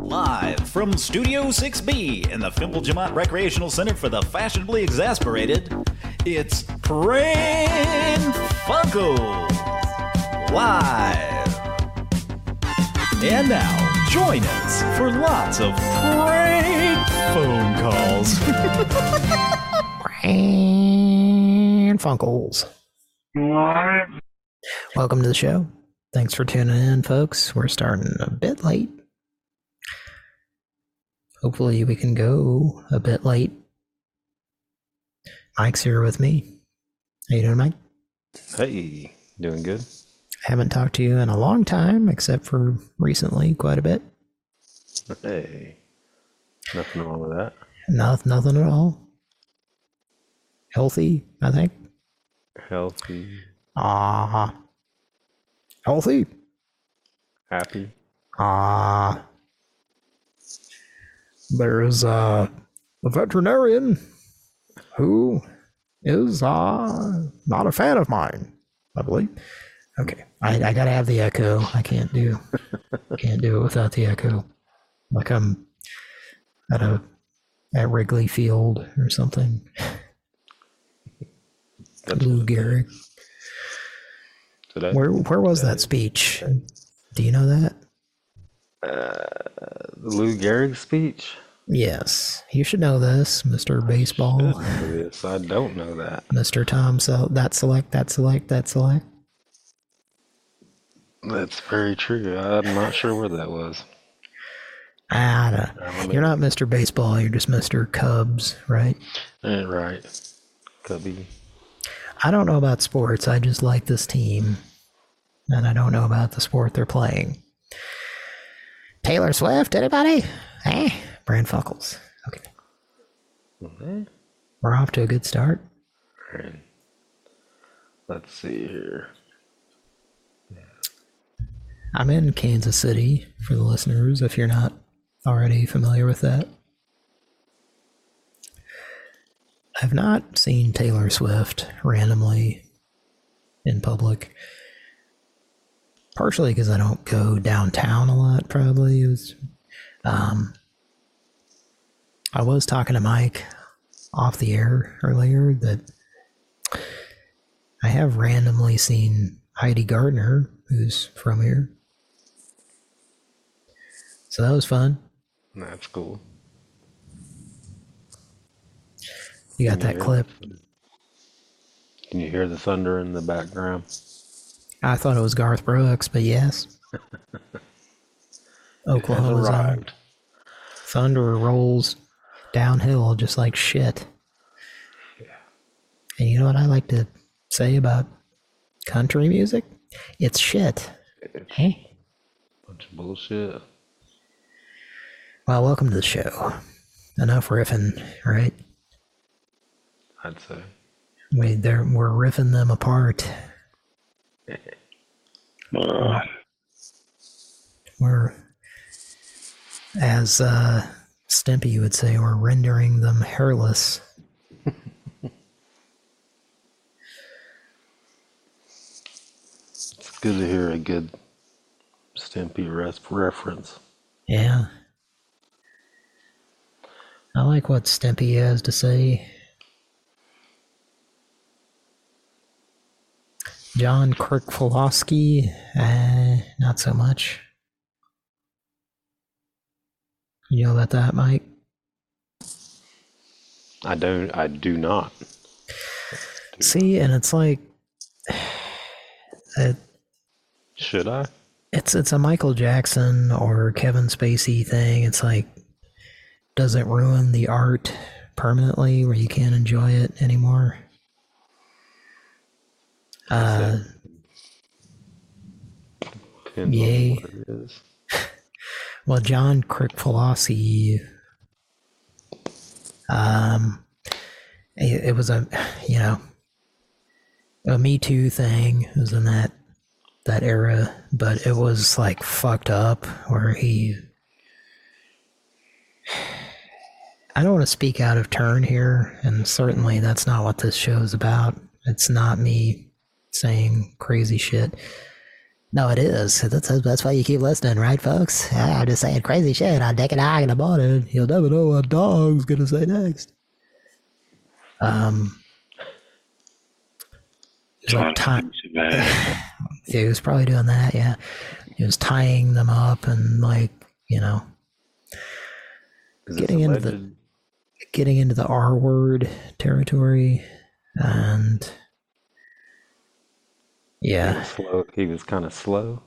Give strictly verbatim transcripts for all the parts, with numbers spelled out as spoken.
Live from Studio six B in the Fimple Jamont Recreational Center for the Fashionably Exasperated, it's Pran Funkels Live. And now, join us for lots of prank phone calls. Pran Funkels. Welcome to the show. Thanks for tuning in, folks. We're starting a bit late. Hopefully we can go a bit late. Mike's here with me. How you doing, Mike? Hey, doing good. I haven't talked to you in a long time, except for recently, quite a bit. Hey, nothing wrong with that. No, nothing at all. Healthy, I think. Healthy. Ah. Healthy. Happy. Ah. There's uh, a veterinarian who is uh, not a fan of mine, I believe. Okay, I, I gotta have the echo. I can't do can't do it without the echo. Like I'm at a at Wrigley Field or something. Lou Gehrig. So that, where where was that, that speech? Do you know that? Uh, the Lou Gehrig speech? Yes. You should know this, Mister Baseball. I, know this. I don't know that. Mister Tom, so that select, that select, that select. That's very true. I'm not sure where that was. Ah, no. You're not Mister Baseball, you're just Mister Cubs, right? Ain't right. Cubby. I don't know about sports, I just like this team. And I don't know about the sport they're playing. Taylor Swift, anybody? Hey, Pran Funkels. Okay. Okay. We're off to a good start. Right. Let's see here. I'm in Kansas City, for the listeners, if you're not already familiar with that. I've not seen Taylor Swift randomly in public. Partially because I don't go downtown a lot, probably. It was, um, I was talking to Mike off the air earlier that I have randomly seen Heidi Gardner, who's from here. So that was fun. That's cool. You got that clip? Can you hear the thunder in the background? I thought it was Garth Brooks, but yes. Oklahoma's on. Thunder rolls downhill just like shit. Yeah. And you know what I like to say about country music? It's shit. It's hey? Bunch of bullshit. Well, welcome to the show. Enough riffing, right? I'd say. We, they're, we're riffing them apart. Uh, we're, as uh, Stimpy would say, we're rendering them hairless. It's good to hear a good Stimpy res- reference. Yeah. I like what Stimpy has to say. John Kricfolowski, uh, not so much. You know about that, Mike? I don't. I do not. Do See, not. and it's like, it, should I? It's it's a Michael Jackson or Kevin Spacey thing. It's like, does it ruin the art permanently where you can't enjoy it anymore? Uh, yay. What it is. Well, John Kricfolowski, um, it, it was a, you know, a Me Too thing. It was in that, that era, but it was like fucked up where he, I don't want to speak out of turn here, and certainly that's not what this show is about. It's not me saying crazy shit. No, it is. That's that's why you keep listening, right, folks? Yeah, I'm just saying crazy shit on Dick and I in the morning. You'll never know what dog's gonna say next. Um, it was like time. Yeah, he was probably doing that. Yeah, he was tying them up and like you know, getting into the getting into the R word territory, and yeah, He was slow. He was kind of slow.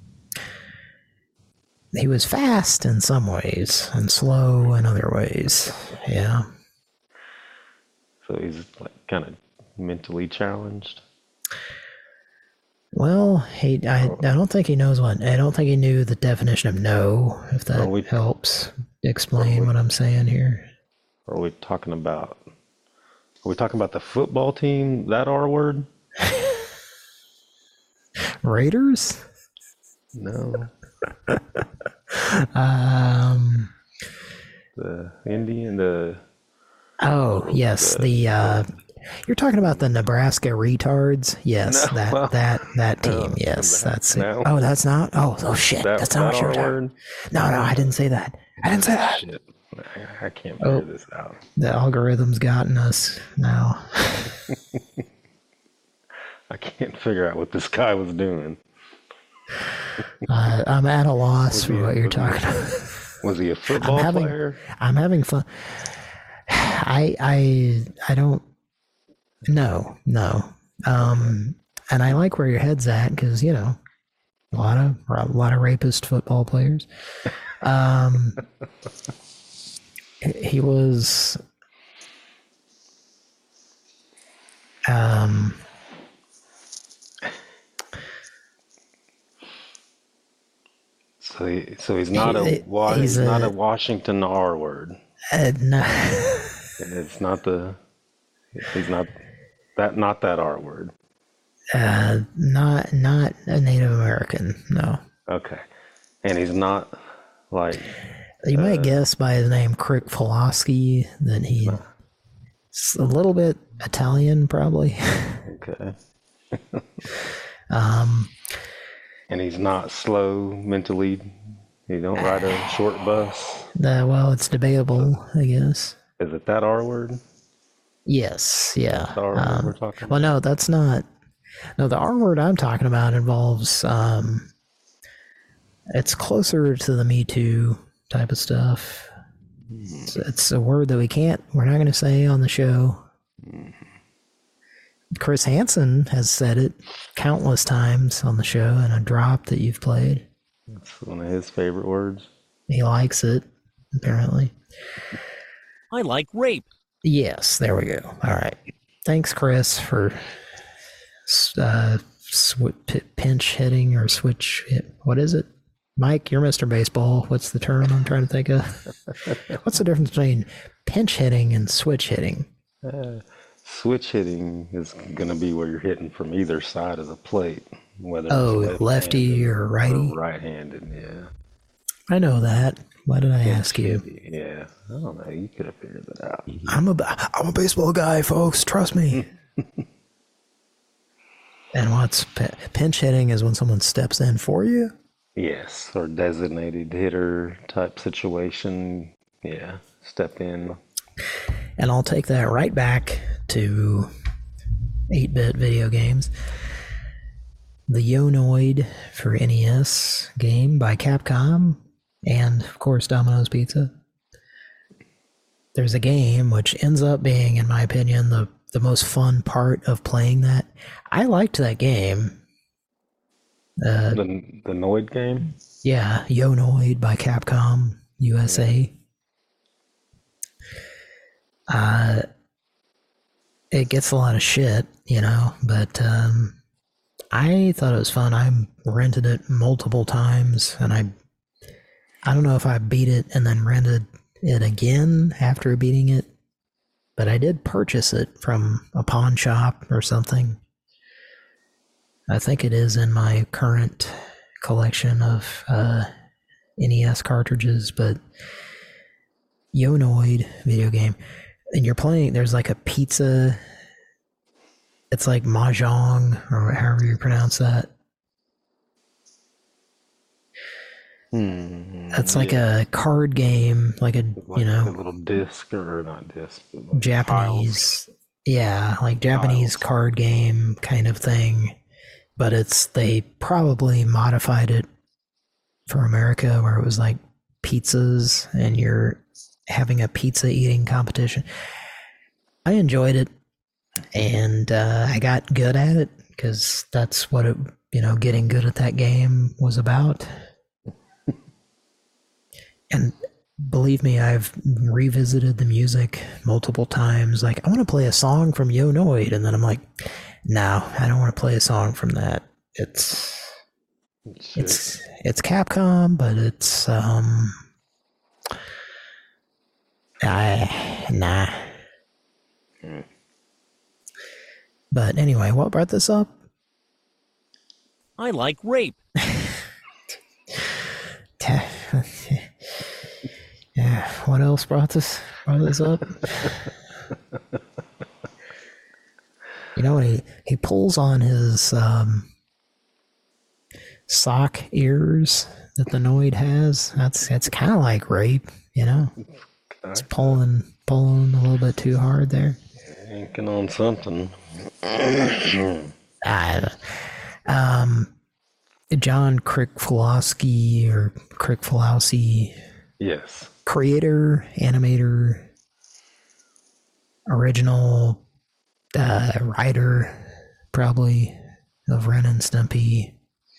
he was fast in some ways and slow in other ways. Yeah. So he's like kind of mentally challenged. Well, he I, I don't think he knows what I don't think he knew the definition of no, if that Are we- helps explain what I'm saying here. Or are we talking about? Are we talking about the football team? That R word? Raiders? No. Um The Indian. The Oh, yes, the uh you're talking about the Nebraska retards? Yes, No, that well, that that team. no, yes, that- that's it. no. Oh, that's not. Oh, oh shit. that, that's not that what you're R talking. word? No, no, I didn't say that. I didn't say that. Shit. I, I can't figure Oh. this out. The algorithm's gotten us now. I can't figure out what this guy was doing. uh, I'm at a loss for he- what you're was he- talking about. Was he a football having- player? I'm having fun. I I I don't. No, no. Um, and I like where your head's at because you know a lot of a lot of rapist football players. Um, he was. Um. So, he, so he's not He- a wa- he's he's not a- a Washington R word. Uh, no, It's not the. He's not that. Not that R word. uh, not not a Native American. No. Okay, and he's not like You might guess by his name, Crick Pulaski, that he's a little bit Italian, probably. okay, um, and he's not slow mentally. He don't ride a short bus. the, well, it's debatable, I guess. Is it that R word? Yes, yeah. The R word Um, we're talking well, about? no, that's not. No, the R word I'm talking about involves. Um, it's closer to the Me Too type of stuff. It's, it's a word that we can't. We're not going to say on the show. Chris Hansen has said it countless times on the show in a drop that you've played. It's one of his favorite words. He likes it, apparently. I like rape. Yes, there we go. All right. Thanks, Chris, for uh, sw- p- pinch hitting or switch hit. What is it? Mike, you're Mister Baseball. What's the term I'm trying to think of? What's the difference between pinch hitting and switch hitting? Uh, switch hitting is going to be where you're hitting from either side of the plate, whether Oh, it's lefty left-handed or righty? right-handed. Yeah, I know that. Why did I ask you? yeah. I don't know. You could have figured that out. I'm a ba- I'm a baseball guy, folks. Trust me. And what's p- pinch hitting is when someone steps in for you. Yes, or designated hitter type situation. Yeah, step in. And I'll take that right back to eight-bit video games. The Yonoid for N E S game by Capcom, and of course Domino's Pizza. There's a game which ends up being, in my opinion, the, the most fun part of playing that. I liked that game. Uh, The the Noid game. yeah, Yonoid by Capcom U S A. Uh, it gets a lot of shit, you know, but um, I thought it was fun. I rented it multiple times, and I I don't know if I beat it and then rented it again after beating it, but I did purchase it from a pawn shop or something. I think it is in my current collection of uh, N E S cartridges, but Yonoid video game. And you're playing, there's like a pizza, it's like Mahjong, or however you pronounce that. Hmm, It's like yeah. a card game, like a, Like you a know, little disc, or not disc, but like Japanese, yeah, like Japanese tiles. card game kind of thing. But it's, they probably modified it for America where it was like pizzas and you're having a pizza eating competition. I enjoyed it, and uh, I got good at it because that's what it, you know, getting good at that game was about. And believe me, I've revisited the music multiple times. Like, I want to play a song from Yo Noid, and then I'm like, no, I don't want to play a song from that. It's Shit. it's it's Capcom, but it's um, I nah. Hmm. But anyway, what brought this up? I like rape. Yeah, what else brought this brought this up? You know, when he, he pulls on his um, sock ears that the Noid has, that's it's kind of like rape, you know? It's pulling pulling a little bit too hard there. Yanking on something. I, um, John Kricfalowski or Kricfalowski, Yes. creator, animator, original uh, writer, probably, of Ren and Stimpy.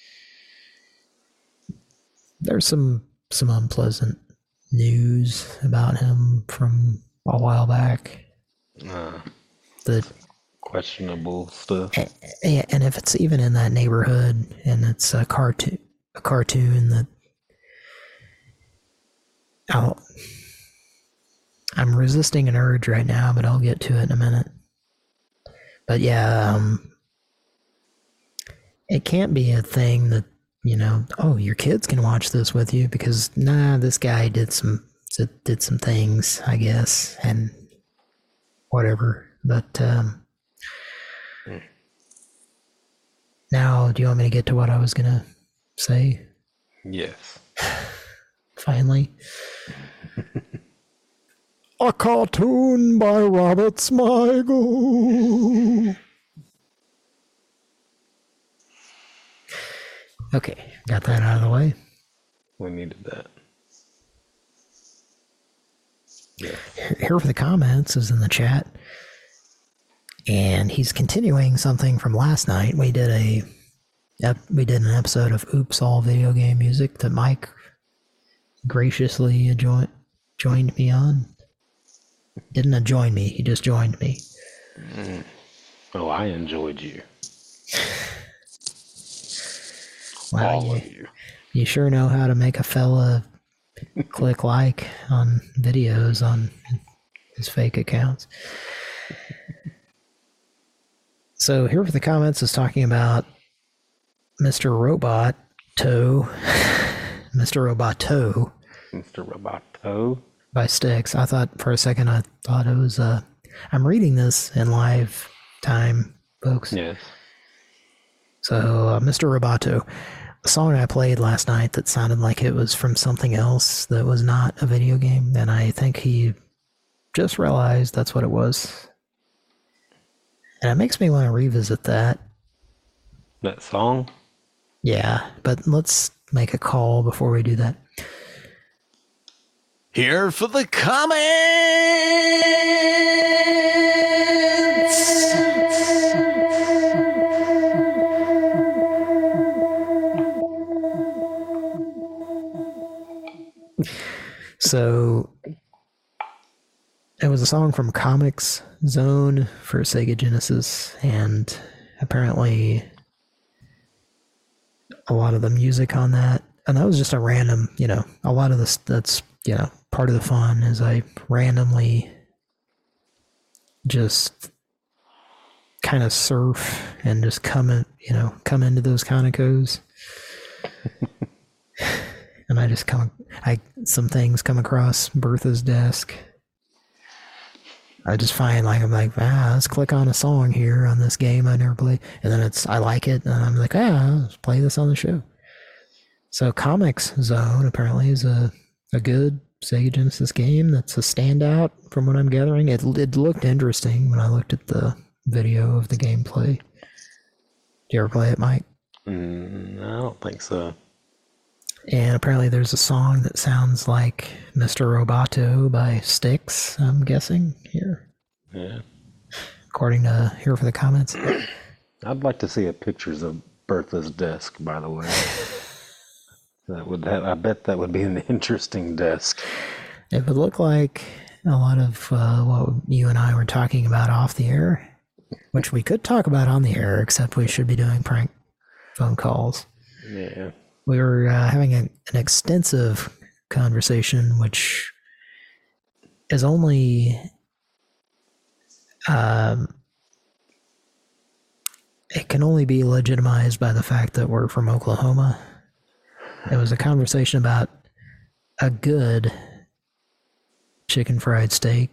There's some some unpleasant news about him from a while back. Uh, The questionable stuff. Yeah, and if it's even in that neighborhood and it's a cartoon, a cartoon that I'll, I'm resisting an urge right now, but I'll get to it in a minute. But yeah, um, it can't be a thing that, you know, oh, your kids can watch this with you because nah, this guy did some did some things, I guess, and whatever. But um, Mm. now, do you want me to get to what I was gonna say? Yes. Finally. A cartoon by Robert Smigel. Okay, got that out of the way. We needed that. Yeah. Here for the comments is in the chat. And he's continuing something from last night. We did a ep- we did an episode of Oops All Video Game Music that Mike graciously joined joined me on. Didn't join me, he just joined me. Mm. Oh, I enjoyed you. Wow, All you, of you. you sure know how to make a fella click like on videos on his fake accounts. So here for the comments is talking about Mister Robot Toe, Mister Roboto Mister Roboto. by Styx. I thought for a second I thought it was. Uh, I'm reading this in live time, folks. Yes. So uh, Mister Roboto, a song I played last night that sounded like it was from something else that was not a video game, and I think he just realized that's what it was. And it makes me want to revisit that. That song? Yeah, but let's make a call before we do that. Here for the comments! So it was a song from Comics Zone for Sega Genesis, and apparently a lot of the music on that, and that was just a random, you know, a lot of this, that's, you know, part of the fun is I randomly just kind of surf and just come in, you know, come into those Conicos. And I just come, I, some things come across Bertha's desk. I just find like, I'm like, ah, let's click on a song here on this game I never played. And then it's, I like it. And I'm like, ah, let's play this on the show. So Comics Zone apparently is a, a good Sega Genesis game that's a standout from what I'm gathering. It, it looked interesting when I looked at the video of the gameplay. Did you ever play it, Mike? Mm, I don't think so. And apparently there's a song that sounds like Mister Roboto by Styx, I'm guessing, here. Yeah. According to here for the comments. I'd like to see a pictures of Bertha's desk, by the way. That would have, I bet that would be an interesting desk. It would look like a lot of uh, what you and I were talking about off the air, which we could talk about on the air, except we should be doing prank phone calls. Yeah. We were uh, having a, an extensive conversation, which is only um, it can only be legitimized by the fact that we're from Oklahoma. It was a conversation about a good chicken fried steak.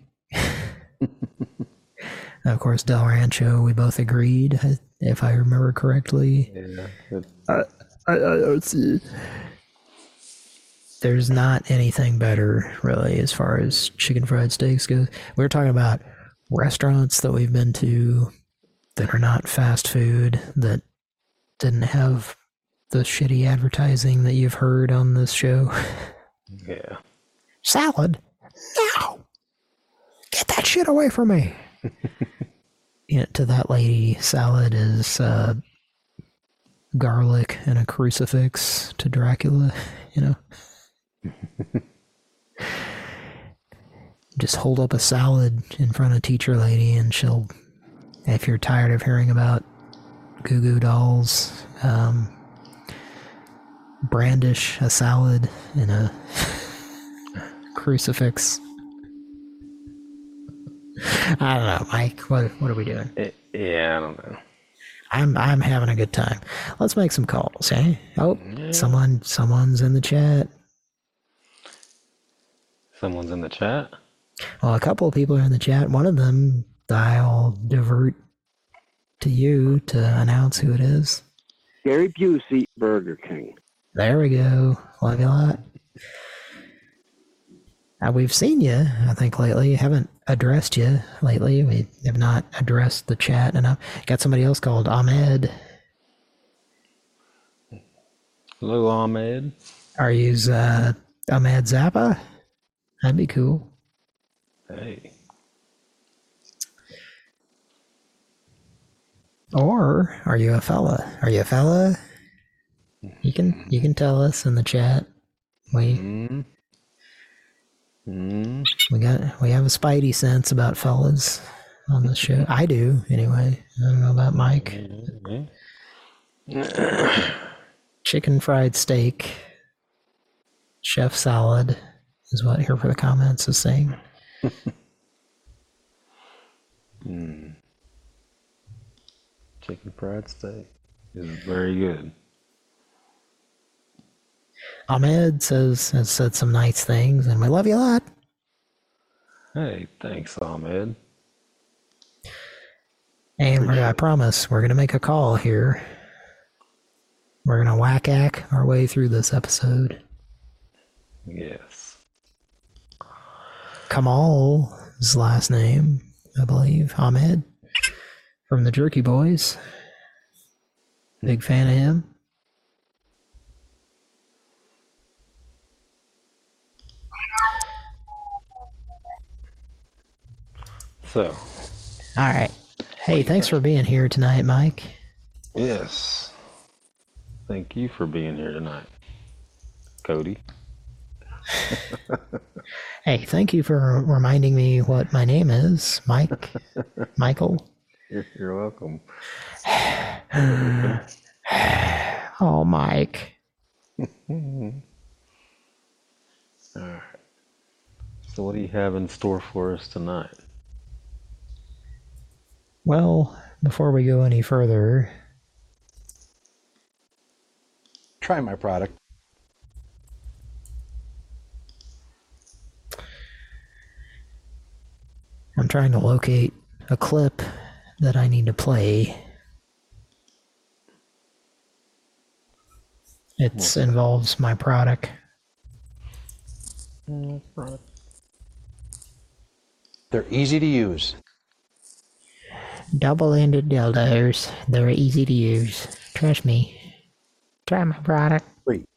Of course, Del Rancho, we both agreed, if I remember correctly. Yeah. It, I, I, I don't see. There's not anything better, really, as far as chicken fried steaks goes. We were talking about restaurants that we've been to that are not fast food, that didn't have the shitty advertising that you've heard on this show. yeah. Salad? No! Get that shit away from me! You know, to that lady, salad is uh, garlic and a crucifix to Dracula, you know? Just hold up a salad in front of teacher lady and she'll, if you're tired of hearing about Goo Goo Dolls, um, brandish a salad and a crucifix. I don't know, Mike. What what are we doing? It, yeah, I don't know. I'm I'm having a good time. Let's make some calls, eh? Oh, Yeah. someone someone's in the chat. Someone's in the chat? Well, a couple of people are in the chat. One of them, I'll divert to you to announce who it is. Gary Busey, Burger King. There we go. Love you a lot. Uh, we've seen you, I think, lately. Haven't addressed you lately. We have not addressed the chat enough. Got somebody else called Ahmed. Hello, Ahmed. Are you uh, Ahmed Zappa? That'd be cool. Hey. Or are you a fella? Are you a fella? You can you can tell us in the chat. We Mm. Mm. we got we have a spidey sense about fellas on this show. I do anyway. I don't know about Mike. Chicken fried steak, chef salad is what Here for the Comments is saying. Mm. Chicken fried steak is very good. Ahmed says has said some nice things, and we love you a lot. Hey, thanks, Ahmed. And we're, I promise we're gonna make a call here. We're gonna whack-ack our way through this episode. Yes. Kamal's last name, I believe. Ahmed from the Jerky Boys. Big fan of him. So. All right. Hey, thanks for being here tonight, Mike. Yes. Thank you for being here tonight, Cody. Hey, thank you for reminding me what my name is, Mike. Michael. You're, you're welcome. Oh, Mike. All right. So what do you have in store for us tonight? Well, before we go any further, Try my product. I'm trying to locate a clip that I need to play. It involves my product. They're easy to use. Double-ended dildos. They're easy to use. Trust me. Try my product. Wait.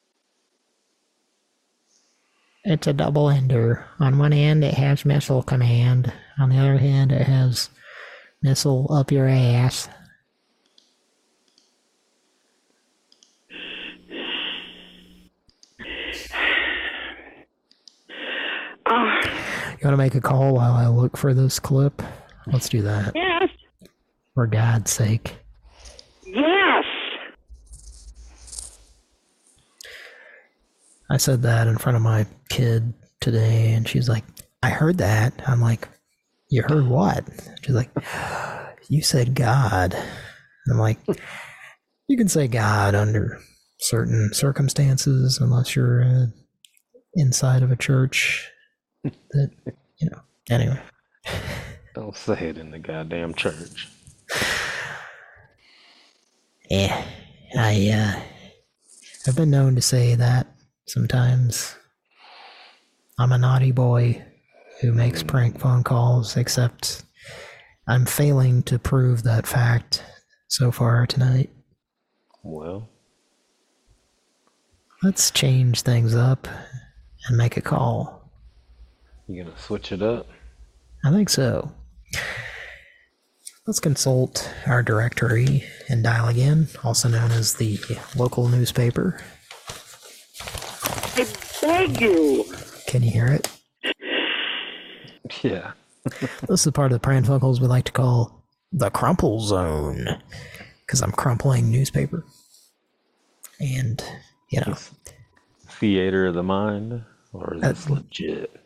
It's a double-ender. On one end, it has missile command. On the other hand, it has missile up your ass. You want to make a call while I look for this clip? Let's do that. Yes. For God's sake. Yes. I said that in front of my kid today, and she's like, I heard that. I'm like, you heard what? She's like, you said God. I'm like, you can say God under certain circumstances, unless you're uh, inside of a church. That, you know, anyway. Don't say it in the goddamn church. Yeah, I, uh, I've been known to say that sometimes. I'm a naughty boy who makes prank phone calls, except I'm failing to prove that fact so far tonight. Well, Let's change things up and make a call. you gonna switch it up? I think so. Let's consult our directory and dial again, also known as the local newspaper. I beg you. Can you hear it? Yeah. This is part of the Pran Funkels we like to call the crumple zone, because I'm crumpling newspaper. And, you know. Theater of the mind? Or is Uh, this legit?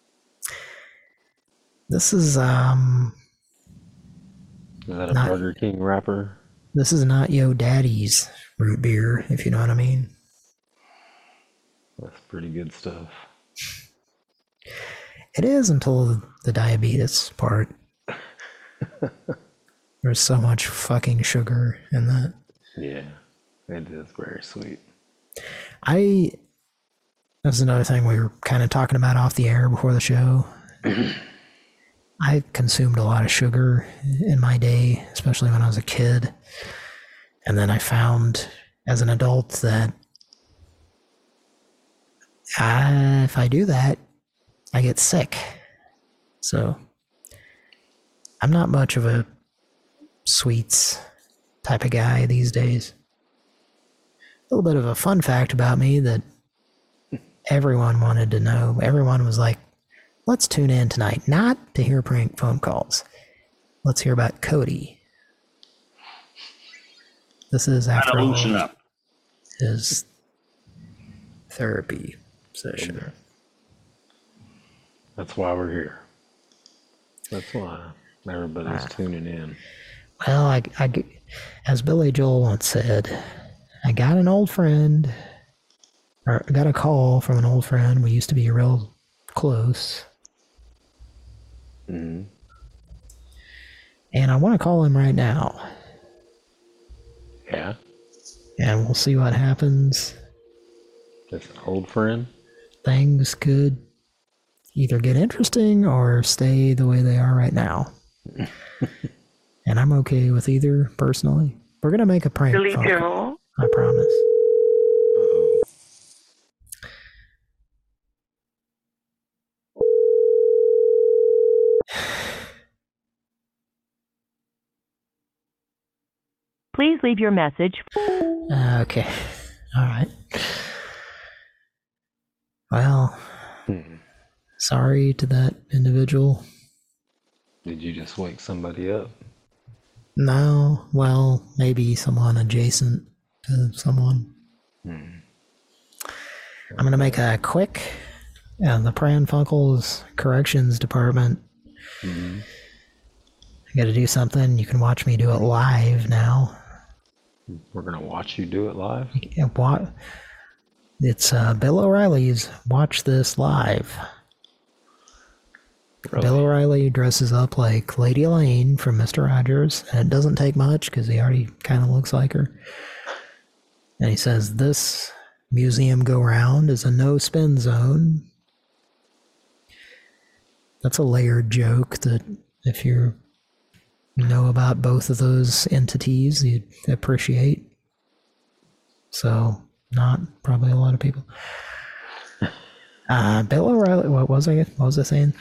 This is, um, Is that a not- Burger King wrapper? this is not Yo Daddy's root beer, if you know what I mean. That's pretty good stuff. It is until the diabetes part. There's so much fucking sugar in that. Yeah, it is very sweet. I, that's another thing we were kind of talking about off the air before the show. I consumed a lot of sugar in my day, especially when I was a kid. And then I found as an adult that I, if I do that, I get sick. So I'm not much of a sweets type of guy these days. A little bit of a fun fact about me that everyone wanted to know. Everyone was like, let's tune in tonight, not to hear prank phone calls. Let's hear about Cody. This is after all Loosen up. his therapy session. That's why we're here. That's why everybody's Ah. tuning in. Well, I, I, as Billy Joel once said, I got an old friend, or I got a call from an old friend. We used to be real close. Mm-hmm. And I want to call him right now. Yeah? And we'll see what happens. That's an old friend? Things could either get interesting or stay the way they are right now. And I'm okay with either, personally. We're going to make a prank Billy phone call, Joel. I promise. Uh-oh. Please leave your message. Uh, okay. All right. Well, Hmm. sorry to that individual. Did you just wake somebody up? No, well, maybe someone adjacent to someone. Hmm. I'm going to make a quick, yeah, the Pran Funkels Corrections Department. Mm-hmm. I got to do something. You can watch me do it live now. We're going to watch you do it live? Yeah, what? It's uh, Bill O'Reilly's Watch This Live. Really? Bill O'Reilly dresses up like Lady Elaine from Mister Rogers, and it doesn't take much because he already kind of looks like her. And he says, this museum go round is a no spin zone. That's a layered joke that if you know about both of those entities, you'd appreciate. So, not probably a lot of people. Uh, Bill O'Reilly, what was I, what was I saying?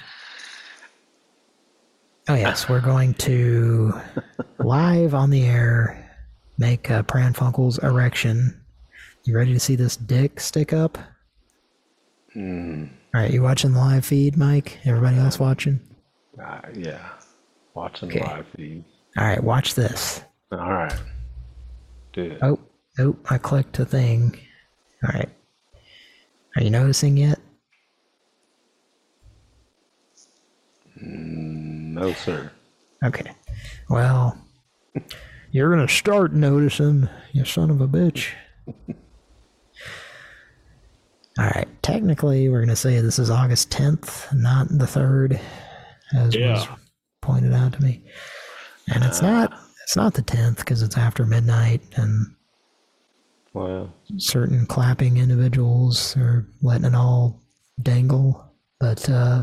Oh yes, we're going to live on the air make uh, Pran Funkel's erection. You ready to see this dick stick up? Mm. All right, you watching the live feed, Mike? Everybody else watching? Uh, yeah, watching Okay. live feed. All right, watch this. All right, do it. Oh, oh, I clicked a thing. All right. Are you noticing yet? Mm, no, sir. Okay. Well, you're going to start noticing, you son of a bitch. All right. Technically, we're going to say this is August tenth, not the third, as Yeah. was pointed out to me. And it's not it's not the tenth because it's after midnight and Well, certain clapping individuals are letting it all dangle. But uh,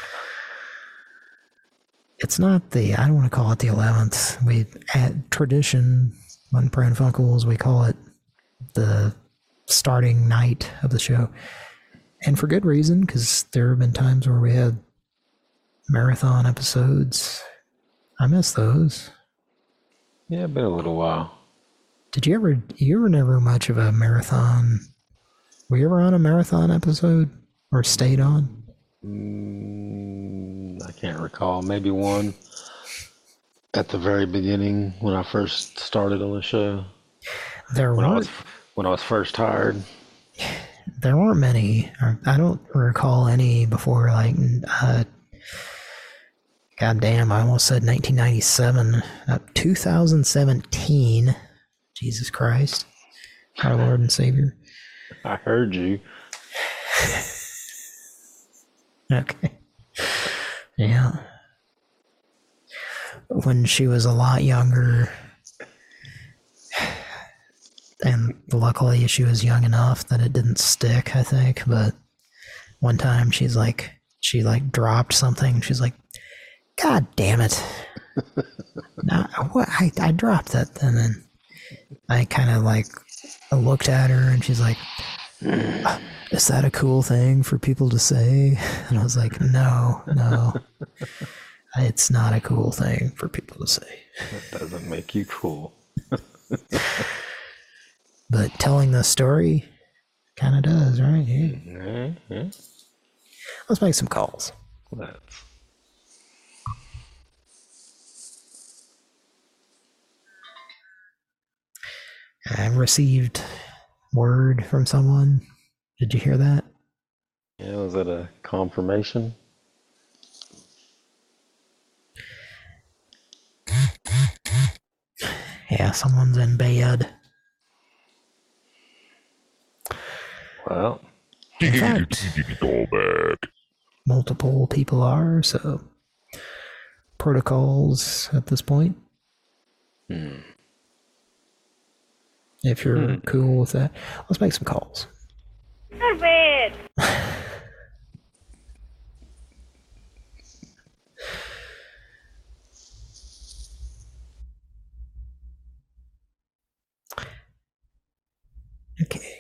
it's not the, I don't want to call it the eleventh. We, at tradition, on Pran Funkels, we call it the starting night of the show. And for good reason, because there have been times where we had marathon episodes. I miss those. yeah, been a little while. Did you ever, you were never much of a marathon, were you ever on a marathon episode? Or stayed on? Mm, I can't recall. Maybe one at the very beginning when I first started on the show. There When I weren't, was when I was first hired. there weren't many. Or I don't recall any before, like, uh, God damn, I almost said nineteen ninety-seven. Uh, two thousand seventeen. Jesus Christ. Our Lord and Savior. I heard you. Okay. Yeah. When she was a lot younger, and luckily she was young enough that it didn't stick, I think, but one time she's like, she like dropped something, she's like, God damn it. Now, what, I, I dropped that, and then I kind of like looked at her and she's like, is that a cool thing for people to say? And I was like, no, no. It's not a cool thing for people to say. That doesn't make you cool. But telling the story kind of does, right? Yeah. Yeah, yeah. Let's make some calls. Let's. I received word from someone. Did you hear that? Yeah, was that a confirmation? Yeah, someone's in bed. Well, In fact, multiple people are, so protocols at this point. hmm. If you're Hmm. cool with that, let's make some calls. Stupid! Okay.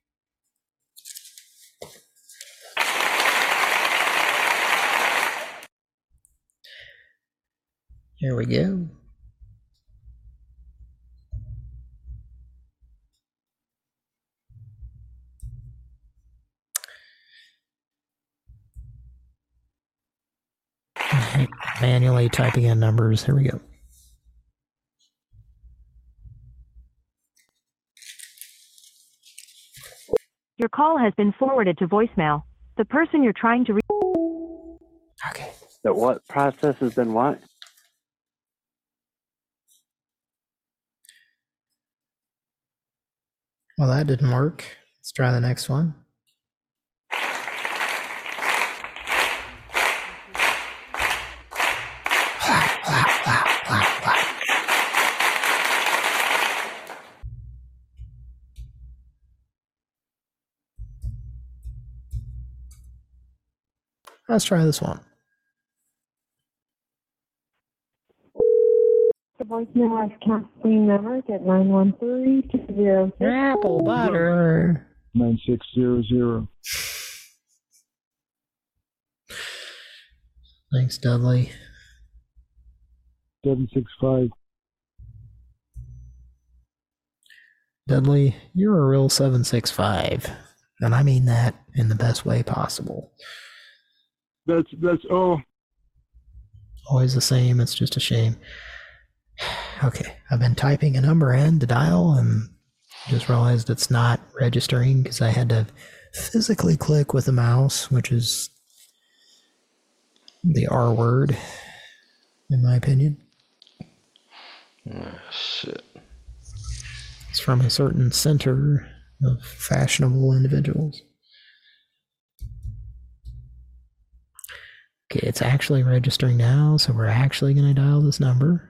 Here we go. Manually typing in numbers. Here we go. Your call has been forwarded to voicemail. The person you're trying to reach. Okay. That what process has been what? Well, that didn't work. Let's try the next one. Let's try this one. The voicemail is Kathleen Maverick at nine one three, two zero six. Apple butter. nine six zero zero. Thanks, Dudley. seven six five. Dudley, you're a real seven six five. And I mean that in the best way possible. That's, that's all. Always the same, it's just a shame. Okay, I've been typing a number in to dial and just realized it's not registering because I had to physically click with the mouse, which is the R word, in my opinion. Oh, shit. It's from a certain center of fashionable individuals. Okay, it's actually registering now, so we're actually going to dial this number.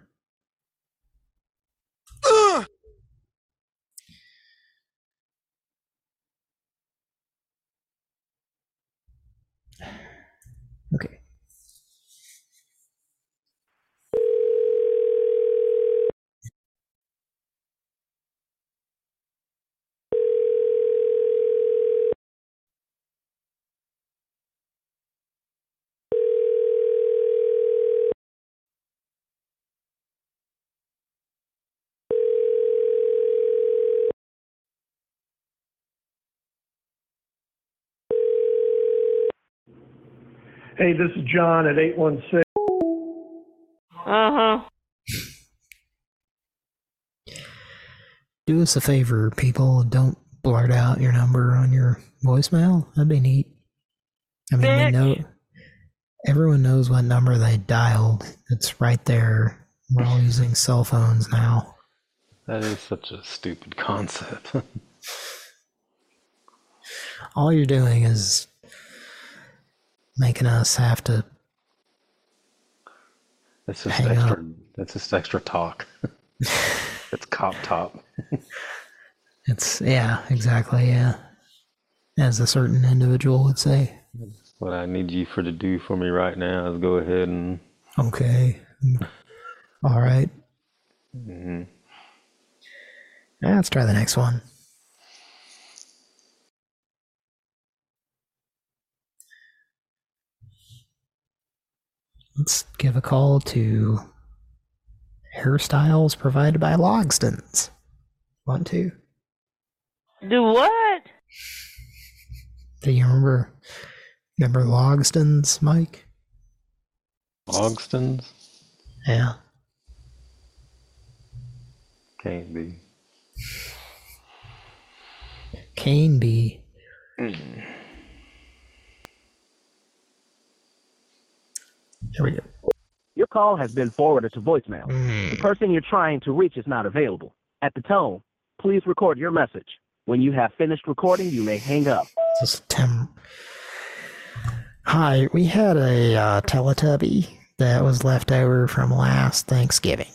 Uh! Okay. Hey, this is John at eight one six. Uh-huh. Do us a favor, people. Don't blurt out your number on your voicemail. That'd be neat. I mean, we know, everyone knows what number they dialed. It's right there. We're all using cell phones now. That is such a stupid concept. All you're doing is making us have to. That's just hang extra. up. That's just extra talk. It's cop top. It's, yeah, exactly, yeah. As a certain individual would say. What I need you for to do for me right now is go ahead and. Okay. All right. Mm-hmm. Yeah, let's try the next one. Let's give a call to hairstyles provided by Logsdons. One, two. Do what? Do you remember remember Logsdons, Mike? Logsdons? Yeah. Can't be. Cane be. Mm. There we go. Your call has been forwarded to voicemail. Mm. The person you're trying to reach is not available. At the tone, please record your message. When you have finished recording, you may hang up. This is Tim. Hi, we had a uh, Teletubby that was left over from last Thanksgiving.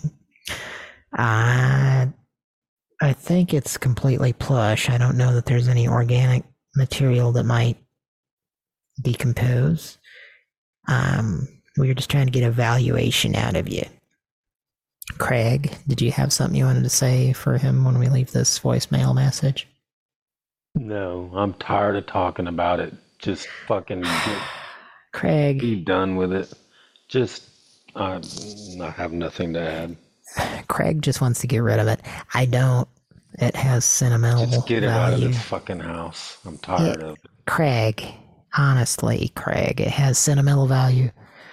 I, I think it's completely plush. I don't know that there's any organic material that might decompose. Um, we were just trying to get a valuation out of you. Craig, did you have something you wanted to say for him when we leave this voicemail message? No, I'm tired of talking about it. Just fucking get, Craig, be done with it. Just, I, I have nothing to add. Craig just wants to get rid of it. I don't. It has sentimental Just get it value. out of this fucken house. I'm tired Yeah, of it. Craig, honestly, Craig, it has sentimental value.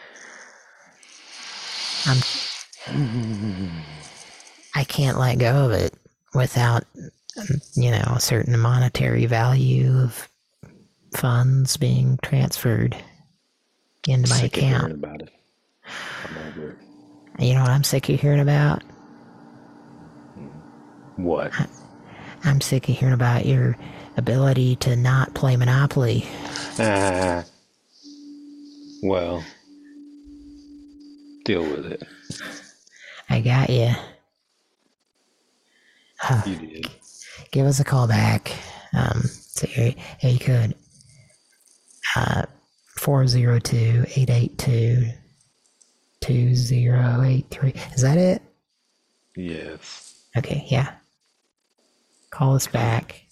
I'm. I can't let go of it without, you know, a certain monetary value of funds being transferred into my Sick of hearing account. about it. I'm over it. You know what I'm sick of hearing about? What? I'm sick of hearing about your ability to not play Monopoly. Ah. Well, deal with it. I got you. You did. Give us a call back. Um, so you, you could uh, four zero two, eight eight two, two zero eight three. Is that it? Yes. Okay, yeah. Call us back.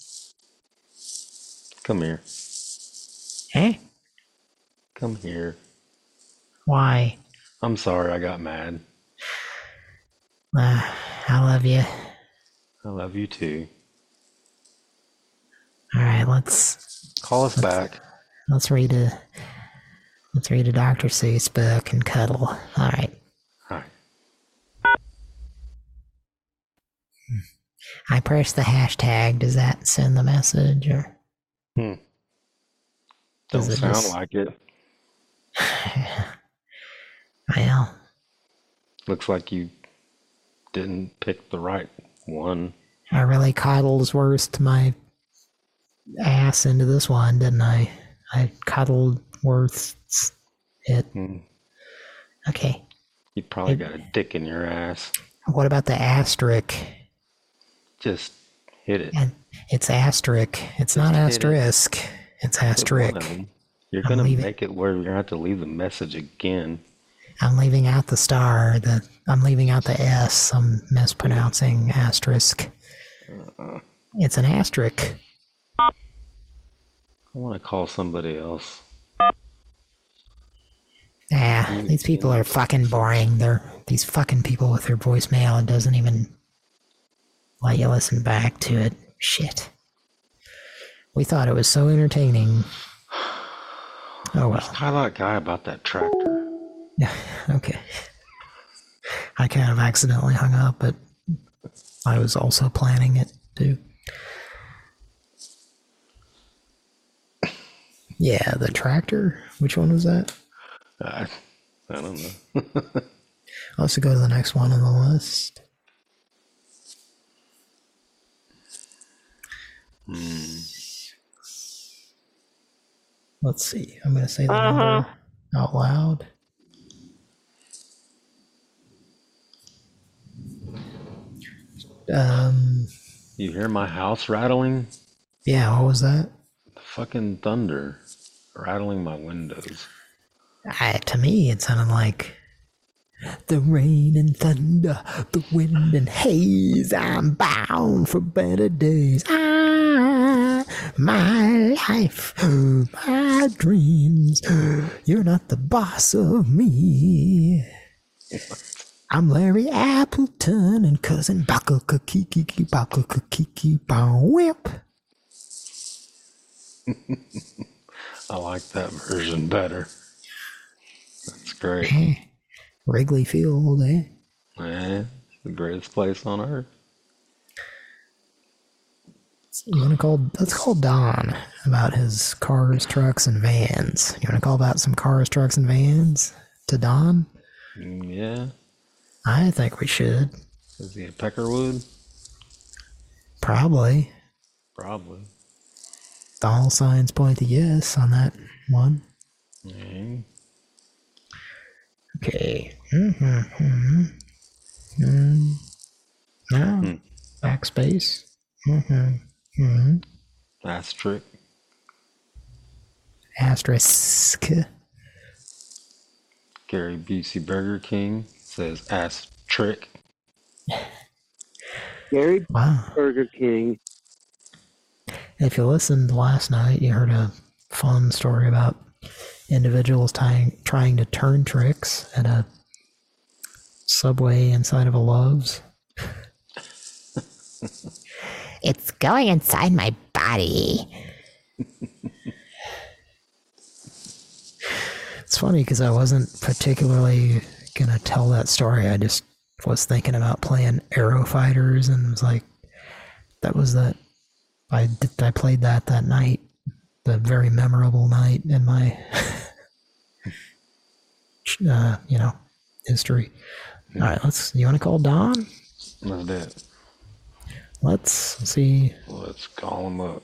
Come here. Hey? Come here. Why? I'm sorry I got mad. Uh, I love you. I love you too. Alright, let's... Call us let's, back. Let's read a... Let's read a Doctor Seuss book and cuddle. Alright. Alright. I press the hashtag. Does that send the message, or? Hmm. Don't Does it sound just... like it. Well. Looks like you didn't pick the right one. I really coddled worst my ass into this one, didn't I? I coddled worth it. Hmm. Okay. You probably It- got a dick in your ass. What about the asterisk? Just hit it. And it's asterisk. It's not hit it. asterisk. It's Hit one asterisk. of them. You're I'm gonna leaving. make it where you're gonna have to leave the message again. I'm leaving out the star. The I'm leaving out the S. I'm mispronouncing asterisk. Uh, It's an asterisk. I want to call somebody else. Ah, these people are fucking boring. They're these fucking people with their voicemail. It doesn't even let you listen back to it. Shit. We thought it was so entertaining. Oh well. Tell that guy about that tractor. Yeah, okay. I kind of accidentally hung up, but I was also planning it too. Yeah, the tractor. Which one was that? I, I don't know. Let's go to the next one on the list. Hmm. Let's see. I'm going to say the Uh-huh. number out loud. Um. You hear my house rattling? Yeah, what was that? The fucking thunder rattling my windows. I, to me, it sounded like the rain and thunder, the wind and haze. I'm bound for better days. Ah, my life, my dreams. You're not the boss of me. I'm Larry Appleton and cousin Baka Kiki Baka Kiki Whip. I like that version better. That's great. Wrigley Field, eh? Eh, it's the greatest place on earth. You want to call? Let's call Don about his cars, trucks, and vans. You want to call about some cars, trucks, and vans to Don? Mm, Yeah. I think we should. Is he a Peckerwood? Probably. Probably. All signs point to yes on that one. Mm. Okay. Mm-hmm. Mm-hmm. Mm. No. Hmm. Backspace. Mm-hmm. Mm-hmm. Asterisk. Asterisk. Gary Busey Burger King says ass trick. Gary Wow. Burger King. If you listened last night, you heard a fun story about individuals tying, trying to turn tricks at a Subway inside of a Love's. It's going inside my body. It's funny because I wasn't particularly gonna tell that story. I just was thinking about playing Aero Fighters and was like, that was that. I did, I played that that night, the very memorable night in my, uh, you know, history. All right, let's. You want to call Don? Let's do it. Let's see. Let's call him up.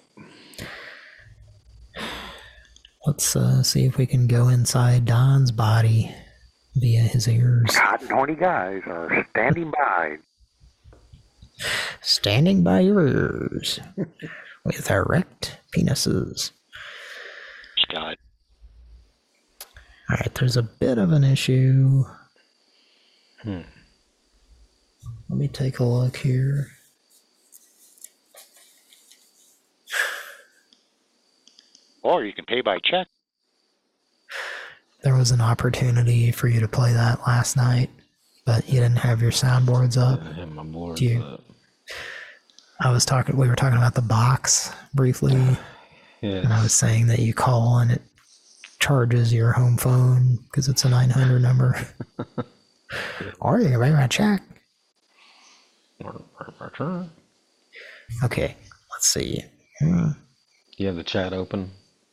Let's uh, see if we can go inside Don's body via his ears. Hot and horny guys are standing by. Standing by your ears with erect penises. Scott. All right, there's a bit of an issue. Hmm. Let me take a look here. Or you can pay by check. There was an opportunity for you to play that last night, but you didn't have your soundboards up. I have my boards Do you, up. I was talking, we were talking about the box briefly, Yes. and I was saying that you call and it charges your home phone because it's a nine hundred number. Or you can pay by check. Okay, let's see. Hmm. You have the chat open?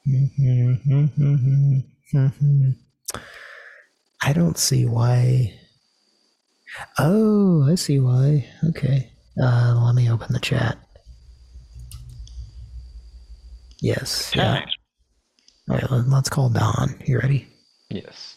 I don't see why. Oh, I see why. Okay. Uh, let me open the chat. Yes. Yeah. All right, let- let's call Don. You ready? Yes.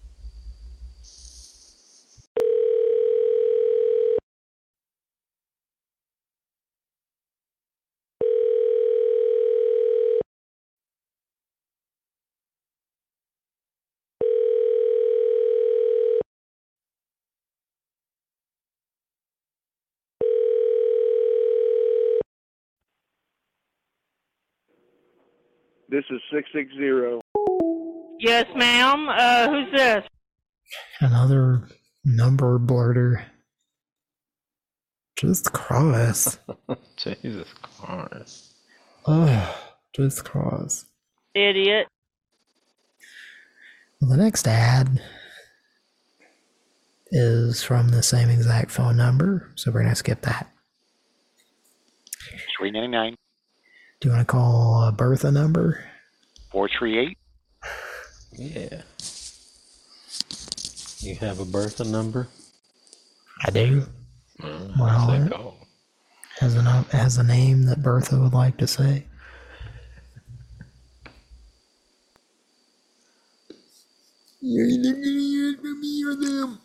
This is six six zero. Yes, ma'am. Uh, who's this? Another number blurter. Just cross. Jesus Christ. Oh, just cross. Idiot. Well, the next ad is from the same exact phone number, so we're going to skip that. three nine nine, Do you want to call a Bertha number? four three eight. Yeah. You have a Bertha number? I do. Uh, Well, say it call. has a, no- has a name that Bertha would like to say. You're either going to hear from me or them.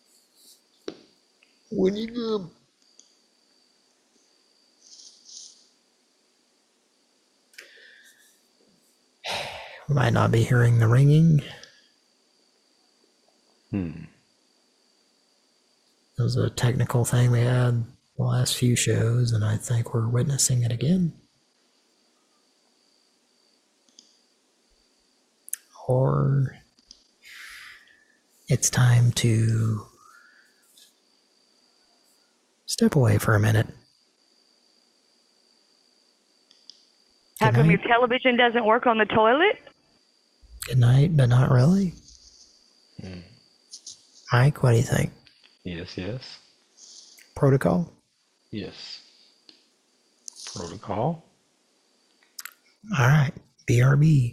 When you come. We might not be hearing the ringing. Hmm. It was a technical thing we had the last few shows, and I think we're witnessing it again. Or it's time to step away for a minute. How Good come night. your television doesn't work on the toilet? Good night, but not really. Hmm. Mike, what do you think? Yes, yes. Protocol? Yes. Protocol? All right. B R B.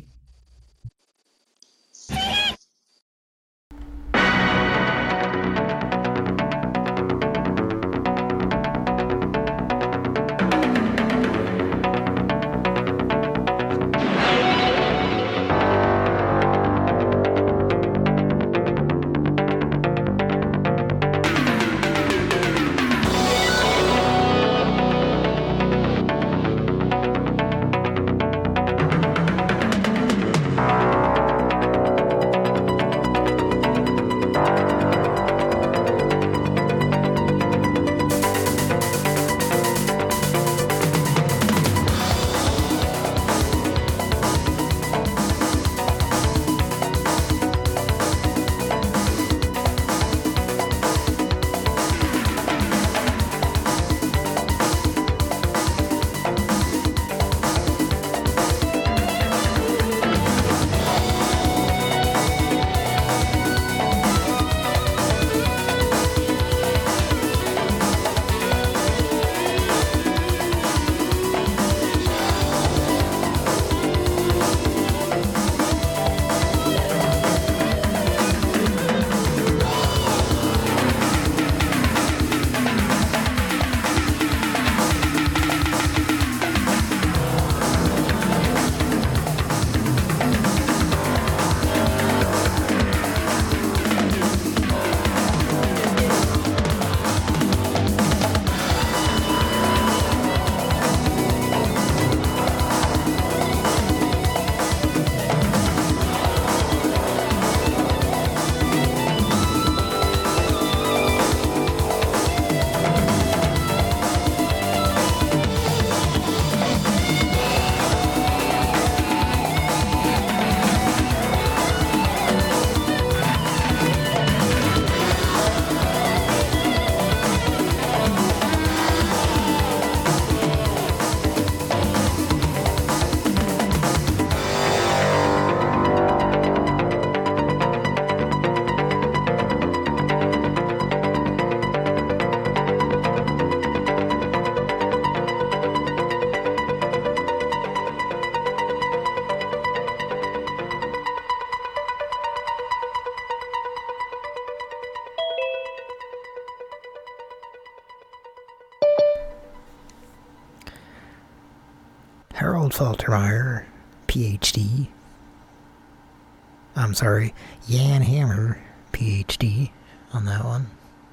Harold Faltermeyer, P H D. I'm sorry, Jan Hammer, P H D, on that one.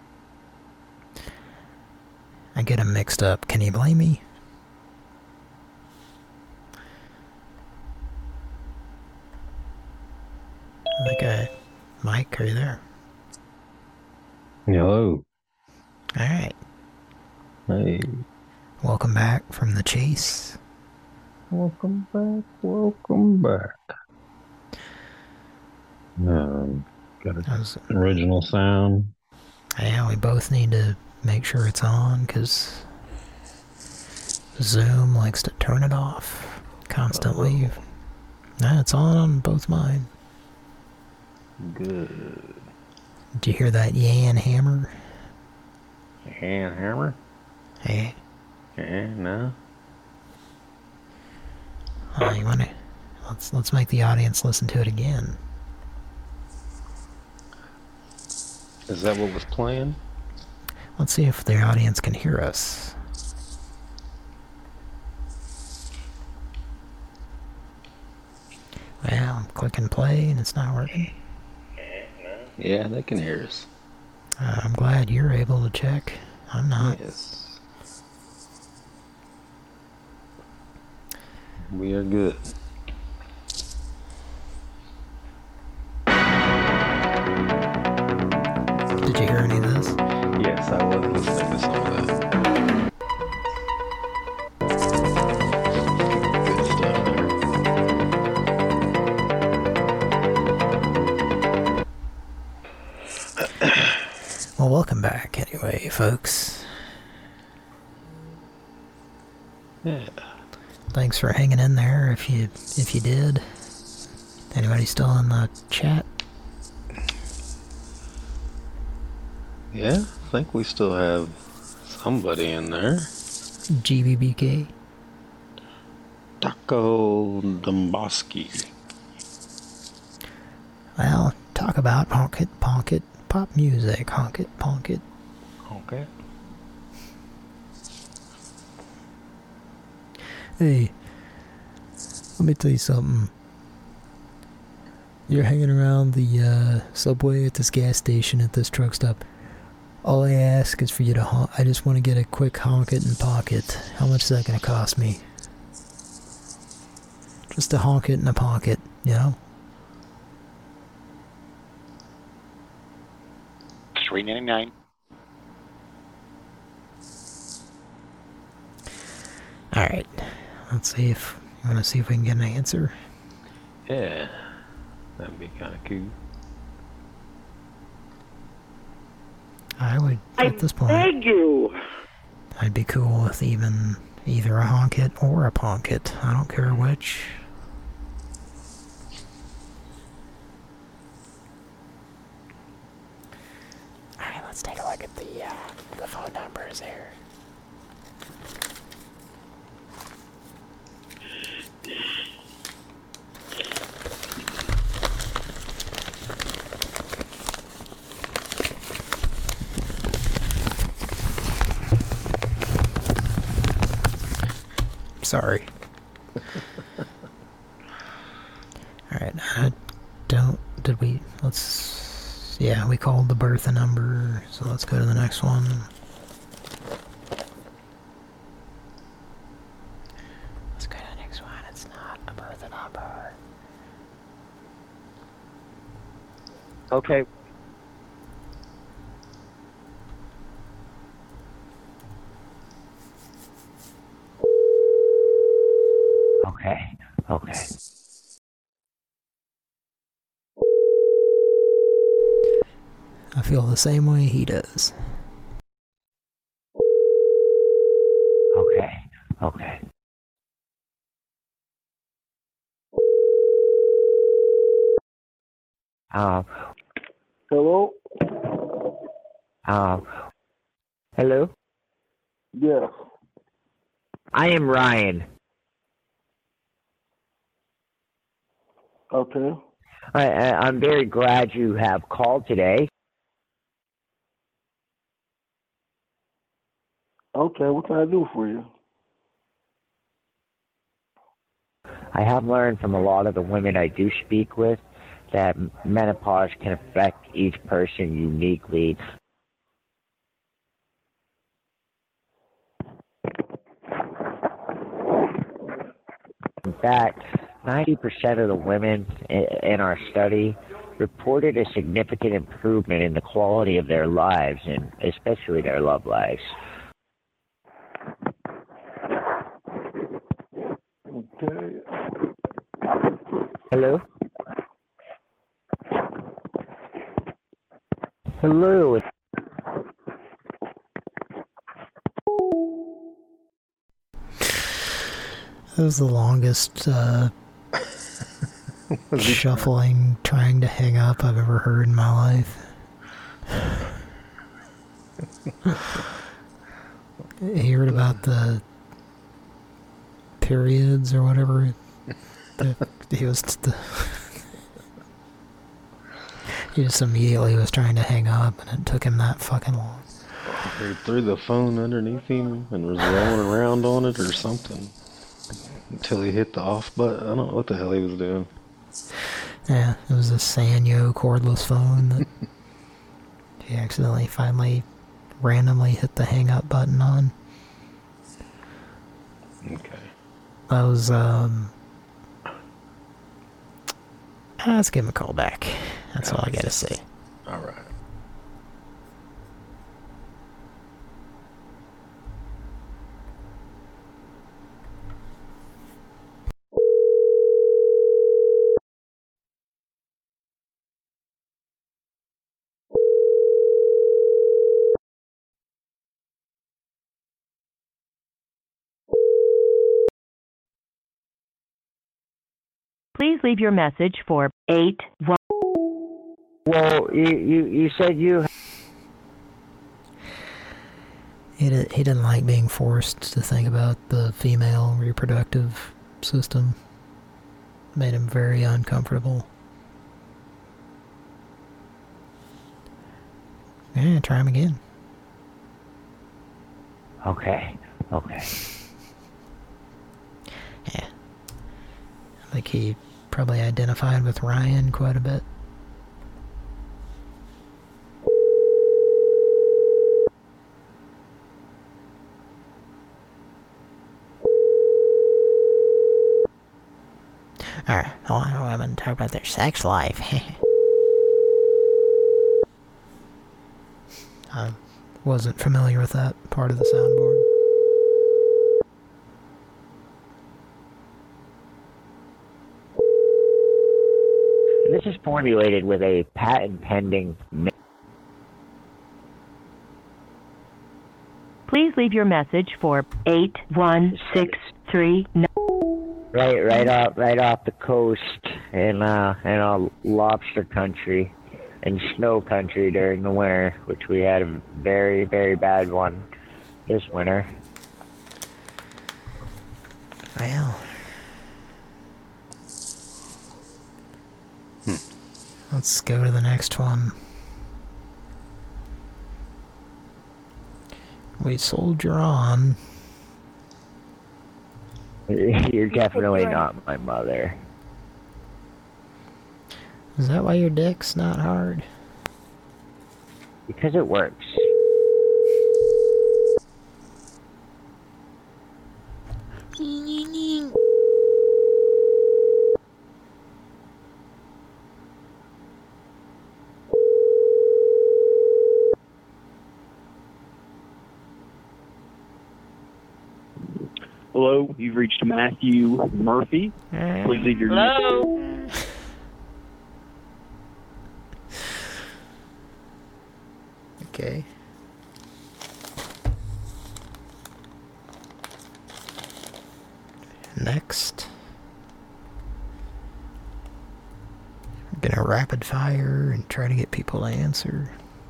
I get them mixed up. Can you blame me? Okay. Mike, are you there? Hello. Alright. Hey. Welcome back from the chase. Welcome back. Welcome back. Um, got an original sound. Yeah, we both need to make sure it's on, because Zoom likes to turn it off constantly. Oh. Nah, it's on on both mine. Good. Did you hear that Jan Hammer? Jan Hammer? Hey. Yeah, no. Uh, you wanna let's let's make the audience listen to it again. Is that what was playing? Let's see if the audience can hear us. Well, I'm clicking play and it's not working. Yeah, they can hear us. Uh, I'm glad you're able to check. I'm not. Yes. We are good. Did you hear any of this? Yes, I was listening to some of that. Good stuff there. Well, welcome back anyway, folks. Yeah. Thanks for hanging in there if you if you did. Anybody still in the chat? Yeah, I think we still have somebody in there. G B B K. Taco Domboski. Well, talk about honk it, ponk it, pop music, honk it, ponk it. Okay. Hey, let me tell you something. You're hanging around the uh, subway at this gas station at this truck stop. All I ask is for you to honk. I just want to get a quick honk it and pocket. How much is that going to cost me? Just a honk it and a pocket, you know? three ninety-nine. Alright. Let's see if... You want to see if we can get an answer? Yeah. That'd be kind of cool. I would, I at this point... beg you! I'd be cool with even... either a honk it or a ponk it. I don't care which. Alright, let's take a look at the, uh, the phone numbers here. Sorry. Alright, I don't... Did we... Let's... Yeah, we called the Bertha number, so let's go to the next one. Let's go to the next one. It's not a Bertha number. Okay. Okay, okay. I feel the same way he does. Okay, okay. Uh, Hello? uh, hello? Yes. I am Ryan. Okay. I, I, I'm very glad you have called today. Okay, what can I do for you? I have learned from a lot of the women I do speak with that menopause can affect each person uniquely. In fact, ninety percent of the women in our study reported a significant improvement in the quality of their lives, and especially their love lives. Okay. Hello? Hello? That was the longest uh, shuffling, trying to hang up I've ever heard in my life. You heard about the periods or whatever? The, he was... The, he just immediately was trying to hang up, and it took him that fucking long. He threw the phone underneath him and was rolling around on it or something. Until he hit the off button. I don't know what the hell he was doing. Yeah, it was a Sanyo cordless phone that he accidentally finally randomly hit the hang up button on. Okay. That was, um... let's give him a call back. That's all I gotta say. Alright. Please leave your message for eight one. Well, you, you, you said you... He, did, he didn't like being forced to think about the female reproductive system. Made him very uncomfortable. Yeah, try him again. Okay, okay. Yeah. I think he probably identified with Ryan quite a bit. Alright, I want women to talk about their sex life. I wasn't familiar with that part of the soundboard. This is formulated with a patent pending. Please leave your message for eight one six three nine. Right, right off, right off the coast in uh, in uh, lobster country and snow country during the winter, which we had a very, very bad one this winter. Well. Hmm. Let's go to the next one. We soldier on. You're definitely not my mother. Is that why your dick's not hard? Because it works. Hello, you've reached Matthew Murphy. Please leave your Hello. Okay. Next. I'm gonna rapid fire and try to get people to answer.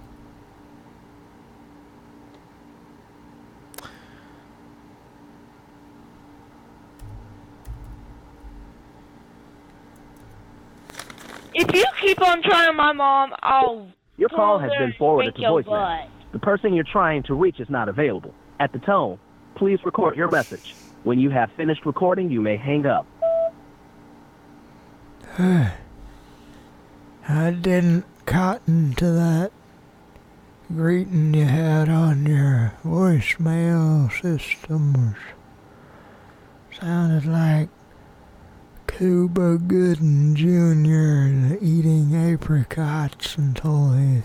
If you keep on trying my mom, I'll... Your call has been forwarded to your voicemail. butt. The person you're trying to reach is not available. At the tone, please record your message. When you have finished recording, you may hang up. I didn't cotton to that greeting you had on your voicemail system. Sounded like Cuba Gooding Junior eating apricots until he,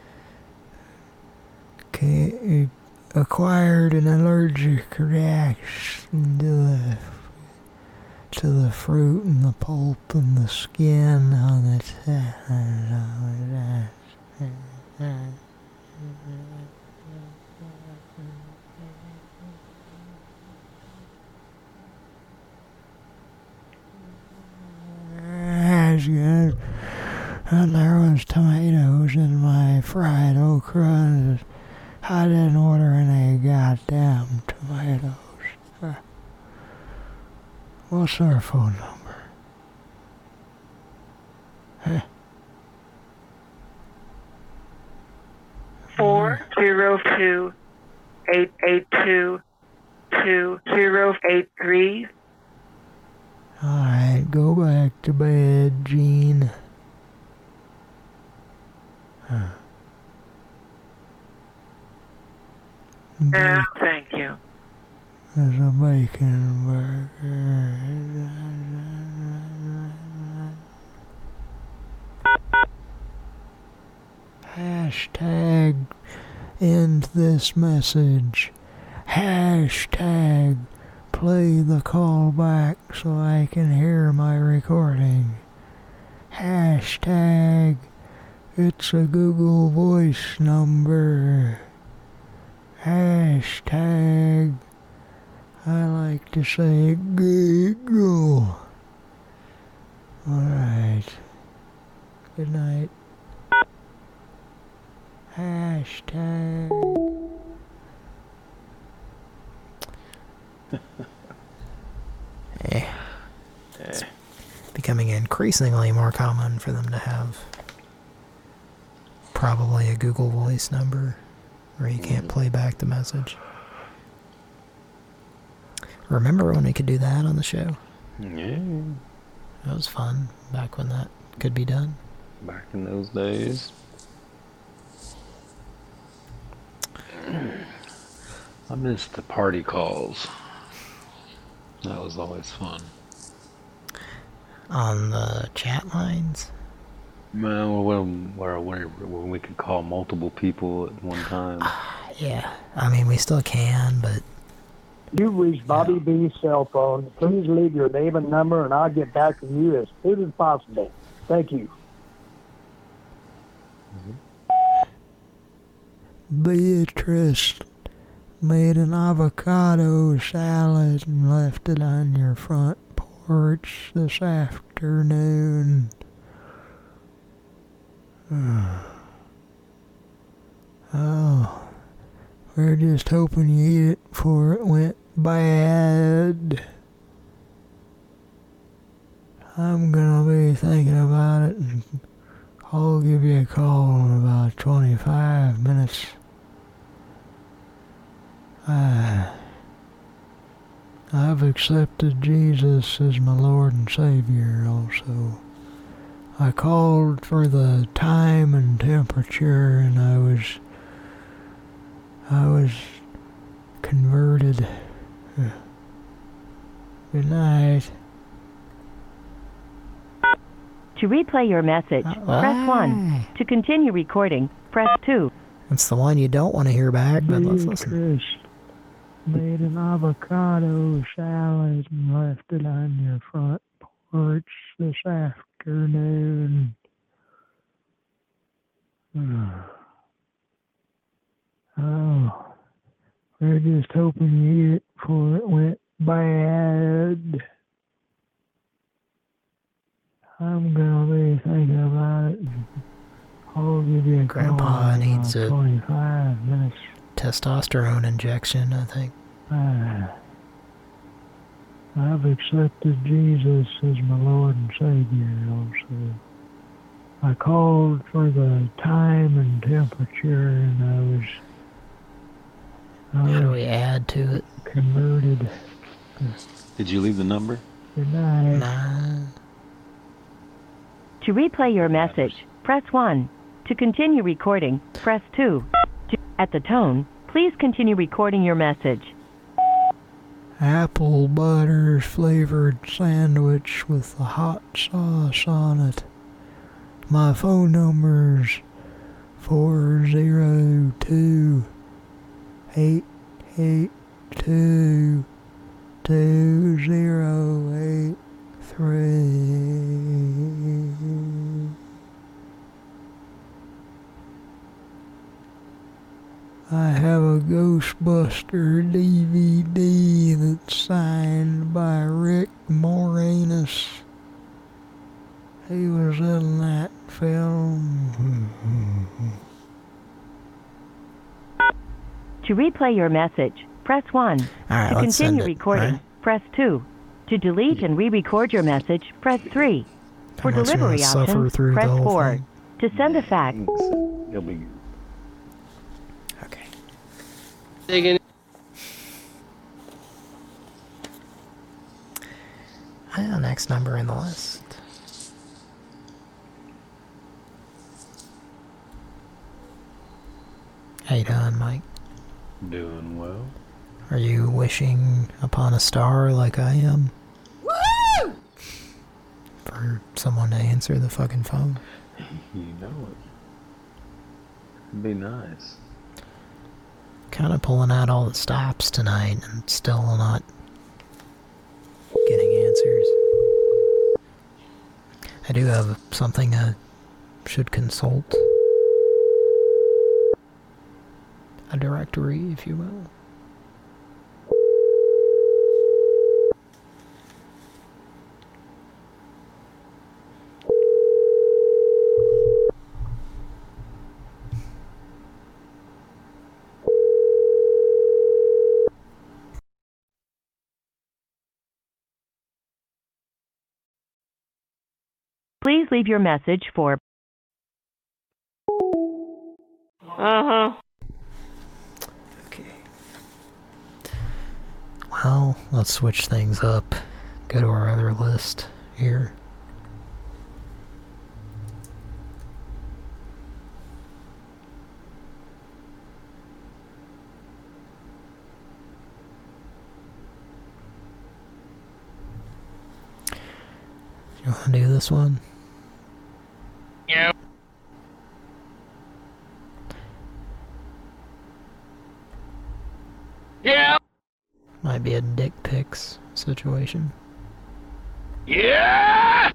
he acquired an allergic reaction to the, to the fruit and the pulp and the skin on it. And there was tomatoes in my fried okra, and I didn't order any goddamn tomatoes. Uh, what's our phone number? Huh? Four zero two eight eight two two zero eight three. Alright, go back to bed, Gene. Huh. No, thank you. There's a bacon burger. Hashtag end this message. Hashtag play the call back so I can hear my recording. Hashtag it's a Google Voice number. Hashtag I like to say Google. Alright. Good night. Hashtag eh. It's becoming increasingly more common for them to have probably a Google Voice number where you can't play back the message. Remember when we could do that on the show? Yeah. That was fun, back when that could be done. Back in those days. I missed the party calls. That was always fun. On the chat lines? Well, when, where, where, when we could call multiple people at one time. Yeah, I mean, we still can, but... You've reached Bobby yeah. B's cell phone. Please leave your name and number, and I'll get back to you as soon as possible. Thank you. Mm-hmm. Beatrice made an avocado salad and left it on your front porch this afternoon. Oh, we're just hoping you eat it before it went bad. I'm gonna be thinking about it, and I'll give you a call in about twenty-five minutes. Uh, I've accepted Jesus as my Lord and Savior also. I called for the time and temperature, and I was I was converted. Good night. To replay your message, uh, press one. To continue recording, press two. That's the one you don't want to hear back, but let's listen. Made an avocado salad and left it on your front porch this afternoon. Oh, we're just hoping you eat it before it went bad. I'm gonna be thinking about it. I'll give you a Grandpa call needs in a twenty-five minutes. Testosterone injection, I think. Uh, I've accepted Jesus as my Lord and Savior also. I called for the time and temperature, and I was... I How do was we add to it? Converted. Did you leave the number? Good night. Nah. To replay your message, press one. To continue recording, press two. To, at the tone, please continue recording your message. Apple butter flavored sandwich with a hot sauce on it. My phone number's four zero two eight eight two two zero eight three. I have a Ghostbuster D V D that's signed by Rick Moranis. He was in that film. To replay your message, press one. All right, to let's continue send it, recording, right? press two. To delete and re-record your message, press three. For Unless you wanna delivery suffer options, through the press whole four. thing. To send a fax, You'll be. Okay. Digging. Ah, next number in the list. How you doing, Mike? Doing well. Are you wishing upon a star like I am? Woo! For someone to answer the fucking phone? You know it. It'd be nice. Kind of pulling out all the stops tonight and still not getting answers. I do have something I should consult. A directory, if you will. please leave your message for... Uh-huh. Well, let's switch things up. Go to our other list here. You want to do this one? Yeah. Yeah. Might be a dick pics situation. Yeah.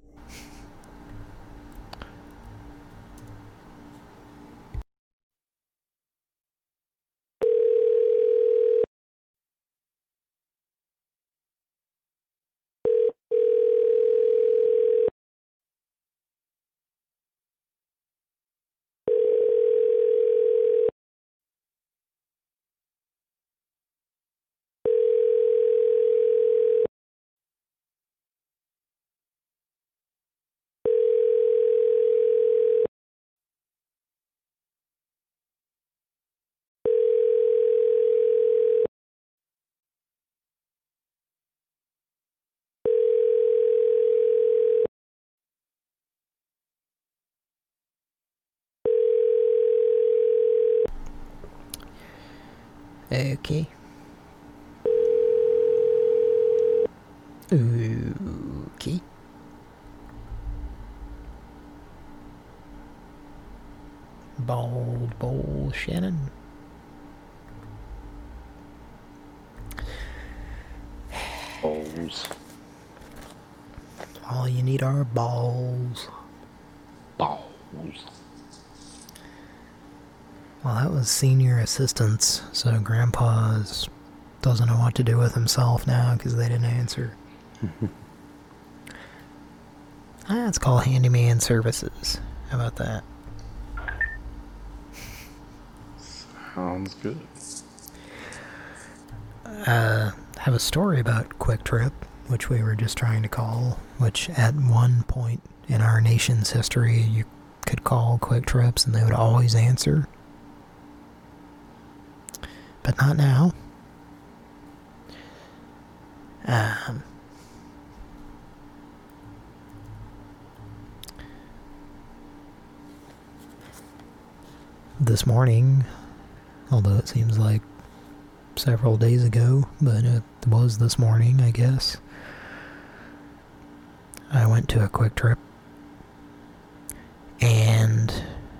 Okay. Okay. Bald Bull Shannon. Balls. All you need are balls. Balls. Well, that was senior assistants, so Grandpa's doesn't know what to do with himself now because they didn't answer. Ah, it's called handyman services. How about that? Sounds good. Uh, I have a story about Quick Trip, which we were just trying to call, which at one point in our nation's history, you could call Quick Trips and they would always answer. But not now. Um, this morning, although it seems like several days ago, but it was this morning, I guess. I went to a Quick Trip, and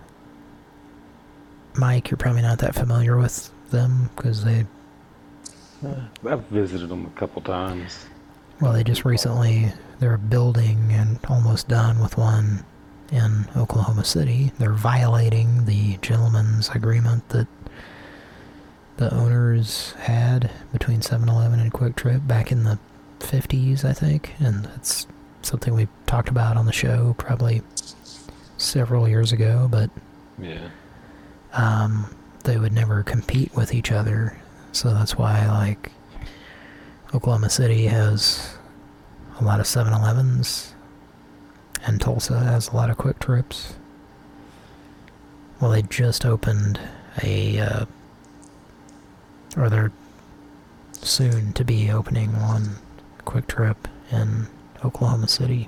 Mike, you're probably not that familiar with them, because they... Uh, I've visited them a couple times. Well, they just recently, they're building and almost done with one in Oklahoma City. They're violating the gentleman's agreement that the owners had between seven eleven and Quick Trip back in the fifties, I think. And it's something we talked about on the show probably several years ago, but yeah, um, they would never compete with each other. So that's why, like, Oklahoma City has a lot of seven elevens, and Tulsa has a lot of Quick Trips. Well, they just opened a, uh, or they're soon to be opening one Quick Trip in Oklahoma City.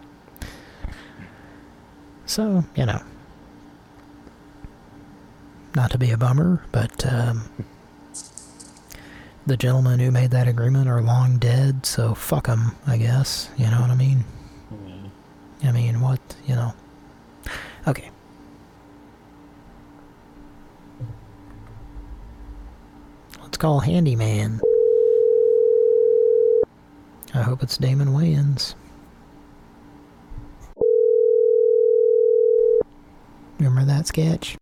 So, you know, not to be a bummer, but um, the gentlemen who made that agreement are long dead, so fuck them, I guess. You know what I mean? Mm-hmm. I mean, what, you know. Okay. Let's call Handyman. I hope it's Damon Wayans. Remember that sketch?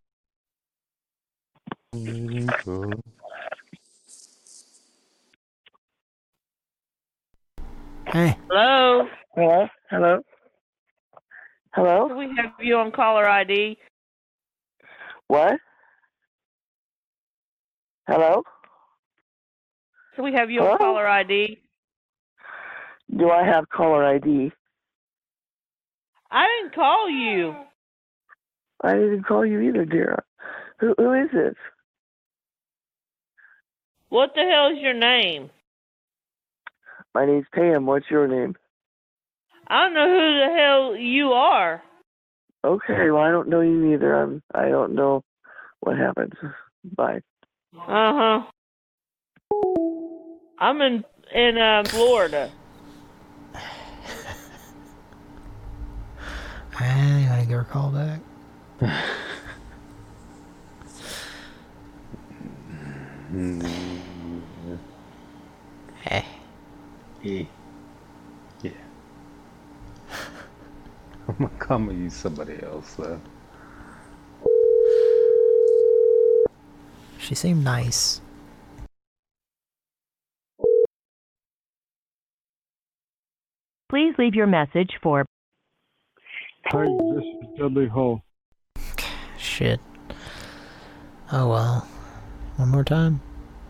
Hey. Hello? Hello? Hello? Hello? Do we have you on caller I D? What? Hello? Do we have you Hello? on caller I D? Do I have caller I D? I didn't call you. I didn't call you either, dear. Who, who is this? What the hell is your name? My name's Pam. What's your name? I don't know who the hell you are. Okay, well, I don't know you either. I'm, I don't know what happened. Bye. Uh-huh. I'm in, in uh, Florida. Ah, you want to give her a call back? Hey. Hey. Yeah. I'm gonna come and use somebody else, though. She seemed nice. Please leave your message for... Hi, this is Dudley Hall. Shit. Oh well. One more time?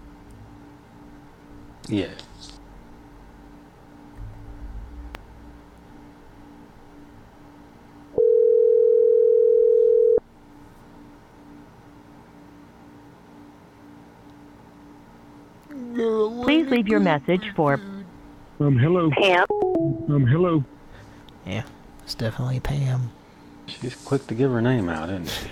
Yeah. Please leave your message for... Um, hello. Pam? Um, hello. Yeah, it's definitely Pam. She's quick to give her name out, isn't she?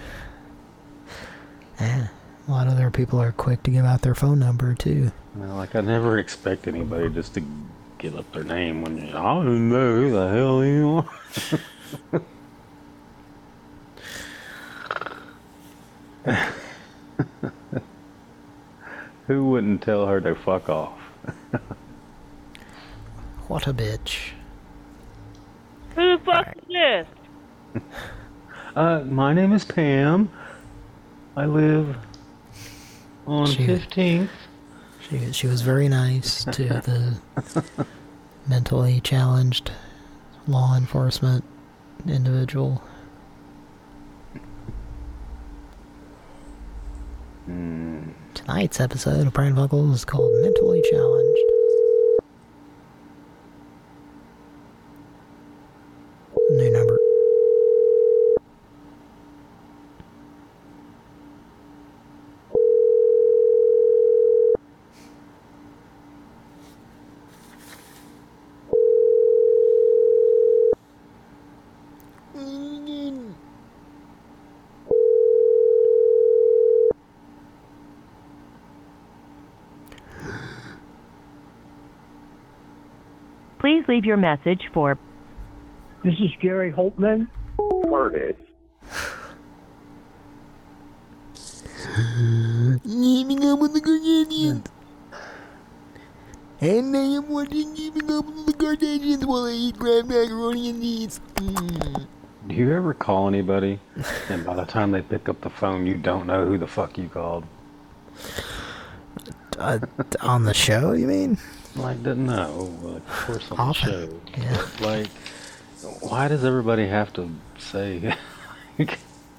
Yeah, a lot of other people are quick to give out their phone number, too. Well, like, I never expect anybody just to give up their name when you, I don't know who the hell you are. Who wouldn't tell her to fuck off? What a bitch. Who the fuck is this? Uh, my name is Pam. I live on She- fifteenth. She, she was very nice to the mentally challenged law enforcement individual. Mm. Tonight's episode of Pran Funkels is called Mentally Challenged. New number. leave your message for... This is Gary Holtman. Curtis. Keeping up with the Kardashians. And I am watching Keeping Up with the Kardashians while I eat fried macaroni and cheese. Mm. Do you ever call anybody, and by the time they pick up the phone, you don't know who the fuck you called? Uh, on the show, you mean? Like, didn't know. Like, of course on Often. the show. Yeah. But, like, why does everybody have to say, you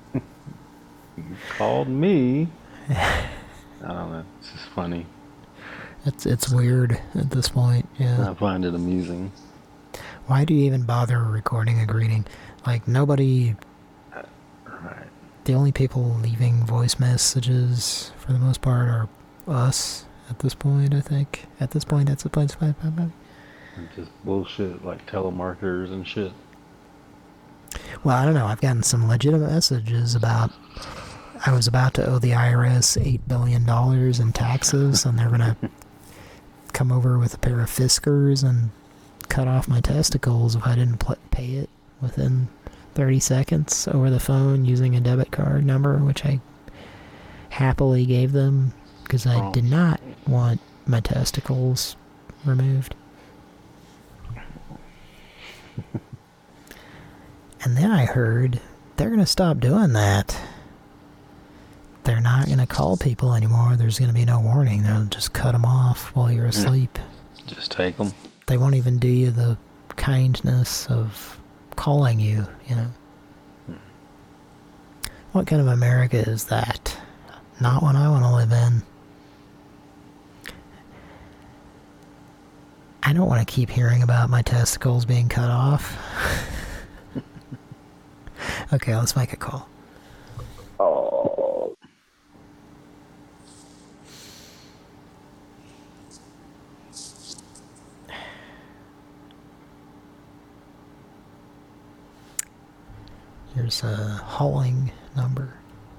called me? I don't know. It's just funny. It's it's weird at this point, yeah. I find it amusing. Why do you even bother recording a greeting? Like, nobody... Right. The only people leaving voice messages, for the most part, are us at this point, I think. At this point, that's the point. And just bullshit, like telemarketers and shit. Well, I don't know. I've gotten some legitimate messages about... I was about to owe the I R S eight billion dollars in taxes, and they're going to come over with a pair of Fiskars and cut off my testicles if I didn't pl- pay it within thirty seconds over the phone using a debit card number, which I happily gave them because I Oh. did not want my testicles removed. And then I heard they're going to stop doing that. They're not going to call people anymore. There's going to be no warning. They'll just cut them off while you're asleep. Just take them. They won't even do you the kindness of calling you, you know. What kind of America is that? Not one I want to live in. I don't want to keep hearing about my testicles being cut off. Okay, let's make a call. Oh. Here's a hauling number.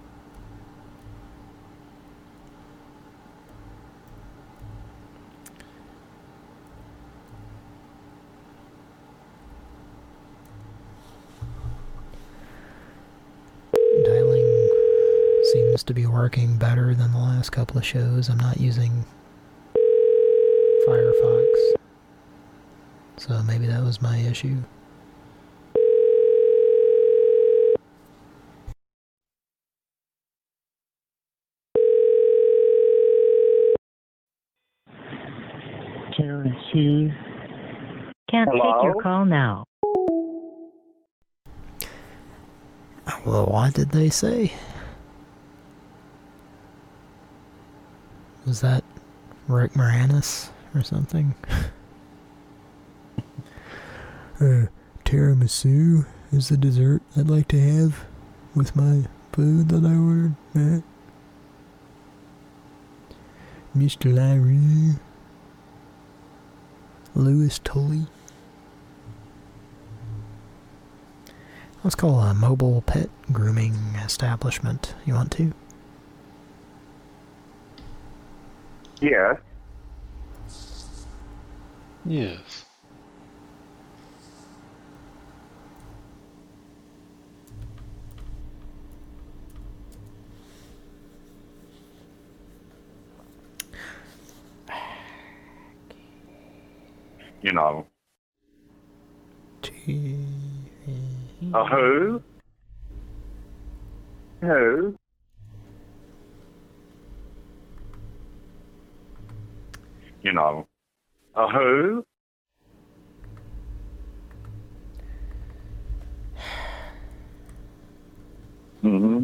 Dialing seems to be working better than the last couple of shows. I'm not using Firefox, so maybe that was my issue. Tennessee. Can't Hello? take your call now. Well, what did they say? Was that Rick Moranis or something? uh, tiramisu is the dessert I'd like to have with my food that I ordered, Matt. Mister Larry. Louis Tully. Let's call a mobile pet grooming establishment. You want to? Yes. Yes. You know. A who? Who? You know. A who? Mm-hmm.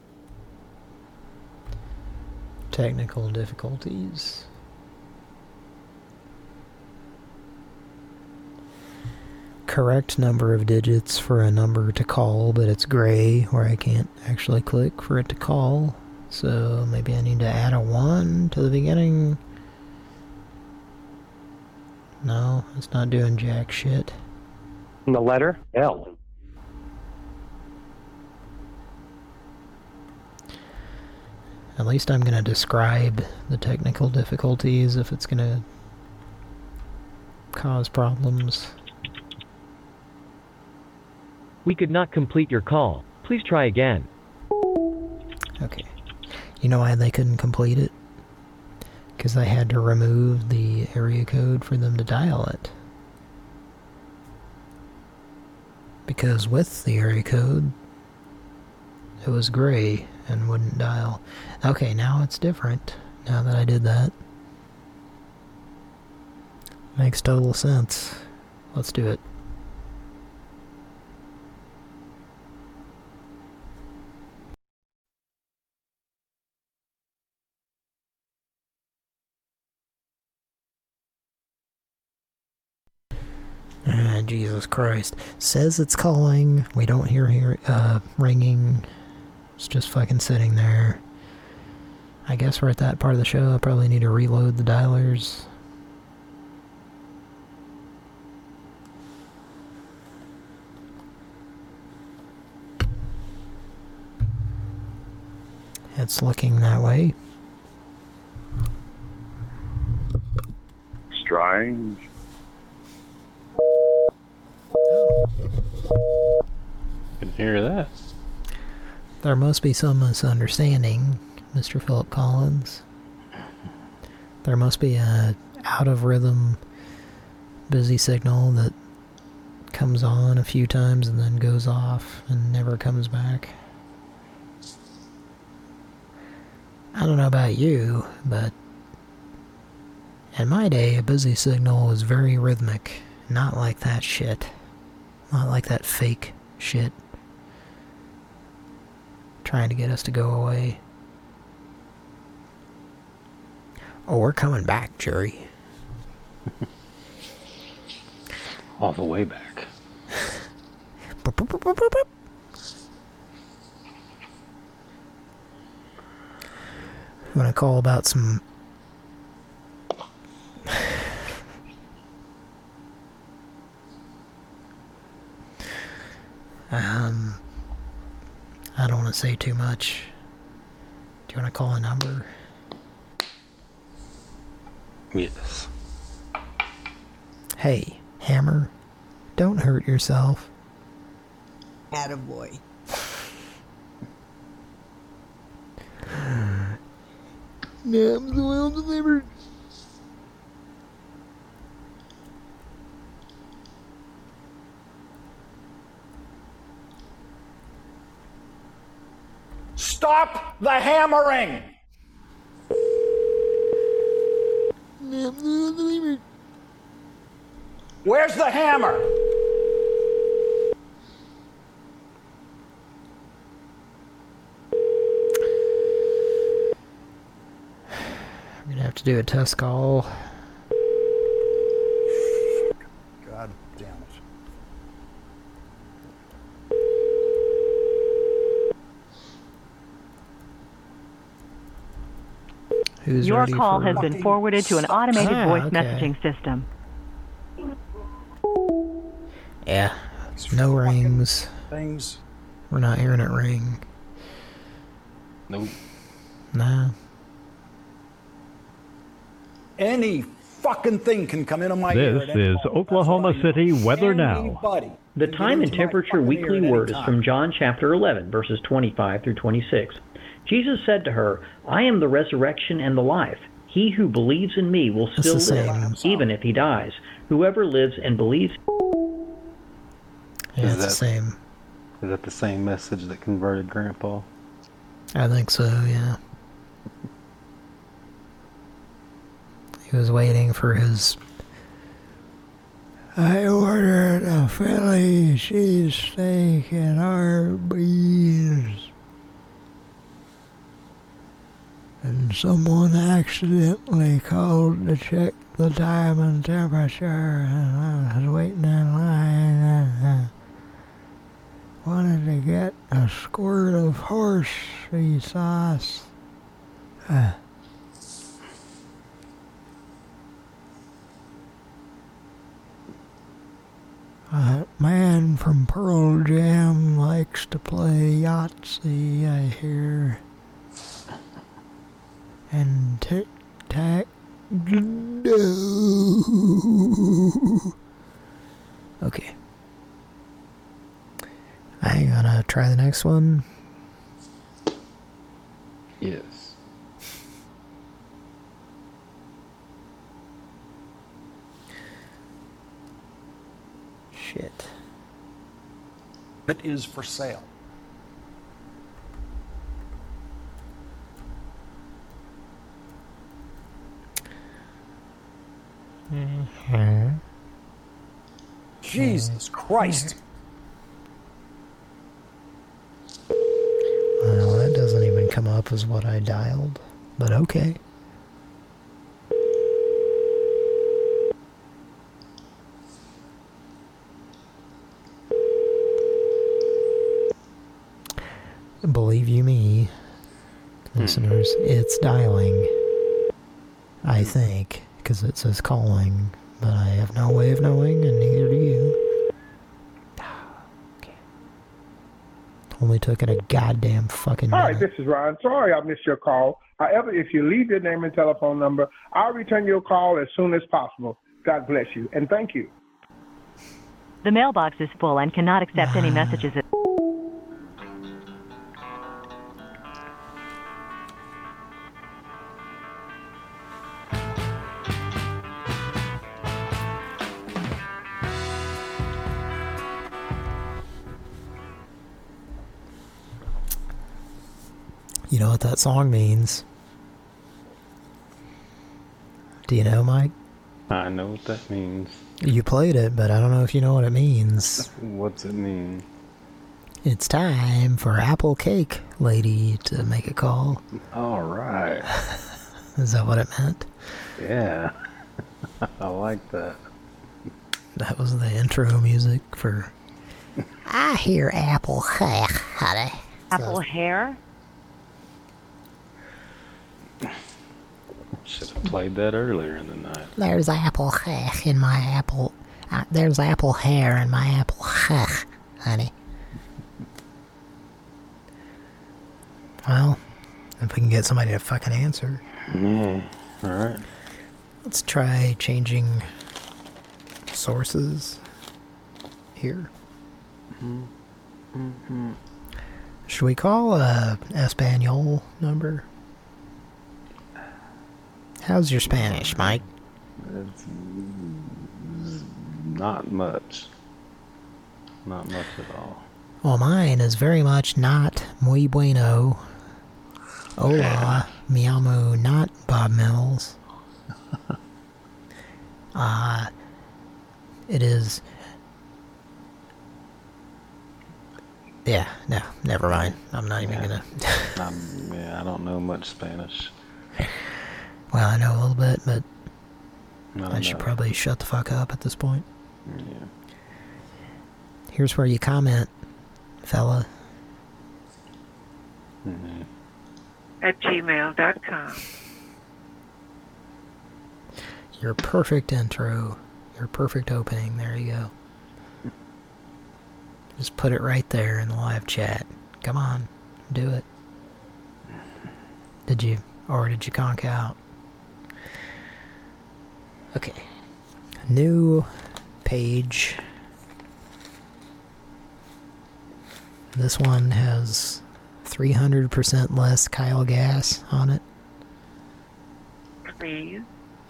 Technical difficulties. Correct number of digits for a number to call, but it's gray where I can't actually click for it to call. So maybe I need to add a one to the beginning. No, it's not doing jack shit. And the letter L. At least I'm going to describe the technical difficulties if it's going to cause problems. We could not complete your call. Please try again. Okay. You know why they couldn't complete it? Because I had to remove the area code for them to dial it. Because with the area code, it was gray and wouldn't dial. Okay, now it's different. Now that I did that. Makes total sense. Let's do it. Ah, Jesus Christ. Says it's calling. We don't hear hear uh ringing. It's just fucking sitting there. I guess we're at that part of the show. I probably need to reload the dialers. It's looking that way. Strange. Can hear that. There must be some misunderstanding, Mister Philip Collins. There must be a out-of-rhythm busy signal that comes on a few times and then goes off and never comes back. I don't know about you, but in my day, a busy signal was very rhythmic. Not like that shit. Not like that fake shit. Trying to get us to go away. Oh, we're coming back, Jerry. All the way back. Boop, boop, boop, boop, boop, boop. I'm gonna call about some... um... I don't want to say too much. Do you want to call a number? Yes. Hey, Hammer, don't hurt yourself. Attaboy. Name's well delivered. Stop the hammering! Where's the hammer? We're gonna have to do a test call. God damn it. Who's Your ready call for... has been forwarded to an automated Ah, voice okay. messaging system. Yeah, no rings. Things. We're not hearing it ring. Nope. Nah. Any fucking thing can come into my ear. This is Oklahoma City Weather Now. The Time and Temperature Weekly Word is from John chapter eleven, verses twenty-five through twenty-six. Jesus said to her, I am the resurrection and the life. He who believes in me will still It's the live, same. even if he dies. Whoever lives and believes... Yeah, Is it's the that- same. Is that the same message that converted Grandpa? I think so, yeah. He was waiting for his... I ordered a Philly cheesesteak and Arby's. And someone accidentally called to check the time and temperature, and I was waiting in line and uh, wanted to get a squirt of horsey sauce. Uh, That man from Pearl Jam likes to play Yahtzee, I hear. And tic-tac-toe. next one? Yes. Shit. It is for sale. Mm-hmm. Jesus Christ. Well, that doesn't even come up as what I dialed, but okay. Believe you me, listeners, it's dialing. I think, because it says calling, but I have no way of knowing, and neither do you. Okay. Only took it a goddamn fucking minute. Hi, this is Ron. Sorry I missed your call. However, if you leave your name and telephone number, I'll return your call as soon as possible. God bless you, and thank you. The mailbox is full and cannot accept any messages. At You know what that song means? Do you know, Mike? I know what that means. You played it, but I don't know if you know what it means. What's it mean? It's time for Apple Cake Lady to make a call. All right. Is that what it meant? Yeah. I like that. That was the intro music for... I hear apple hair, honey. Apple So- hair? Should have played that earlier in the night. There's apple hair in my apple... Uh, there's apple hair in my apple hair, honey. Well, if we can get somebody to fucking answer. Yeah, alright. Let's try changing sources here. Mm-hmm. Mm-hmm. Should we call a Espanol number? How's your Spanish, Mike? It's not much. Not much at all. Well, mine is very much not muy bueno. Hola, me llamo not Bob Mills. Uh, it is... Yeah, no, never mind. I'm not even Yeah. gonna... I'm, yeah, I don't know much Spanish. Well, I know a little bit, but Not I should enough. probably shut the fuck up at this point. Yeah. Here's where you comment, fella. Mm-hmm. At gmail dot com. Your perfect intro. Your perfect opening. There you go. Just put it right there in the live chat. Come on. Do it. Did you? Or did you conk out? Okay. New page. This one has three hundred percent less Kyle gas on it. Please.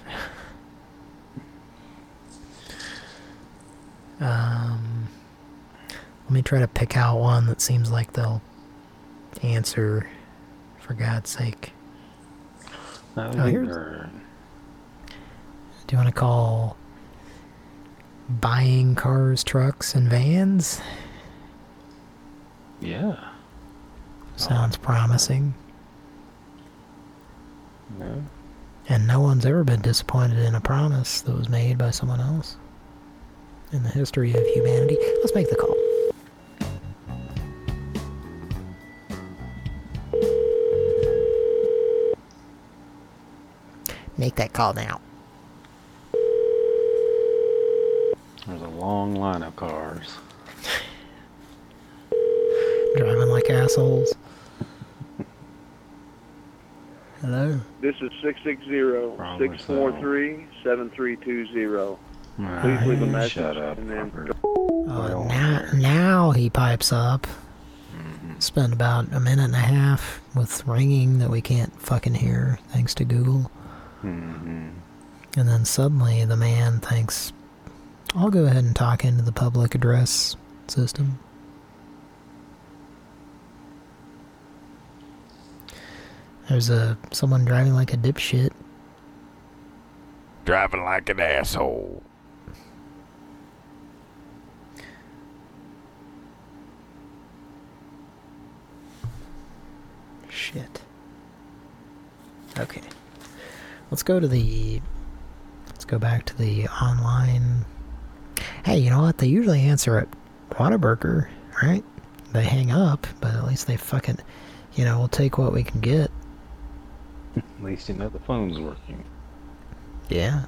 Um, let me try to pick out one that seems like they'll answer, for God's sake. That Oh, would be here's- great. Do you want to call buying cars, trucks, and vans? Yeah. Sounds promising. Yeah. And no one's ever been disappointed in a promise that was made by someone else in the history of humanity. Let's make the call. Make that call now. There's a long line of cars. Driving like assholes. Hello? This is six six zero, six four three, seven three two zero. Please leave a message Shut up. and then Oh, now, now he pipes up. Mm-hmm. spend about a minute and a half with ringing that we can't fucking hear, thanks to Google. Mm-hmm. And then suddenly the man thinks, I'll go ahead and talk into the public address system. There's a someone driving like a dipshit. Driving like an asshole. Shit. Okay. Let's go to the... Let's go back to the online... Hey, you know what? They usually answer at Whataburger, right? They hang up, but at least they fucking... You know, we'll take what we can get. At least you know the phone's working. Yeah.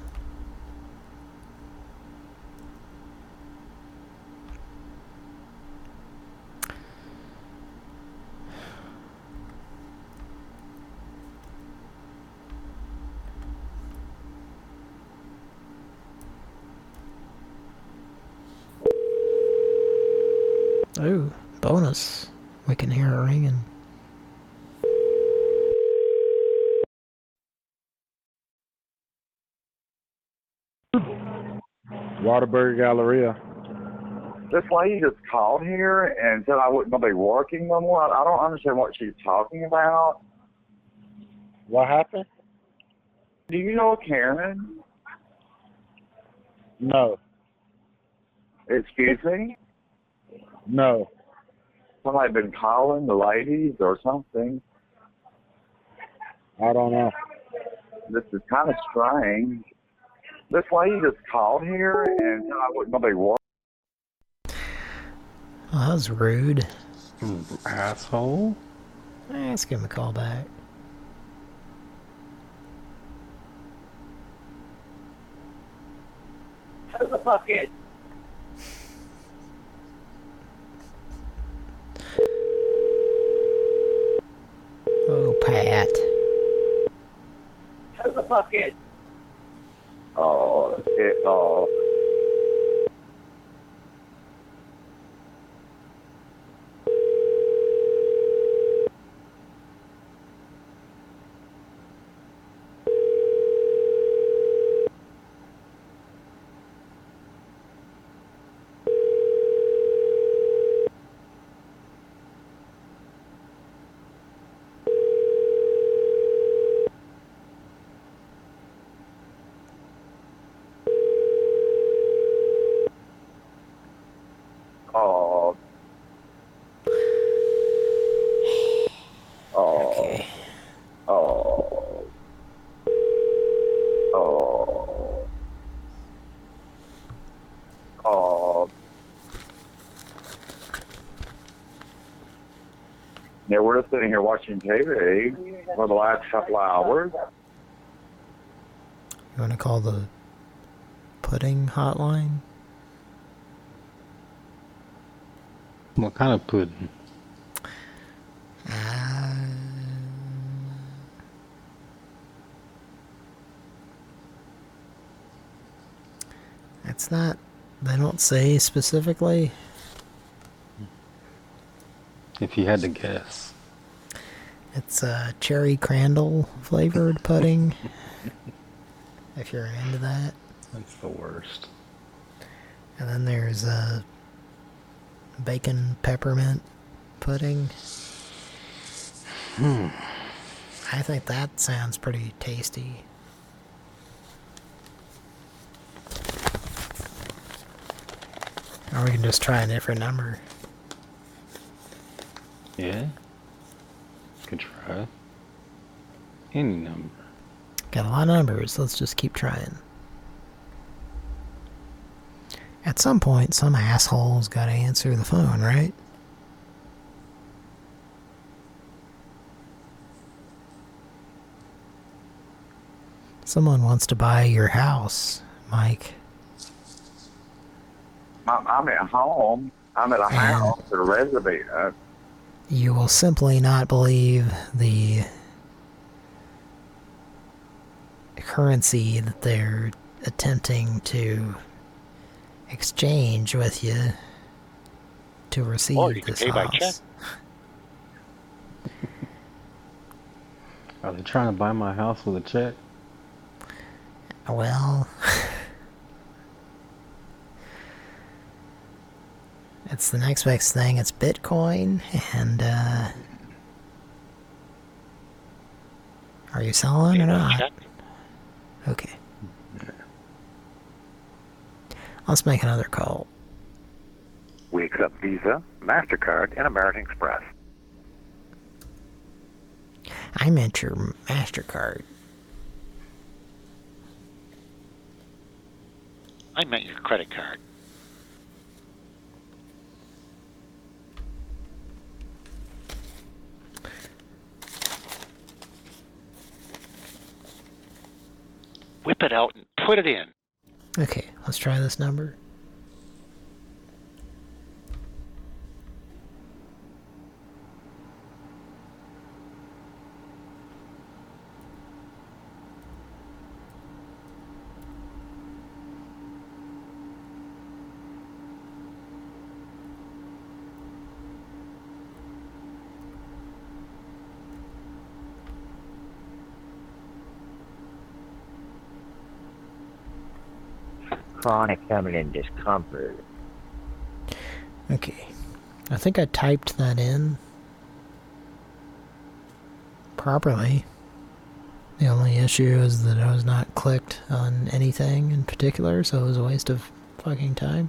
Oh, bonus. We can hear it ringing. Waterbury Galleria. This lady just called here and said I wouldn't gonna be working no more. I I don't understand what she's talking about. What happened? Do you know Karen? No. Excuse me? No. Somebody been calling the ladies or something. I don't know. This is kind of strange. This lady just called here and said I wouldn't gonna be working. Well, that was rude. Asshole. Let's give him a call back. Shut the fuck in. Oh, Pat. Shut the fuck in. Oh, it, oh. Oh. Oh. Okay. Oh. Oh. Oh. Yeah, we're just sitting here watching T V for the last couple of hours. You want to call the pudding hotline? What kind of pudding? Uh, it's not... They don't say specifically. If you had to guess. It's uh, cherry crandall flavored pudding. If you're into that. That's the worst. And then there's uh, bacon peppermint pudding. Hmm. I think that sounds pretty tasty. Or we can just try a different number. Yeah. Could try. Any number. Got a lot of numbers. Let's just keep trying. At some point, some asshole's got to answer the phone, right? Someone wants to buy your house, Mike. I'm, I'm at home. I'm at a house at a reservation. You will simply not believe the currency that they're attempting to exchange with you to receive Or you can this pay by house. check. Are they trying to buy my house with a check? Well, it's the next best thing. It's Bitcoin, and uh, are you selling or not? Check. Okay. Let's make another call. We accept Visa, MasterCard, and American Express. I meant your MasterCard. I meant your credit card. Whip it out and put it in. Okay, let's try this number. Chronic feminine discomfort. Okay. I think I typed that in properly. The only issue is that I was not clicked on anything in particular, so it was a waste of fucking time.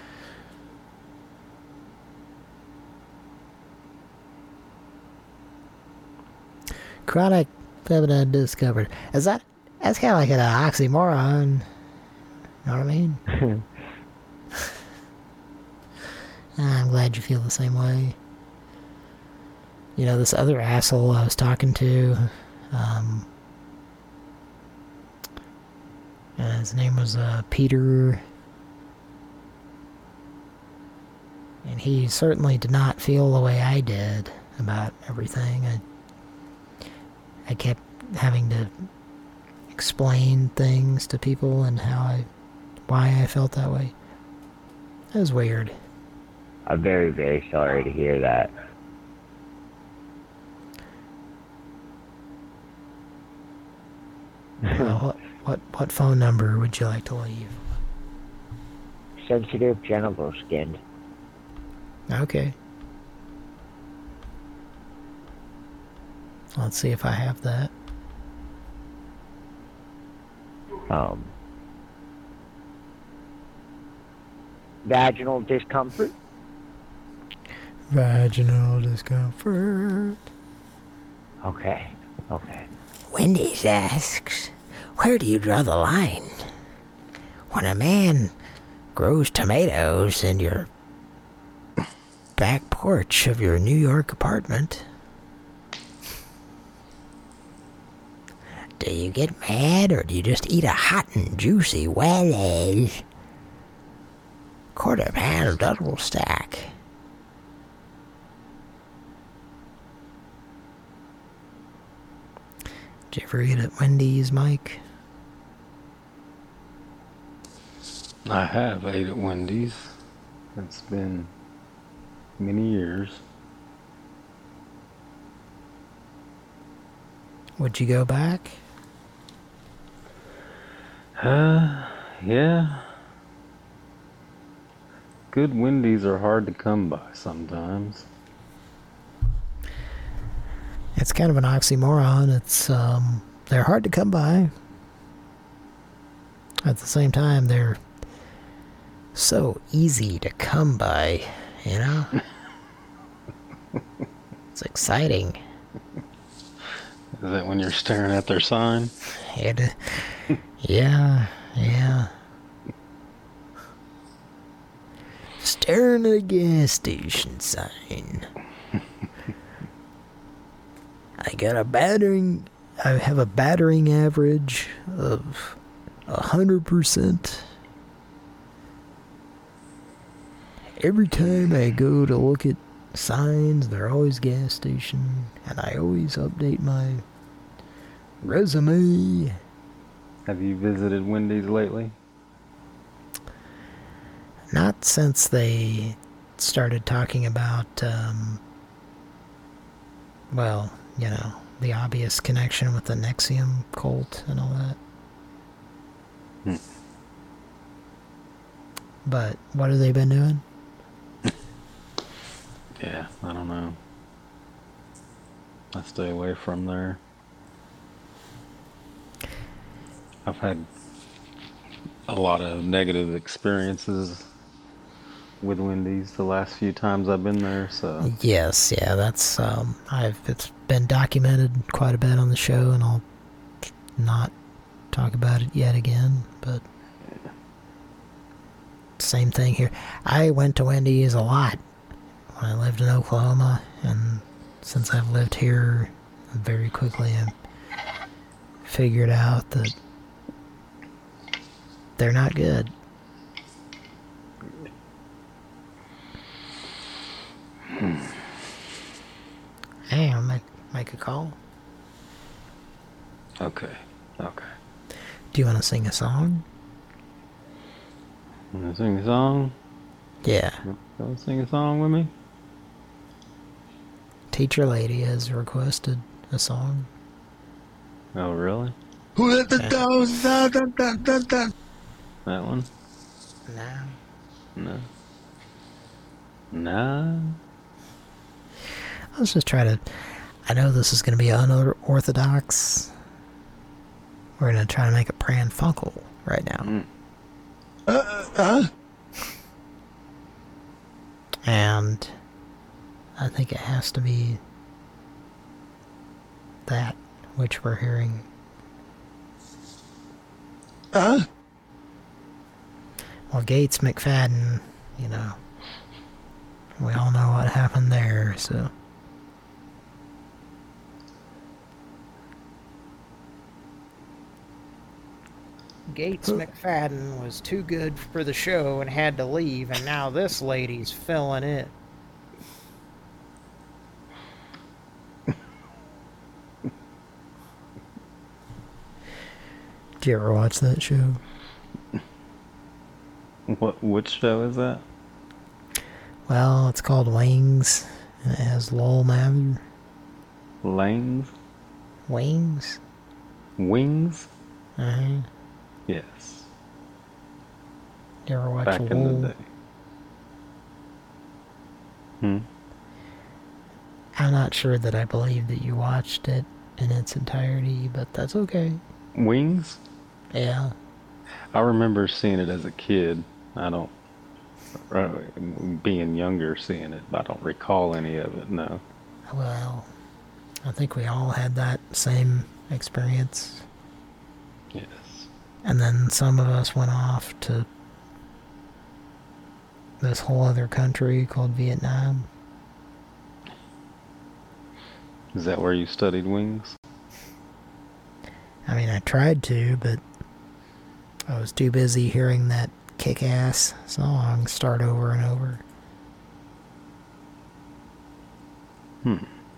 Chronic feminine discomfort. Is that... That's kind of like an oxymoron. You know what I mean? I'm glad you feel the same way. You know, this other asshole I was talking to, um, uh, his name was uh, Peter, and he certainly did not feel the way I did about everything. I, I kept having to explain things to people and how I why I felt that way. That was weird. I'm very, very sorry to hear that. Well, what, what, what phone number would you like to leave? Sensitive genital skin. Okay. Let's see if I have that. Um... Vaginal discomfort? Vaginal discomfort. Okay, okay. Wendy's asks, where do you draw the line? When a man grows tomatoes in your back porch of your New York apartment, do you get mad or do you just eat a hot and juicy Wendy's? Quarter pound double stack. Did you ever eat at Wendy's, Mike? I have ate at Wendy's. It's been many years. Would you go back? Uh, yeah. Good Wendy's are hard to come by sometimes. It's kind of an oxymoron. It's, um, they're hard to come by. At the same time, they're so easy to come by, you know? It's exciting. Is that when you're staring at their sign? It, yeah, yeah. Staring at a gas station sign. I got a battering, I have a battering average of a hundred percent. Every time I go to look at signs, they're always gas station, and I always update my resume. Have you visited Wendy's lately? Not since they started talking about, um, well, you know, the obvious connection with the Nexium cult and all that. Hmm. But what have they been doing? Yeah, I don't know. I stay away from there. I've had a lot of negative experiences with Wendy's the last few times I've been there, so... Yes, yeah, that's, um, I've, it's been documented quite a bit on the show, and I'll not talk about it yet again, but... Same thing here. I went to Wendy's a lot when I lived in Oklahoma, and since I've lived here, very quickly I figured out that they're not good. Hmm. Hey, I'll make, make a call. Okay, okay. Do you want to sing a song? Want to sing a song? Yeah. Go sing a song with me? Teacher Lady has requested a song. Oh, really? Who let the dogs out? Dun, dun, dun, dun. That one? No. No. No. Let's just try to... I know this is going to be unorthodox. We're going to try to make a Pran Funkel right now. Mm. Uh, uh. And I think it has to be that which we're hearing. Uh? Well, Gates McFadden, you know, we all know what happened there, so... Gates McFadden was too good for the show and had to leave, and now this lady's filling it. Did you ever watch that show? What? Which show is that? Well, it's called Wings, and it has Lowell Mather. Lanes? Wings? Wings? Uh-huh. Yes. You ever watch Back Lowell? in the day. Hmm? I'm not sure that I believe that you watched it in its entirety, but that's okay. Wings? Yeah. I remember seeing it as a kid. I don't... Uh, being younger seeing it, but I don't recall any of it, no. Well, I think we all had that same experience. Yes. And then some of us went off to this whole other country called Vietnam. Is that where you studied wings? I mean, I tried to, but I was too busy hearing that kick-ass song start over and over. Hmm.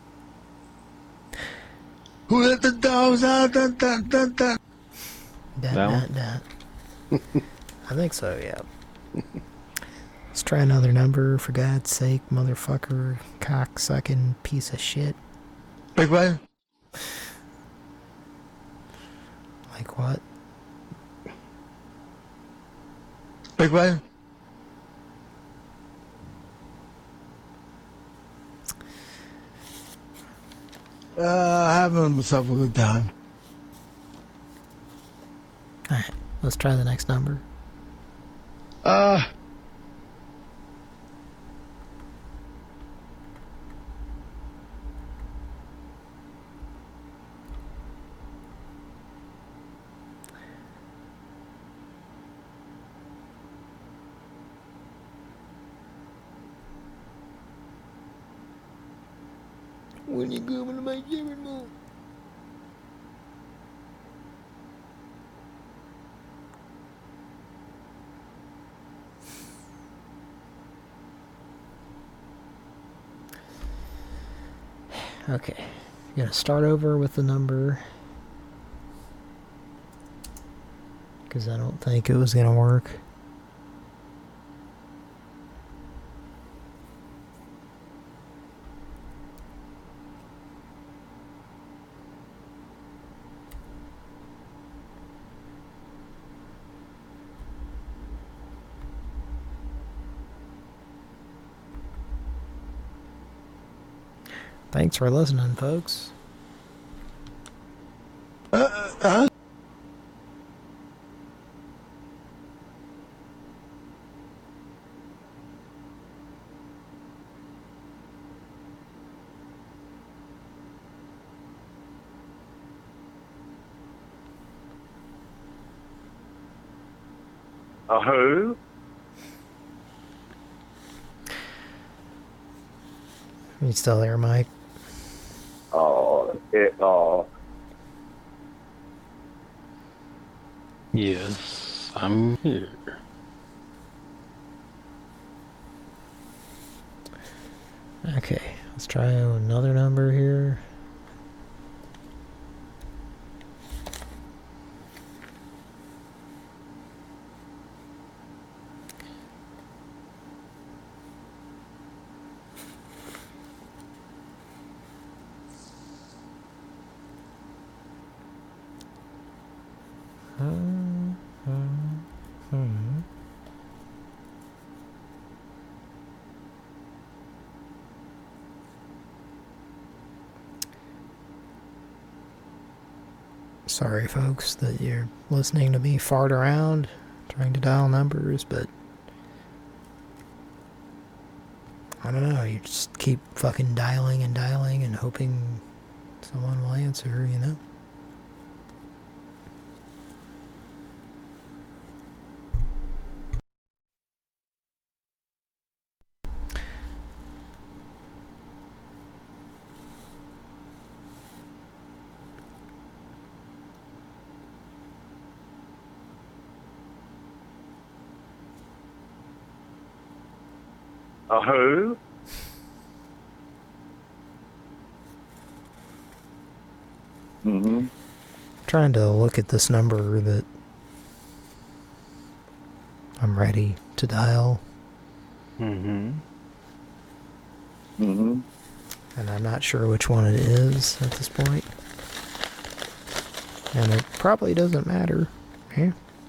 Who let the dogs out? Dun, dun, dun, dun. Dun, That dun, dun. I think so, yeah. Let's try another number, for God's sake, motherfucker, cock-sucking piece of shit. Big way. Like what? Big way. Uh, having myself a good time. Alright, let's try the next number. Uh... When you go into my gaming mode. Okay, I'm gonna start over with the number because I don't think it was gonna work. Thanks for listening, folks. Uh, uh, A who? You still there, Mike? Oh, it, uh, Yes, I'm here. Okay, let's try another number here. Hmm, hmm, hmm. Sorry, folks, that you're listening to me fart around, trying to dial numbers, but I don't know, you just keep fucking dialing and dialing and hoping someone will answer, you know? a who? Mm-hmm. Trying to look at this number that I'm ready to dial. Mm-hmm. Mm-hmm. And I'm not sure which one it is at this point. And it probably doesn't matter. Yeah.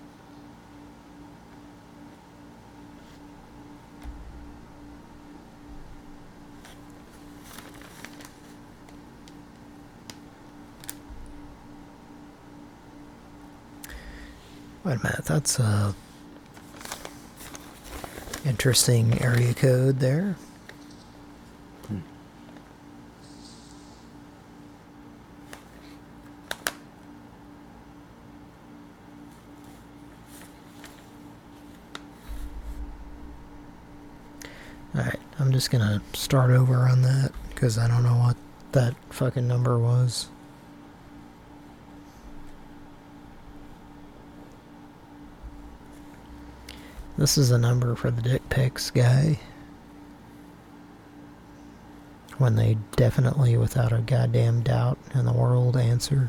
Wait a minute, that's a interesting area code there. Hmm. Alright, I'm just gonna start over on that, because I don't know what that fucking number was. This is a number for the dick pics guy. When they definitely, without a goddamn doubt in the world, answer.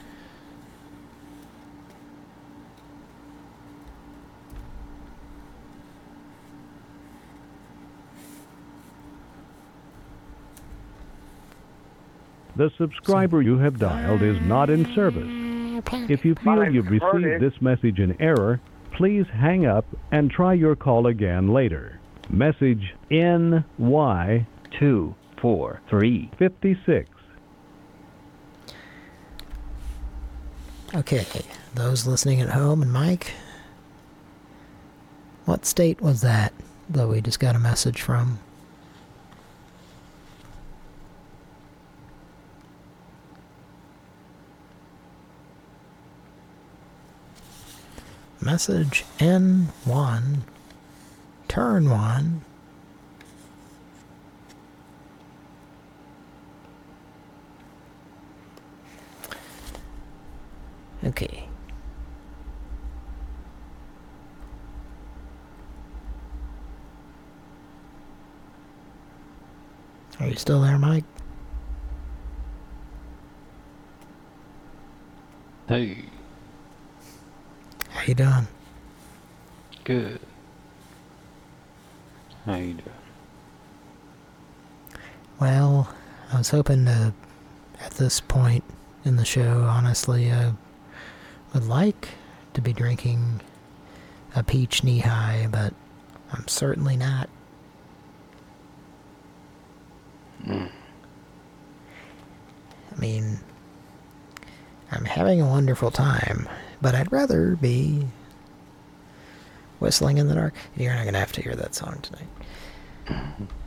The subscriber you have dialed is not in service. If you feel you've received this message in error, please hang up and try your call again later. Message N Y two four three five six. Okay, those listening at home, and Mike, what state was that that we just got a message from? Message N one, turn one. Okay. Are you still there, Mike? Hey. How you doing? Good. How you doing? Well, I was hoping to, at this point in the show, honestly, I would like to be drinking a peach knee-high, but I'm certainly not. Mm. I mean, I'm having a wonderful time, but I'd rather be whistling in the dark. You're not going to have to hear that song tonight.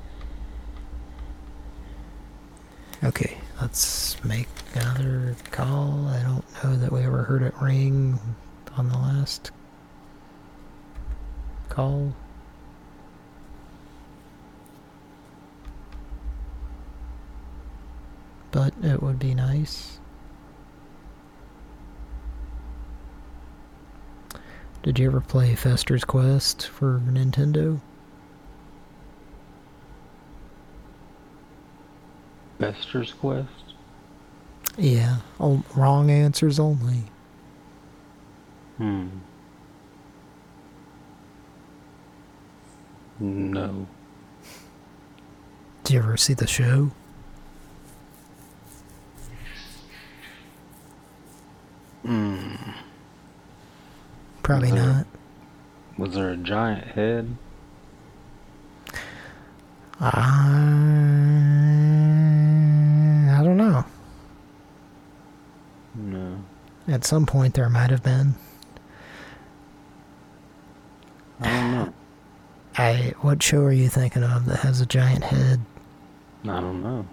Okay, let's make another call. I don't know that we ever heard it ring on the last call. But it would be nice. Did you ever play Fester's Quest for Nintendo? Fester's Quest? Yeah, oh, wrong answers only. Hmm. No. Did you ever see the show? Hmm. Probably was there, not. Was there a giant head? Uh, I don't know. No. At some point there might have been. I don't know. I. What show are you thinking of that has a giant head? I don't know.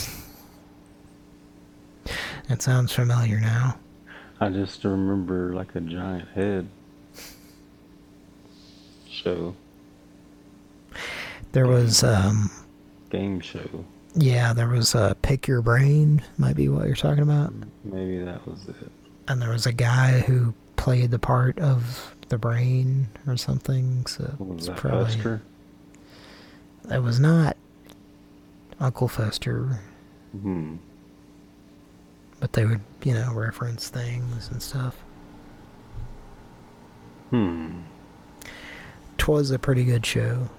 It sounds familiar now. I just remember like a giant head show. There was, um... game show. Yeah, there was uh, Pick Your Brain, might be what you're talking about. Maybe that was it. And there was a guy who played the part of the brain or something, so Was it's that probably... Fester? It was not Uncle Fester. Hmm. But they would, you know, reference things and stuff. Hmm. 'Twas a pretty good show.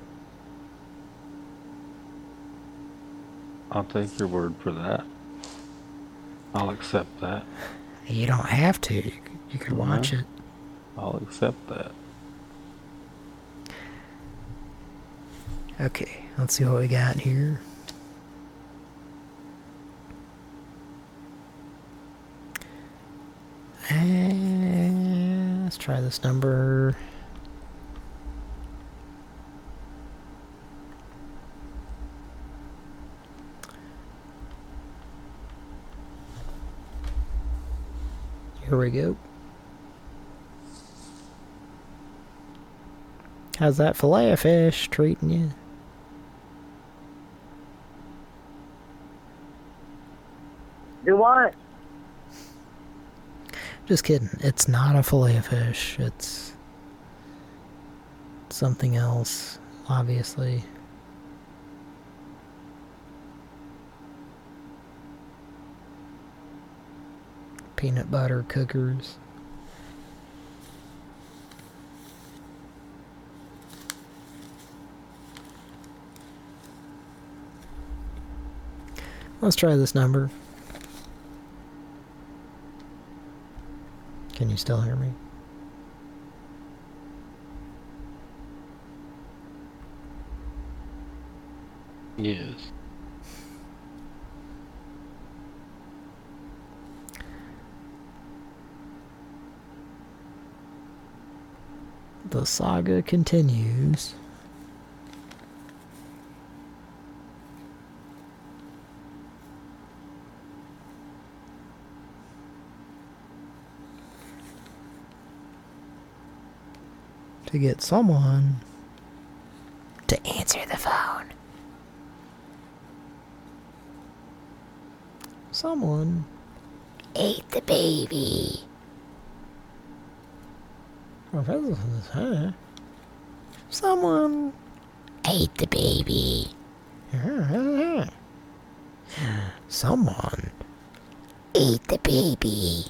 I'll take your word for that. I'll accept that. You don't have to. You could, you could watch Yeah. it. I'll accept that. Okay, let's see what we got here. And let's try this number. Here we go. How's that fillet of fish treating you? Do what? Just kidding. It's not a fillet of fish. It's something else, obviously. Peanut butter cookers. Let's try this number. Can you still hear me? Yes. The saga continues. To get someone to answer the phone. Someone ate the baby. Someone ate the baby. Someone ate the baby.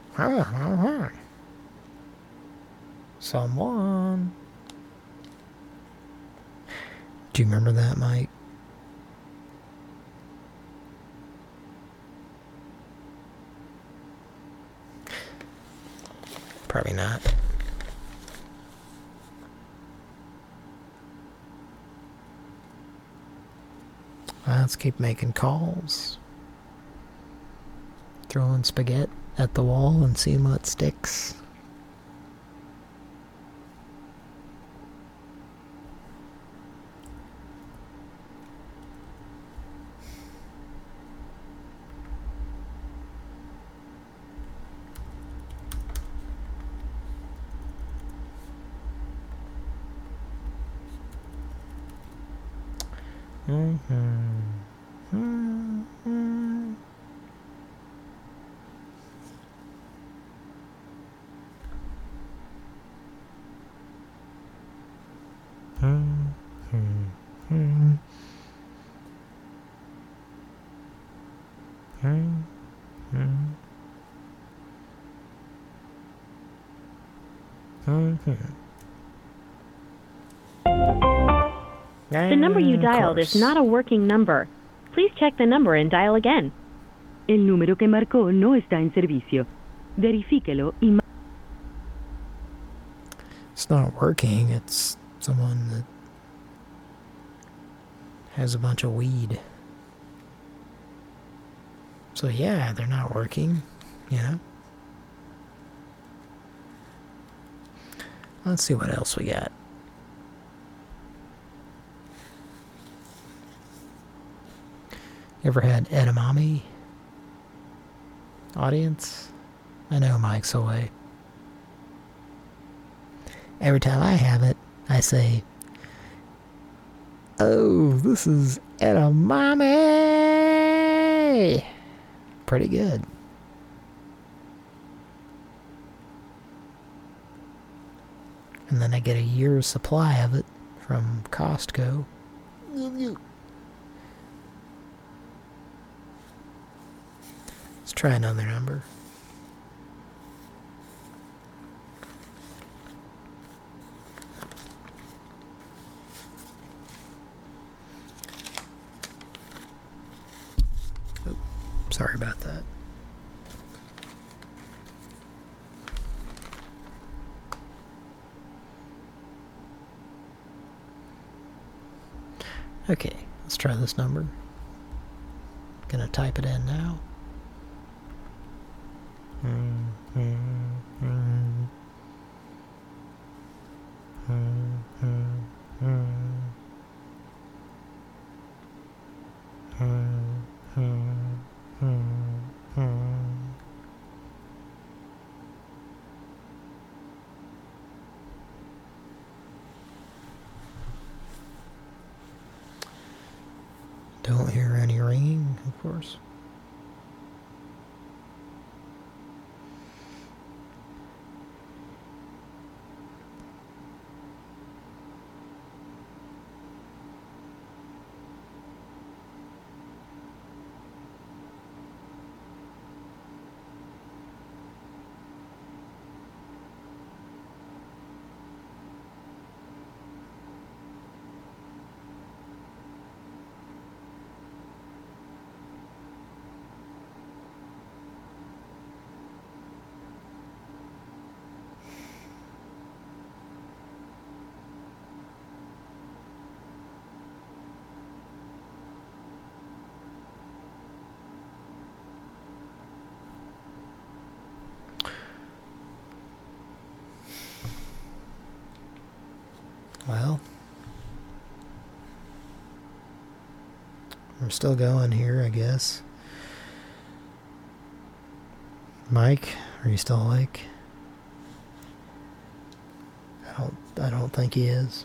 Someone. Do you remember that, Mike? Probably not. Let's keep making calls. Throwing spaghetti at the wall and seeing what sticks. Mm-hmm. Mm-hmm. Mm-hmm. Mm-hmm. The number you dialed is not a working number. Please check the number and dial again. El número que marcó no está en servicio. Verifíquelo y... It's not working. It's someone that has a bunch of weed. So yeah, they're not working, you know? Let's see what else we got. Ever had edamame? Audience? I know Mike's away. Every time I have it, I say, oh, this is edamame! Pretty good. And then I get a year's supply of it from Costco. Let's try another number. Oh, sorry about that. Okay, let's try this number. Gonna type it in now. Mm, mm, mm. Mm, mm, mm. Mm, mm, mm, mm. Don't hear any ringing, of course. Well, we're still going here, I guess. Mike, are you still awake? I don't, I don't think he is.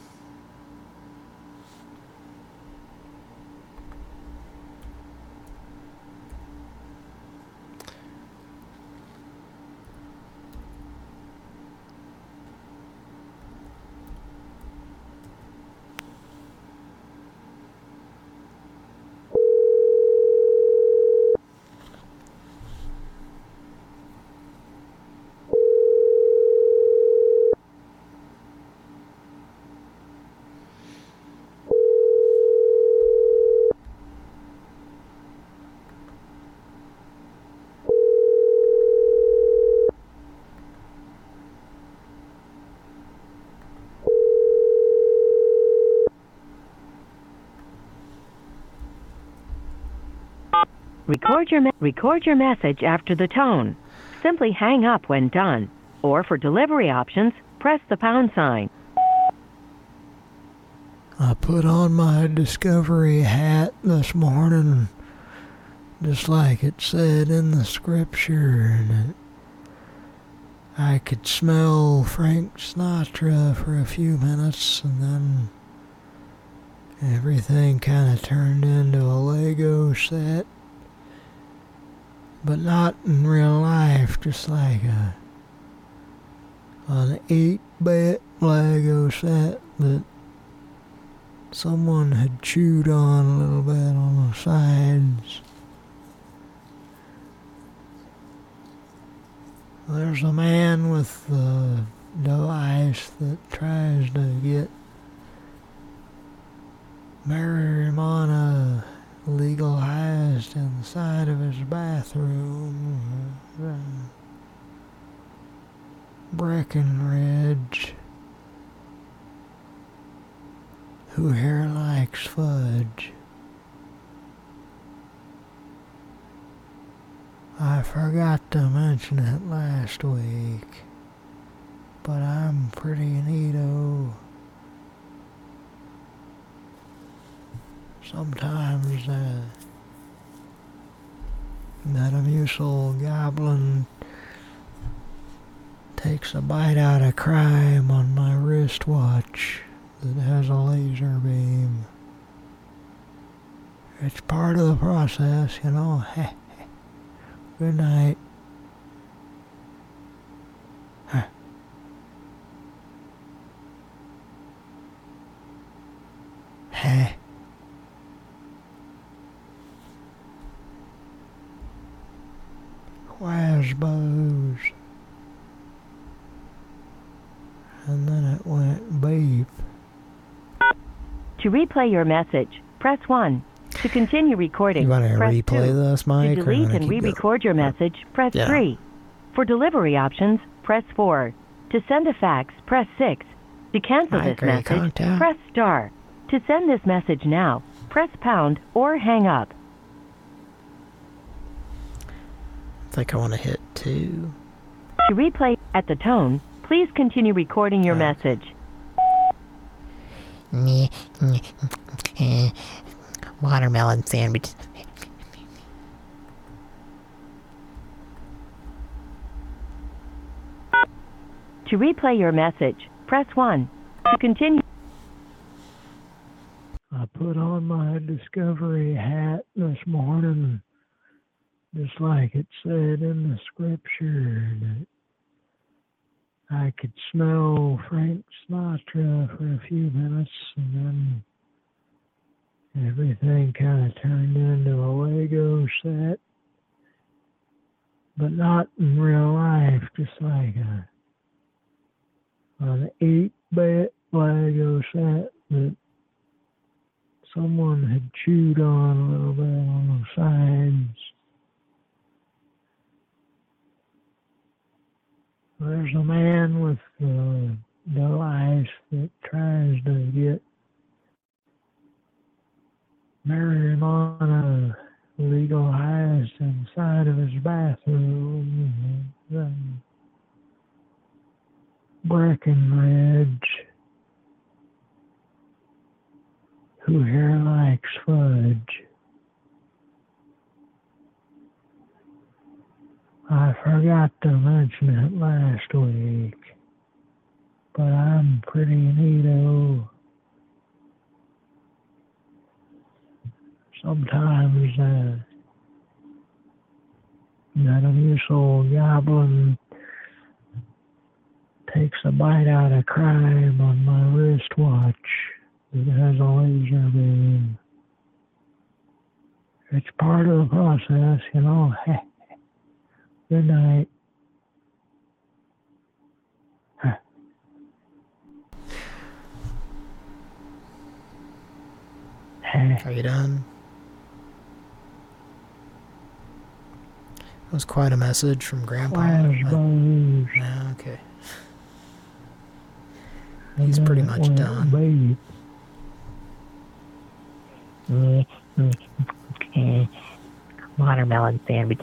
Record your, me- record your message after the tone. Simply hang up when done. Or for delivery options, press the pound sign. I put on my Discovery hat this morning, just like it said in the scripture, and it, I could smell Frank Sinatra for a few minutes, and then everything kind of turned into a Lego set, but not in real life, just like a an eight-bit Lego set that someone had chewed on a little bit on the sides. There's a man with the device that tries to get marijuana legalized inside of his bathroom. Uh, Breckenridge, who here likes fudge. I forgot to mention it last week, but I'm pretty neato. Sometimes uh, Metamucil Goblin takes a bite out of crime on my wristwatch that has a laser beam. It's part of the process, you know. Good night. Huh. Huh. Quasbos. And then it went beep. To replay your message, press one. To continue recording, You want to press replay two. this, Mike? To or delete wanna and keep re-record your message, press Yeah. three. For delivery options, press four. To send a fax, press six. To cancel Mike, this are you message, contact? press star. To send this message now, press pound or hang up. I think I want to hit two. To replay at the tone, please continue recording your message. Watermelon sandwich. To replay your message, press one. To continue. I put on my Discovery hat this morning, just like it said in the scripture, that I could smell Frank Sinatra for a few minutes, and then everything kind of turned into a Lego set, but not in real life, just like a an eight-bit Lego set that someone had chewed on a little bit on the sides. There's a man with a device that tries to get marijuana legalized inside of his bathroom. And Breckenridge, who here likes fudge. I forgot to mention it last week, but I'm pretty neato. Sometimes uh, Metamucil Goblin takes a bite out of crime on my wristwatch that has a laser beam. It's part of the process, you know. Good night. Huh. Are you done? That was quite a message from Grandpa. Flashballs. Yeah, okay. He's pretty much done. watermelon sandwich.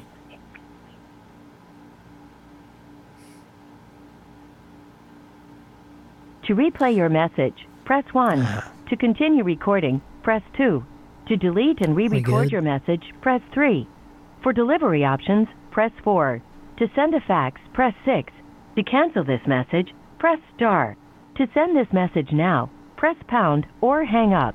To replay your message, press one. To continue recording, press two. To delete and re-record your message, press three. For delivery options, press four. To send a fax, press six. To cancel this message, press star. To send this message now, press pound or hang up.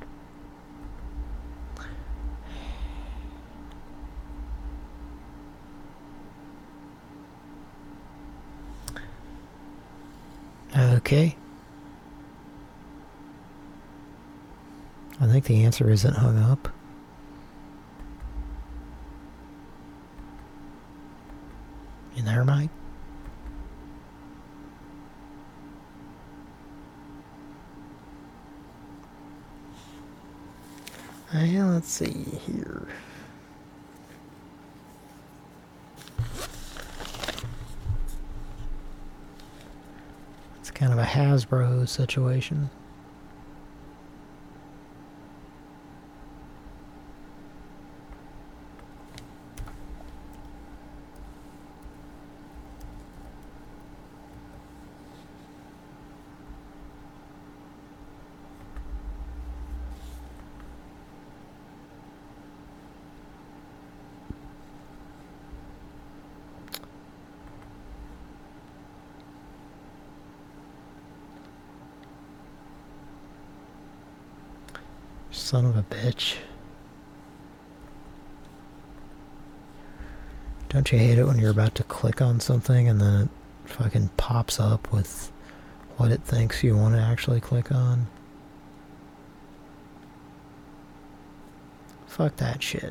Okay. I think the answer isn't hung up. You there, Mike? Uh, let's see here. It's kind of a Hasbro situation. Son of a bitch. Don't you hate it when you're about to click on something and then it fucking pops up with what it thinks you want to actually click on? Fuck that shit.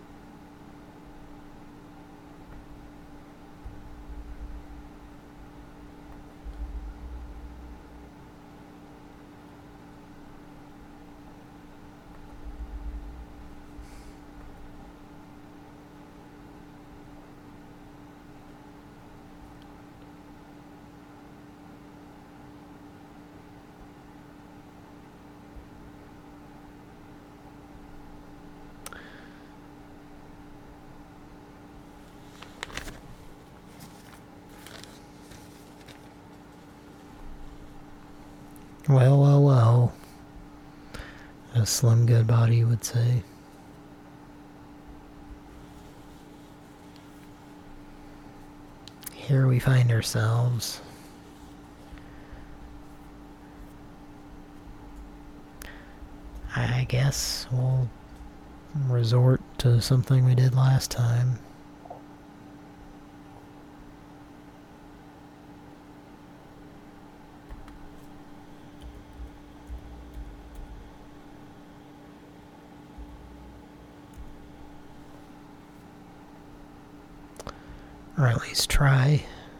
Well, well, well. As Slim Goodbody would say. Here we find ourselves. I guess we'll resort to something we did last time. Or at least try.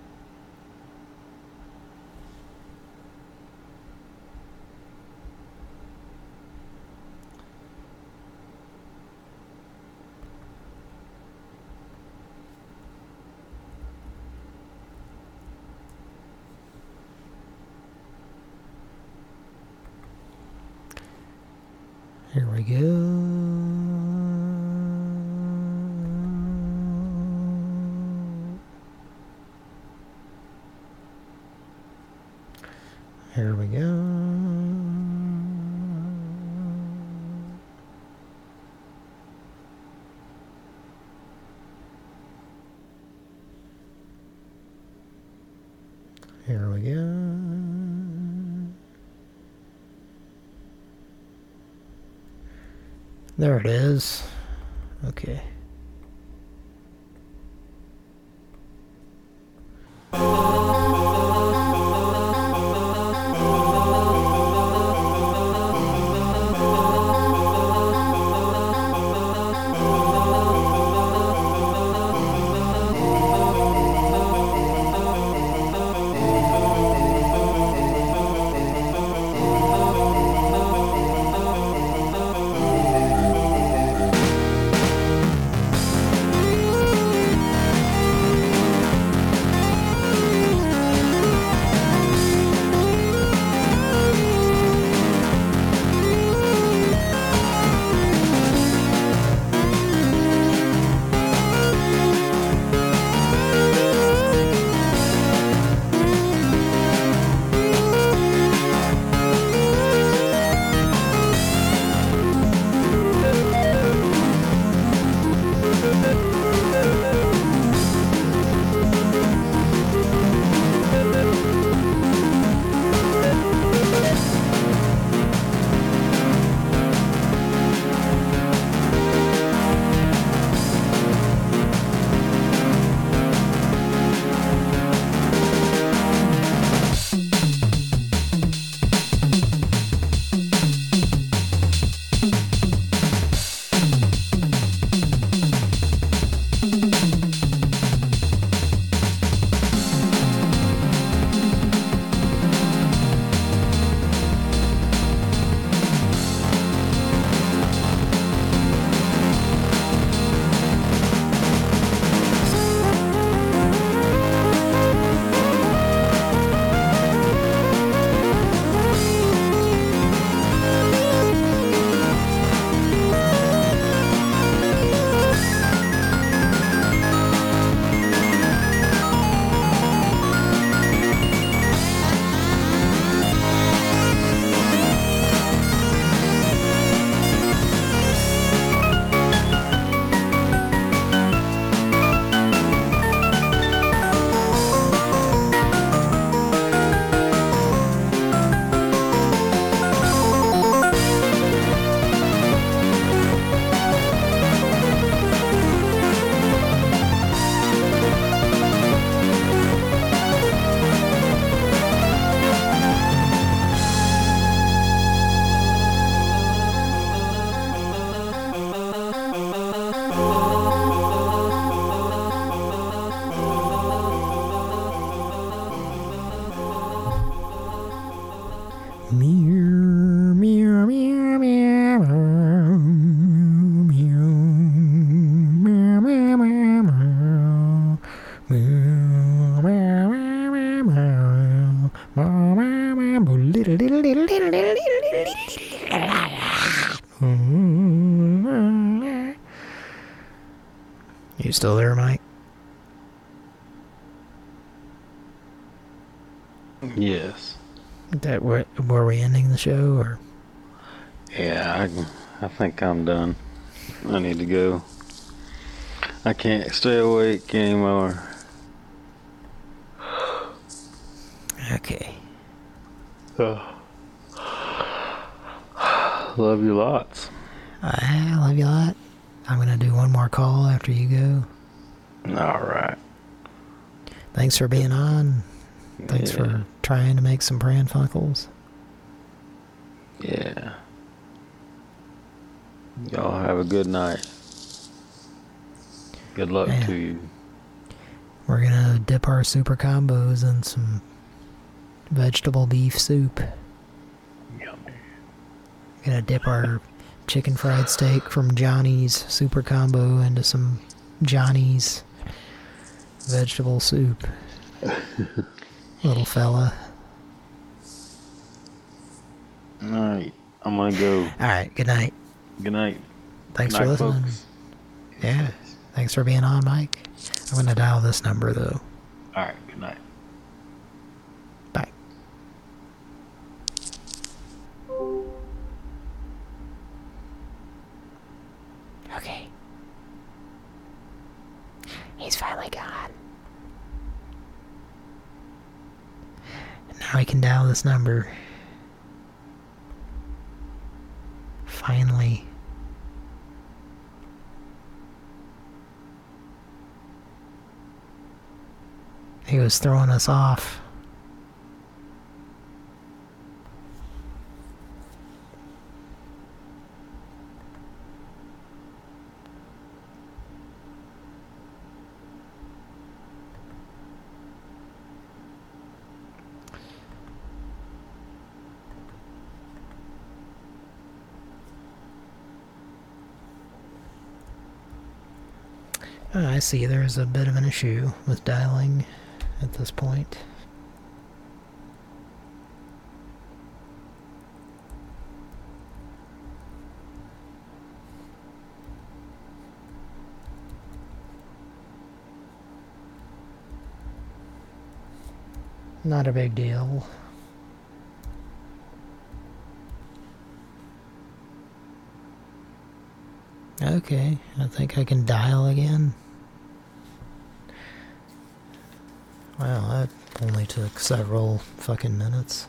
Here we go. Here we go. Here we go. There it is. Okay. Meow, meow, meow, meow, meow, meow, meow, meow, meow, meow, meow, meow, meow, meow, little, little, little, little, little, little. You still there, Mike? Yes. That were, were we ending the show, or? Yeah, I, I think I'm done. I need to go. I can't stay awake anymore. Okay. Oh. Love you lots. I love you a lot. I'm gonna do one more call after you go. All right. Thanks for being on. Thanks yeah. for trying to make some Pran Funkels. Yeah. Y'all have a good night. Good luck Man. to you. We're gonna dip our super combos in some vegetable beef soup. Yum. Gonna dip our chicken fried steak from Johnny's super combo into some Johnny's vegetable soup. Little fella. Alright, I'm gonna go. Alright, good night. Good night. Thanks Good for night, listening. folks. Yeah, thanks for being on, Mike. I'm gonna dial this number, though. Alright, good night. Bye. Okay. He's finally gone. And now I can dial this number. Finally. He was throwing us off. Oh, I see there's a bit of an issue with dialing at this point. Not a big deal. Okay, I think I can dial again. Wow, that only took several fucking minutes.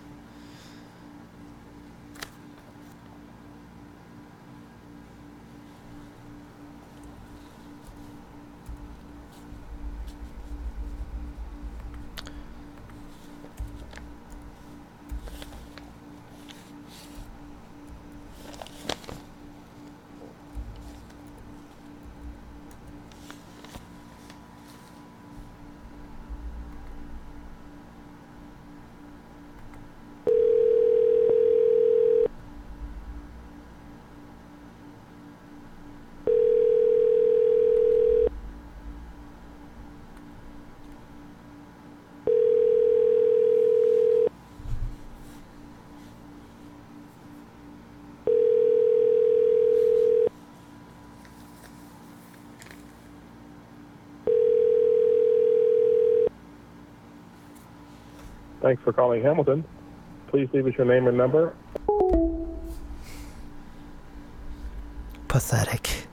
Thanks for calling Hamilton. Please leave us your name and number. Pathetic.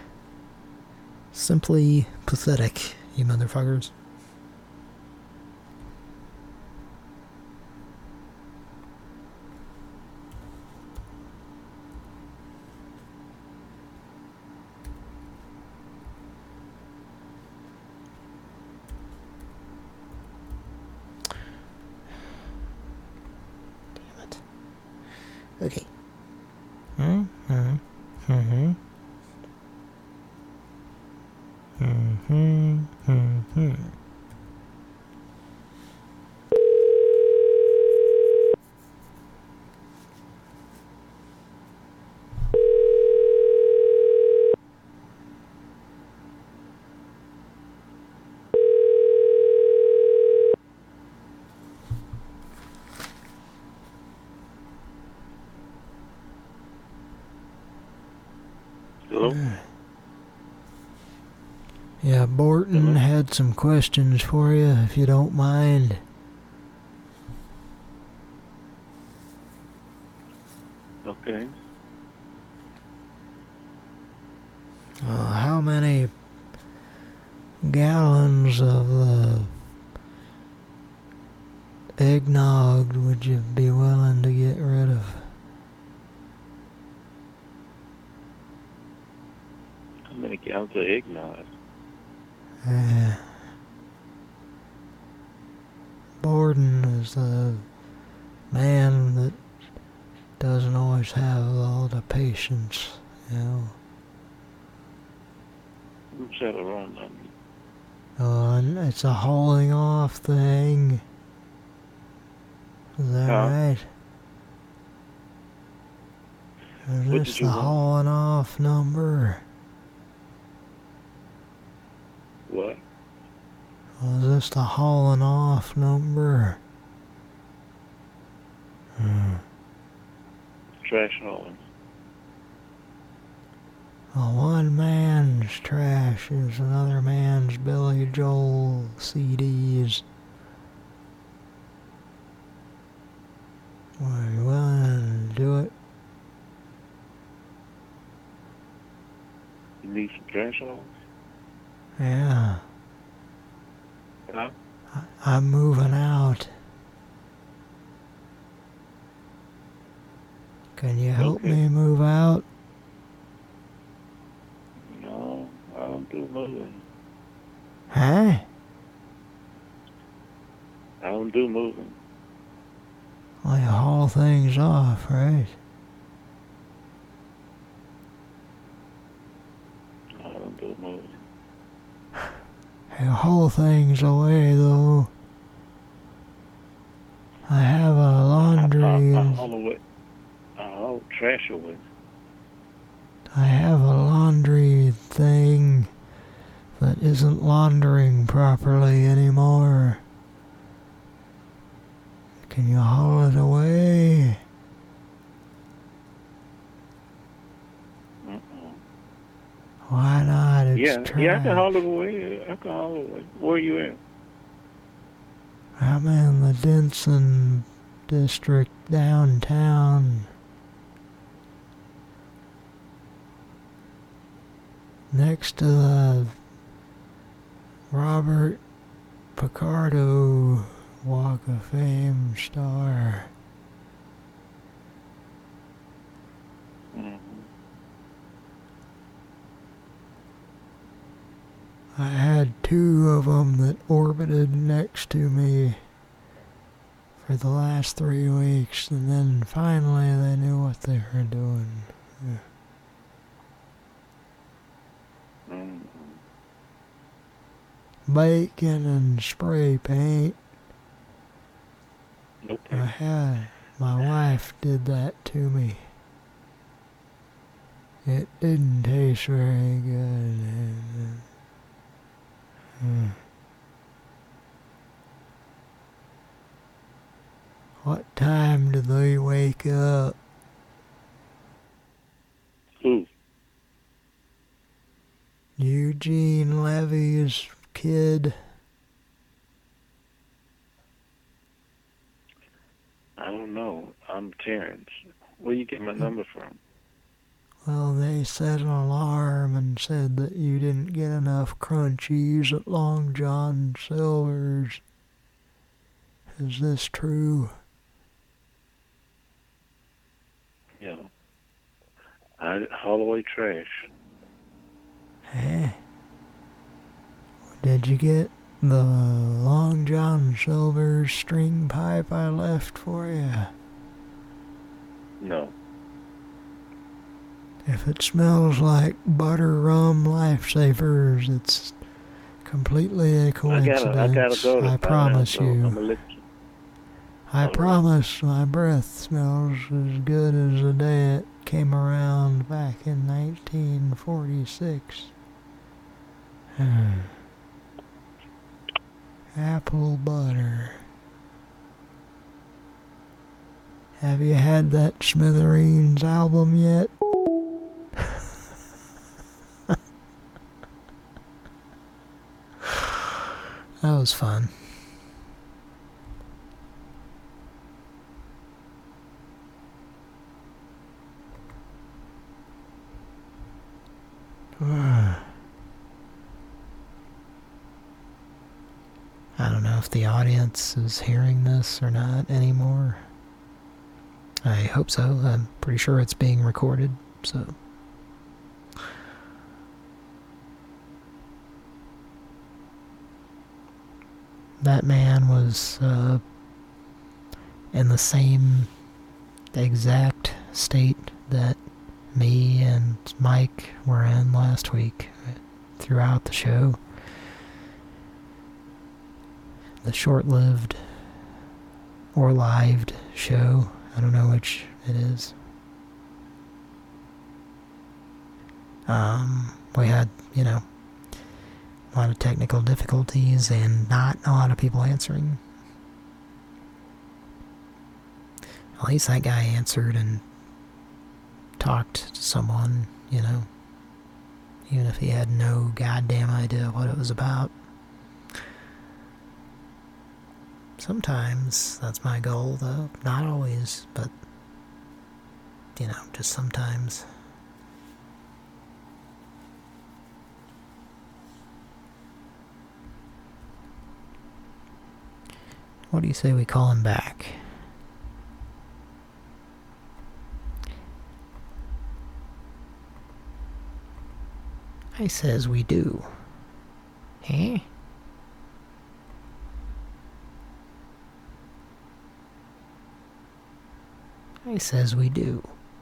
Simply pathetic, you motherfuckers. Okay. Mm-hmm. Mm-hmm. Mm-hmm. Mm-hmm. Hello? Yeah, Borton had some questions for you, if you don't mind. Okay. Uh, how many gallons of the eggnog would you be willing to get rid of? How many gallons of eggnog? Uh, Borden is the man that doesn't always have all the patience, you know. Who said a wrong number? Uh, and it's a hauling off thing. Is that Huh? right? Is What this did you the want? hauling off number? What? Was this the hauling off number? Hmm. Trash hauling. Well, one man's trash is another man's Billy Joel C Ds. Are you willing to do it? You need some trash hauling? Yeah. Huh? I'm moving out. Can you help Okay. me move out? No, I don't do moving. Huh? I don't do moving. Well, you haul things off, right? I don't do moving. You haul things away, though. I have a laundry. I, I, I and- haul away. I haul trash away. I have a laundry thing that isn't laundering properly anymore. Can you haul it away? Uh-uh. Why not? It's Yeah, trash. yeah, I can haul it away. I can haul it away. Where you at? I'm in the Denson district downtown. Next to the Robert Picardo Walk of Fame star. Mm-hmm. I had two of them that orbited next to me for the last three weeks, and then finally they knew what they were doing. Yeah. Mm-hmm. Bacon and spray paint. Nope. I had, my wife did that to me. It didn't taste very good. Hmm. What time do they wake up? Who? Eugene Levy's kid. I don't know. I'm Terrence. Where you get my number from? Well, they set an alarm and said that you didn't get enough crunchies at Long John Silver's. Is this true? Yeah. I haul away trash. Hey. Did you get the Long John Silver's string pipe I left for you? No. If it smells like butter rum lifesavers, it's completely a coincidence. I gotta, I gotta go. To I find promise out, so you. I'm gonna let you. I promise my breath smells as good as the day it came around back in nineteen forty-six. Apple butter. Have you had that Smithereens album yet? was fun. I don't know if the audience is hearing this or not anymore. I hope so. I'm pretty sure it's being recorded, so... That man was uh, in the same exact state that me and Mike were in last week throughout the show. The short-lived or lived show. I don't know which it is. Um, we had, you know, a lot of technical difficulties and not a lot of people answering. At least that guy answered and talked to someone, you know, even if he had no goddamn idea what it was about. Sometimes that's my goal, though. Not always, but, you know, just sometimes. What do you say we call him back? I says we do. Eh? I says we do.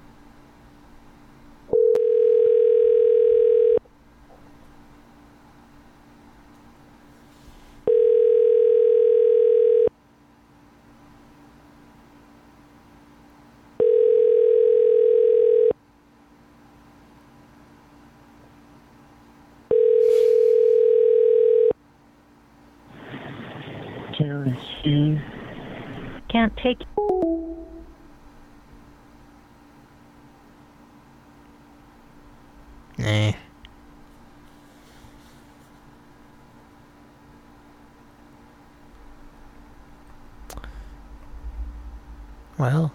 Can't take. Eh. Well.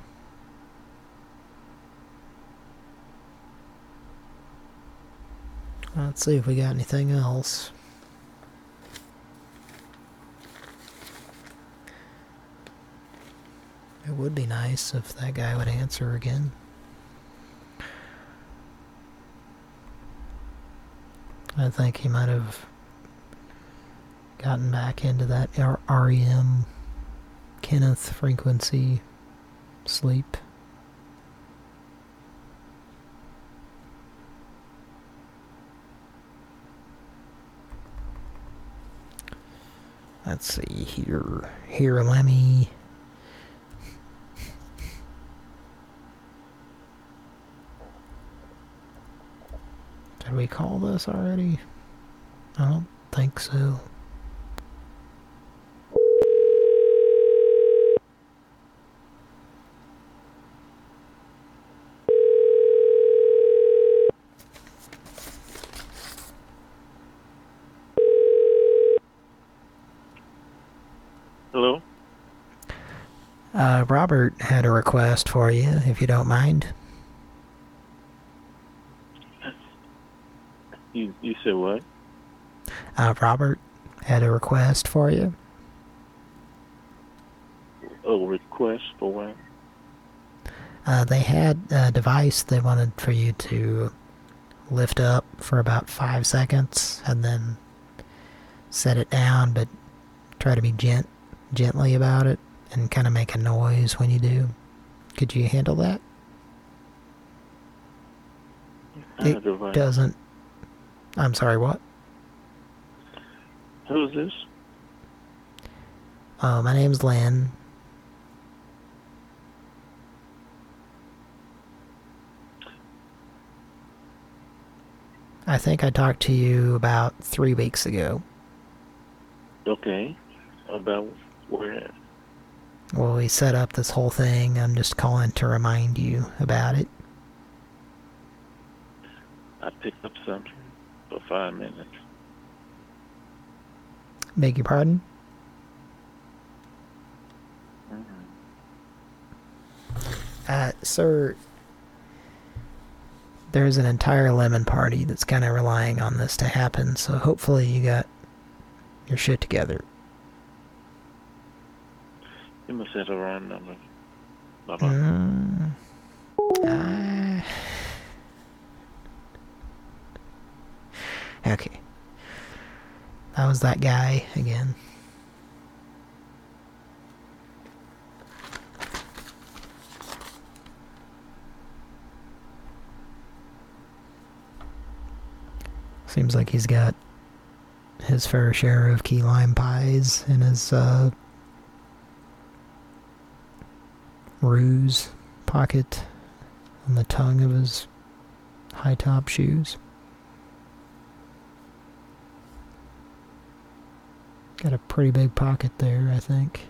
Let's see if we got anything else. It would be nice if that guy would answer again. I think he might have gotten back into that R E M Kenneth frequency sleep. Let's see here. Here, let me... Did we call this already? I don't think so. Hello? Uh, Robert had a request for you, if you don't mind. You you said what? Uh, Robert had a request for you. A request for what? Uh, they had a device they wanted for you to lift up for about five seconds and then set it down, but try to be gent gently about it and kind of make a noise when you do. Could you handle that? It doesn't... I'm sorry, what? Who is this? Uh, my name's Lynn. I think I talked to you about three weeks ago. Okay. About where? Well, we set up this whole thing. I'm just calling to remind you about it. I picked up something for five minutes. Beg your pardon? Uh, sir, there's an entire lemon party that's kind of relying on this to happen, so hopefully you got your shit together. You must have the wrong number. Bye-bye. Mm. Uh, okay. That was that guy again. Seems like he's got his fair share of key lime pies in his uh, ruse pocket on the tongue of his high-top shoes. Got a pretty big pocket there, I think.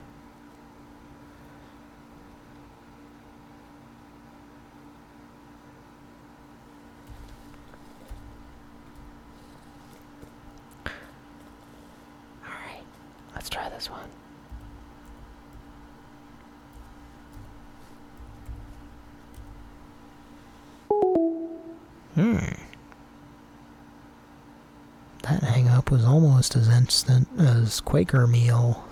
Alright, let's try this one. Hmm. That hang-up was almost as instant as Quaker meal.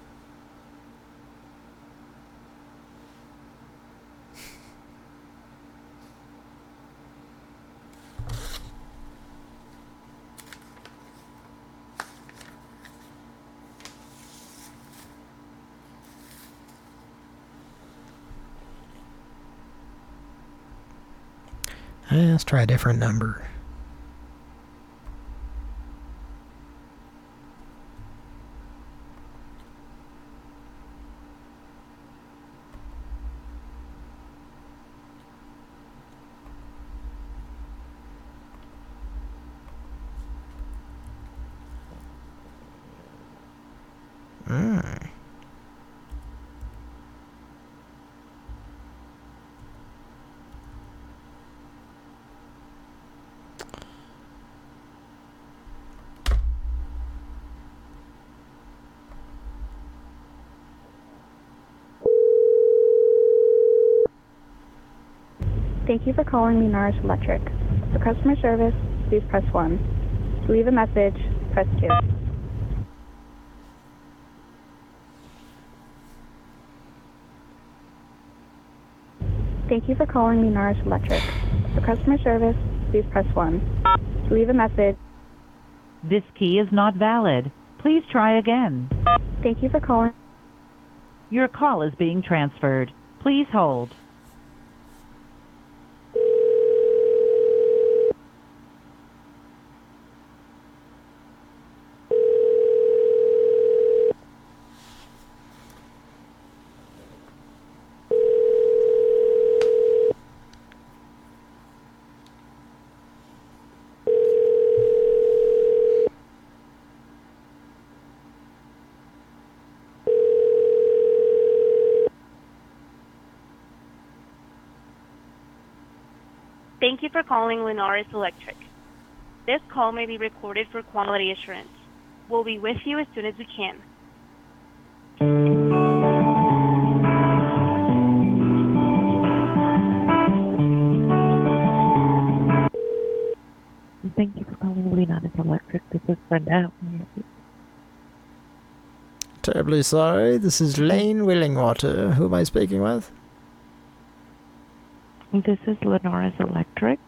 Eh, let's try a different number. Mm. Thank you for calling Menards Electric. For customer service, please press one. To leave a message, press two. Thank you for calling Menards Electric. For customer service, please press one. To leave a message. This key is not valid. Please try again. Thank you for calling. Your call is being transferred. Please hold. Thank you for calling Linares Electric. This call may be recorded for quality assurance. We'll be with you as soon as we can. Thank you for calling Linares Electric. This is Brenda. Terribly sorry. This is Lane Willingwater. Who am I speaking with? This is Linares Electric.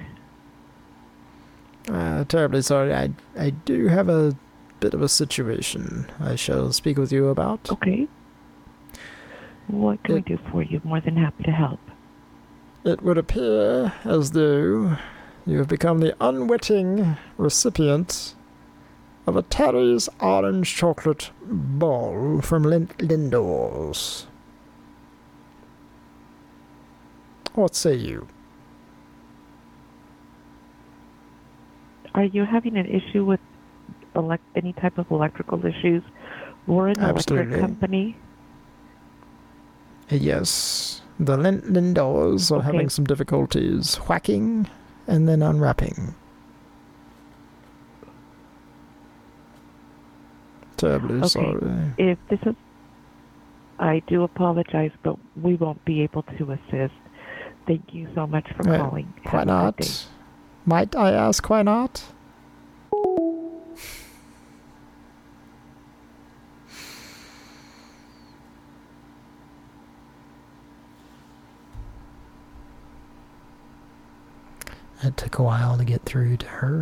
Uh, terribly sorry. I I do have a bit of a situation I shall speak with you about. Okay. What can it, we do for you? More than happy to help. It would appear as though you have become the unwitting recipient of a Terry's orange chocolate ball from Lind- Lindor's. What say you? Are you having an issue with elect any type of electrical issues? We're an Absolutely. electric company. Yes, the Lind- Lindors are Okay. having some difficulties whacking and then unwrapping. Terribly Okay. sorry. If this is, I do apologize, but we won't be able to assist. Thank you so much for Uh, calling. Why Have a not? good day. Might I ask why not? It took a while to get through to her.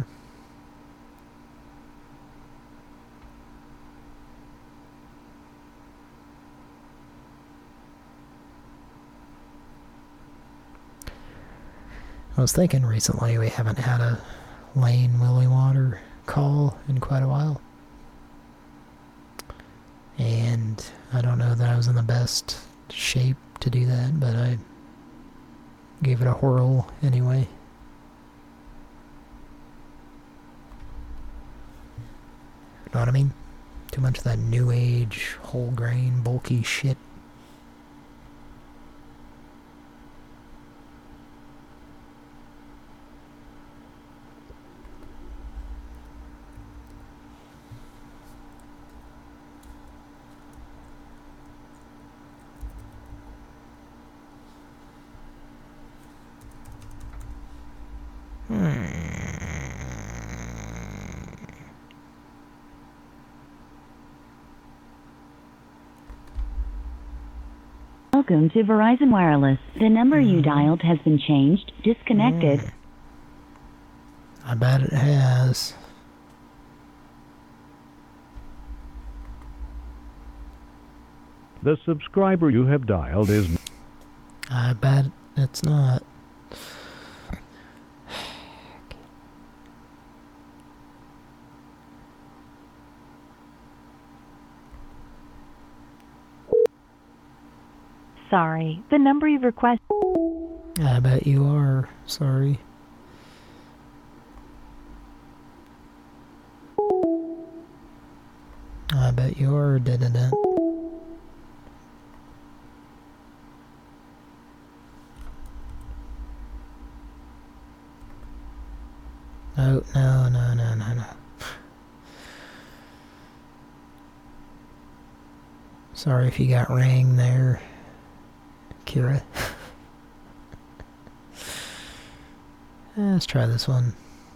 I was thinking recently we haven't had a Lane Willie Water call in quite a while. And I don't know that I was in the best shape to do that, but I gave it a whirl anyway. Know what I mean? Too much of that new age, whole grain, bulky shit. Welcome to Verizon Wireless. The number you dialed has been changed. Disconnected. Mm. I bet it has. The subscriber you have dialed is... I bet it's not. Sorry, the number you've requested. I bet you are. Sorry. I bet you are, didn't it? Oh, no, no, no, no, no. Sorry if you got rang there, Kira. Let's try this one.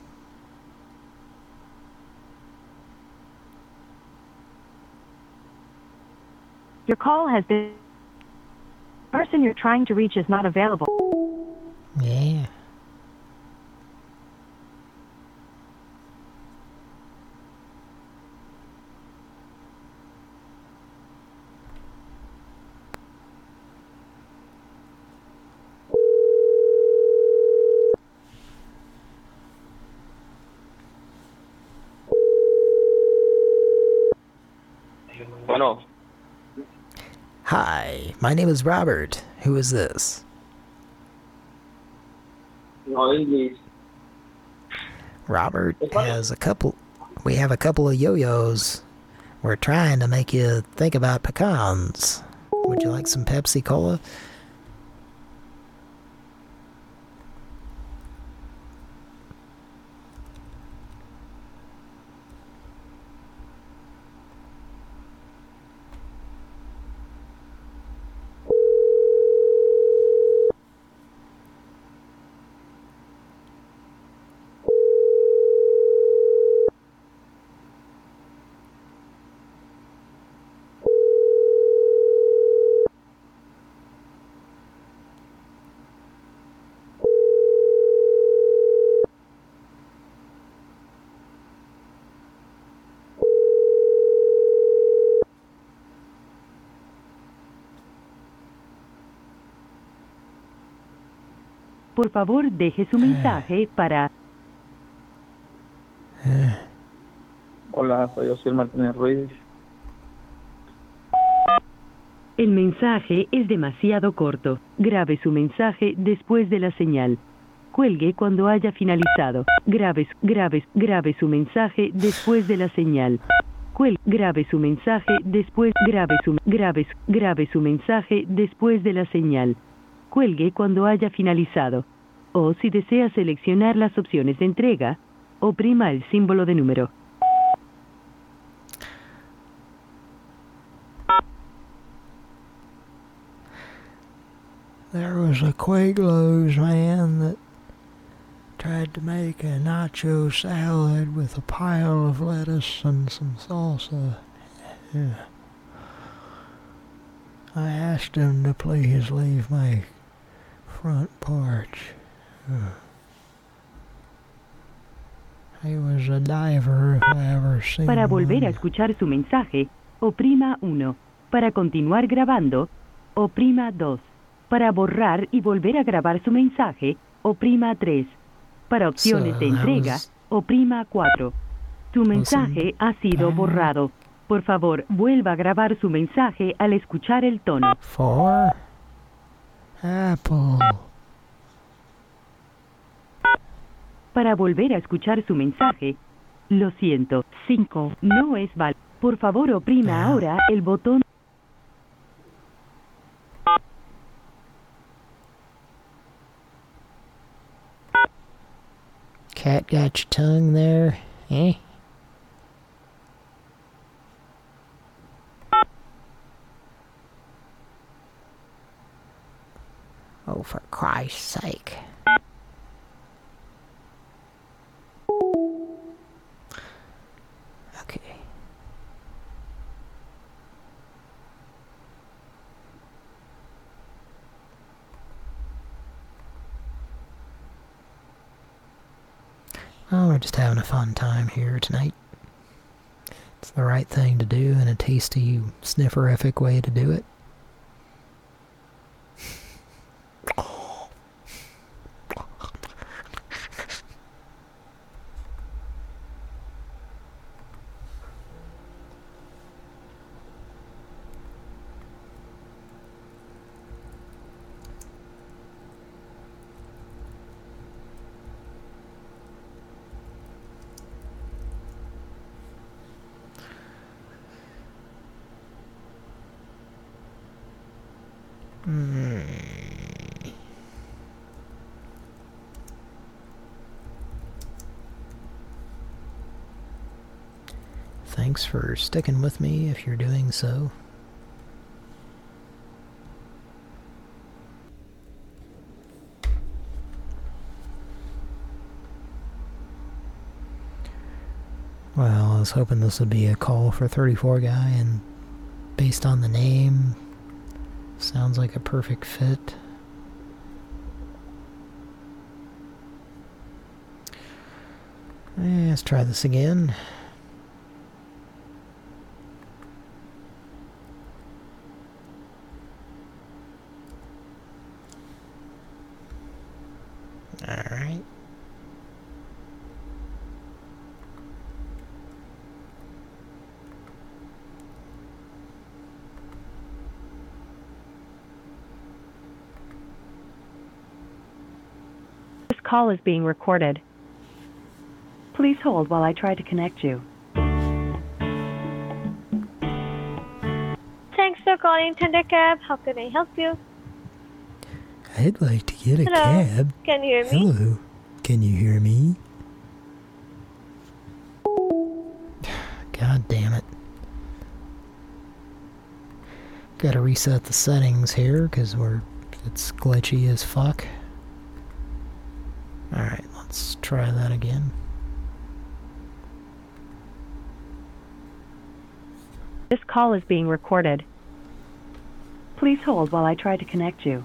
Your call has been... The person you're trying to reach is not available. Yeah. Bueno. Hi, my name is Robert. Who is this? No English. Robert has a couple... We have a couple of yo-yos. We're trying to make you think about pecans. Would you like some Pepsi Cola? Por favor, deje su mensaje para... Hola, soy José Martínez Ruiz. El mensaje es demasiado corto. Grabe su mensaje después de la señal. Cuelgue cuando haya finalizado. Grabe, grabe, grabe su mensaje después de la señal. Cuel, grabe su mensaje después, grabe su, grabe, grabe su mensaje después de la señal. Cuelgue cuando haya finalizado. O si desea seleccionar las opciones de entrega, oprima el símbolo de número. There was a Quaglos man that tried to make a nacho salad with a pile of lettuce and some salsa. Yeah. I asked him to please leave my front porch. Uh, he was a diver if I ever seen Para one. volver a escuchar su mensaje, oprima uno. Para continuar grabando, oprima dos. Para borrar y volver a grabar su mensaje, oprima tres. Para opciones So, de that entrega, was- oprima cuatro. Su mensaje ha sido borrado. Por favor, vuelva a grabar su mensaje al escuchar el tono. For Apple. Para volver a escuchar su mensaje, lo siento, cinco no es válido. Por favor, oprima ahora el botón. Cat got your tongue there, eh? Oh, for Christ's sake. Okay. Oh, we're just having a fun time here tonight. It's the right thing to do and a tasty, snifferific way to do it. Hmm. Thanks for sticking with me if you're doing so. Well, I was hoping this would be a call for thirty-four guy, and based on the name, sounds like a perfect fit. Eh, let's try this again. Alright. This call is being recorded. Please hold while I try to connect you. Thanks for calling Thunder Cab. How can I help you? I'd like to get a Hello. cab. Can you hear me? Hello. Can you hear me? God damn it. Gotta reset the settings here because we're it's glitchy as fuck. Alright, let's try that again. This call is being recorded. Please hold while I try to connect you.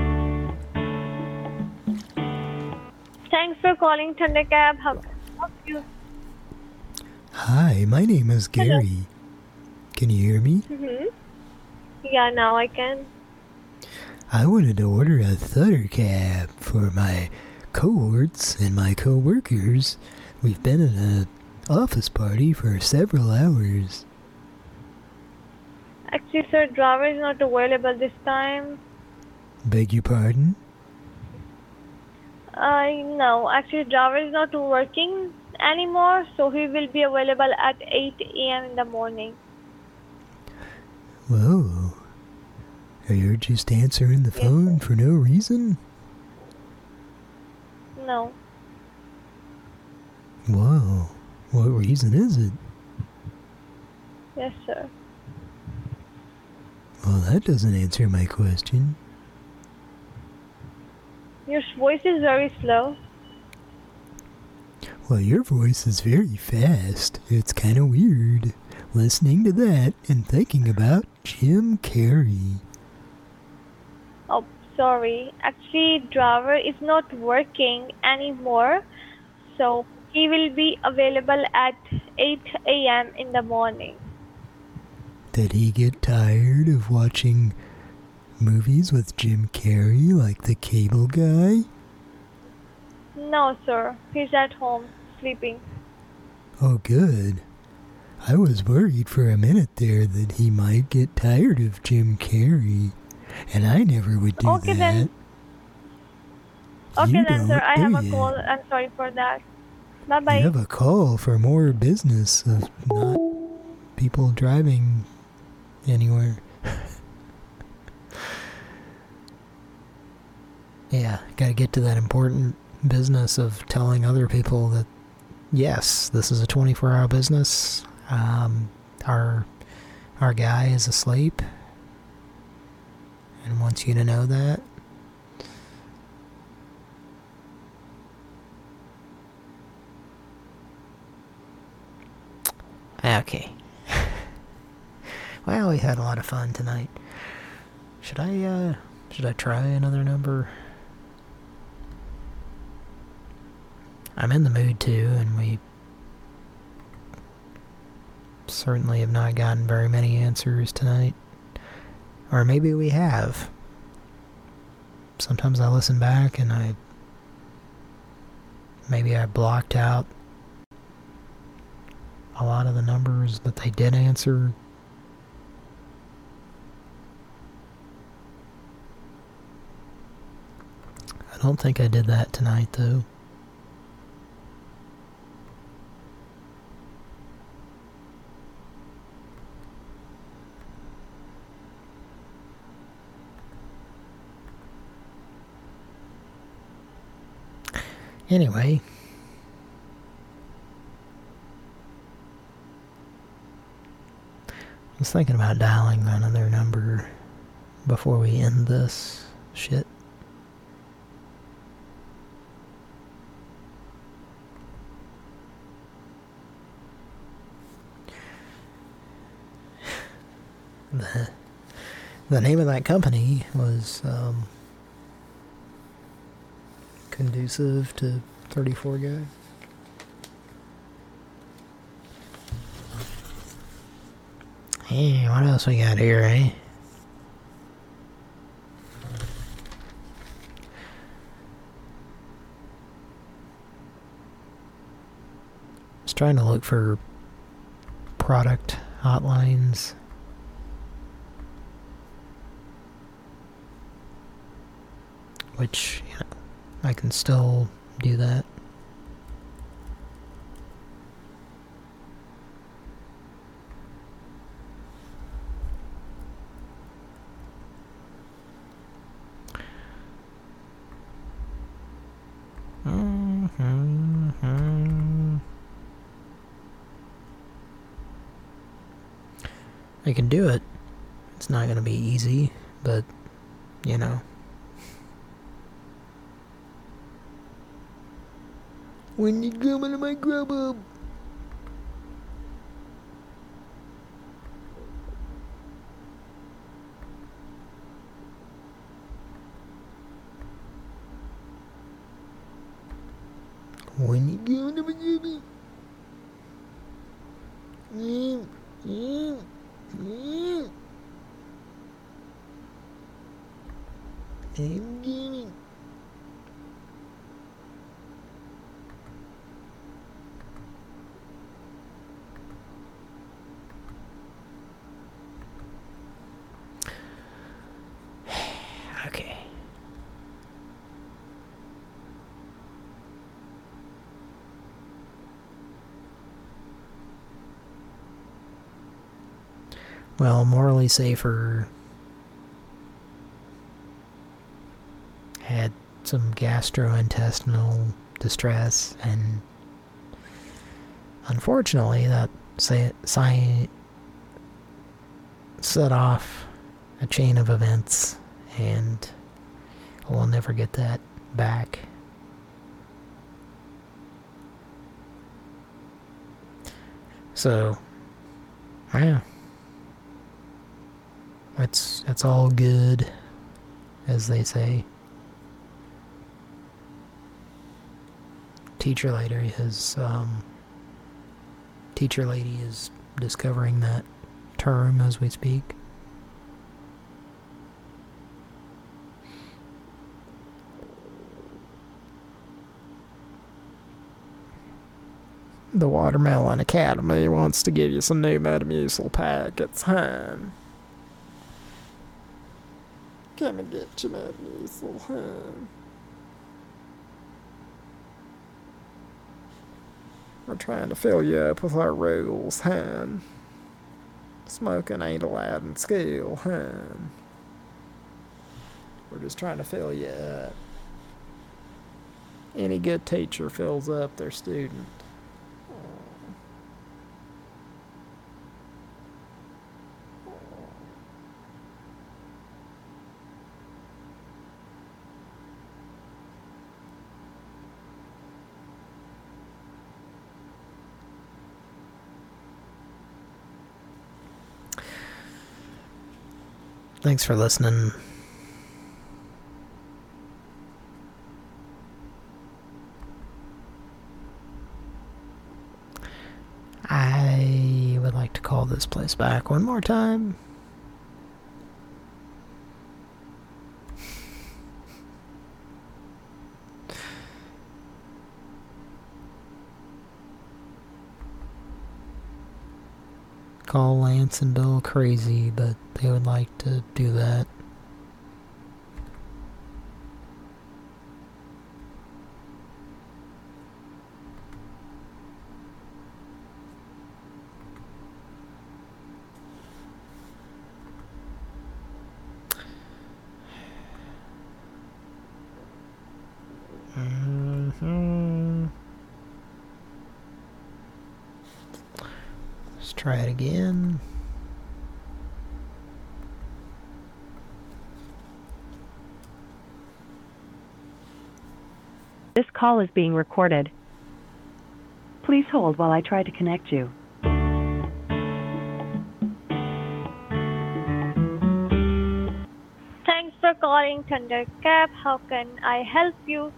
Thanks for calling Thunder Cab. How can I help you? Hi, my name is Gary. Can you hear me? Mm-hmm. Yeah, now I can. I wanted to order a Thunder cab for my cohorts and my co-workers. We've been in an office party for several hours. Actually, sir, driver is not available this time. Beg your pardon? Uh, no, actually, driver is not working anymore, so he will be available at eight a m in the morning. Whoa. You're just answering the phone for no reason? No. Whoa. What reason is it? Yes, sir. Well, that doesn't answer my question. Your voice is very slow. Well, your voice is very fast. It's kind of weird listening to that and thinking about Jim Carrey. Oh, sorry. Actually, driver is not working anymore, so he will be available at eight a m in the morning. Did he get tired of watching movies with Jim Carrey like the cable guy? No, sir. He's at home, sleeping. Oh, good. I was worried for a minute there that he might get tired of Jim Carrey, and I never would do okay, that. Then. Okay You then, sir. don't, I have do a you? call. I'm sorry for that. Bye-bye. You have a call for more business of not people driving anywhere. Yeah, gotta get to that important business of telling other people that, yes, this is a twenty-four hour business. Um, our, our guy is asleep and wants you to know that. Okay. Well, we had a lot of fun tonight. Should I, uh, should I try another number? I'm in the mood too, and we certainly have not gotten very many answers tonight. Or maybe we have. Sometimes I listen back and I... Maybe I blocked out a lot of the numbers that they did answer. I don't think I did that tonight, though. Anyway, I was thinking about dialing another number before we end this shit. The, the name of that company was um, Conducive to thirty-four guy. Hey, what else we got here, eh? Just trying to look for product hotlines. Which, you know, I can still do that. Mm-hmm. I can do it. It's not going to be easy, but, you know. When you come into my grub up. When you come into my grub up. Mm, mm, mm. I'm getting. Okay. Well, Morally Safer had some gastrointestinal distress, and unfortunately that say, say, set off a chain of events, and we'll never get that back. So, yeah. It's, it's all good, as they say. Teacher lady is, um, teacher lady is discovering that term as we speak. The Watermelon Academy wants to give you some new Metamucil packets, huh? Come and get your Metamucil, huh? We're trying to fill you up with our rules, huh? Smoking ain't allowed in school, huh? We're just trying to fill you up. Any good teacher fills up their student. Thanks for listening. I would like to call this place back one more time. Call Lance and Bill crazy, but they would like to do that. Mm-hmm. Let's try it again. This call is being recorded. Please hold while I try to connect you. Thanks for calling Thundercap. How can I help you?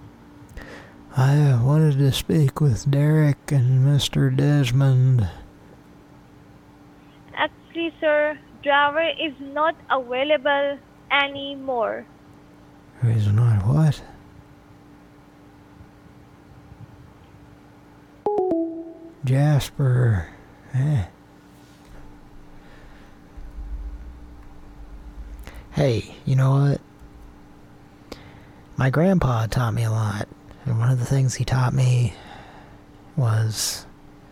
I wanted to speak with Derek and Mister Desmond. Actually, sir, driver is not available anymore. He's not what? Jasper. Eh. Hey, you know what? My grandpa taught me a lot. And one of the things he taught me was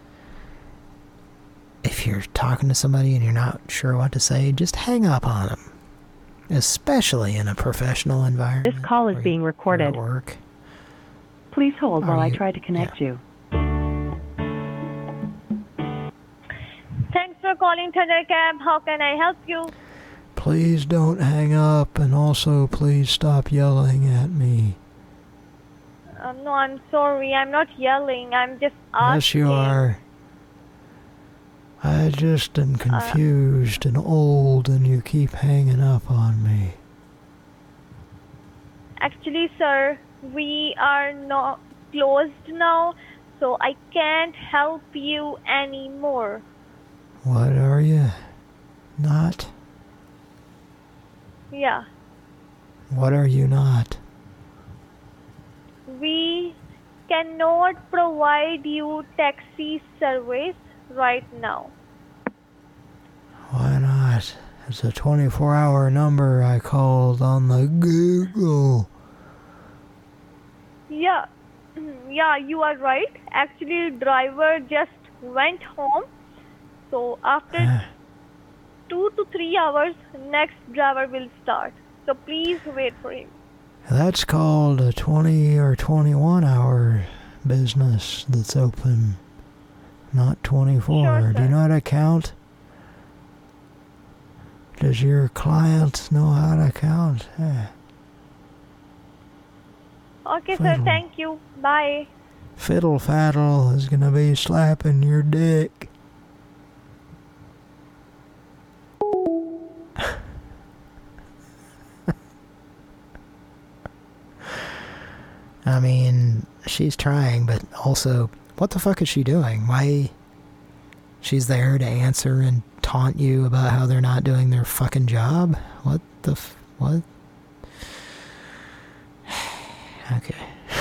if you're talking to somebody and you're not sure what to say, just hang up on them. Especially in a professional environment. This call is being recorded. At work. Please hold while Are I you- try to connect you. Thanks for calling Thundercap. How can I help you? Please don't hang up, and also please stop yelling at me. Uh, no, I'm sorry. I'm not yelling. I'm just asking. Yes, you are. I just am confused and old, and you keep hanging up on me. Actually, sir, we are not closed now, so I can't help you anymore. What are you? Not? Yeah. What are you not? We cannot provide you taxi service right now. Why not? It's a twenty-four hour number I called on the Google. Yeah. Yeah, you are right. Actually, driver just went home. So after two to three hours, next driver will start. So please wait for him. That's called a twenty or twenty-one hour business that's open, not twenty-four. Sure, Do you know how to count? Does your client know how to count? Eh. Okay, sir. Fiddle. Thank you. Bye. Fiddle Faddle is gonna be slapping your dick. I mean, she's trying, but also, what the fuck is she doing? Why? She's there to answer and taunt you about how they're not doing their fucking job? What the f... what? Okay.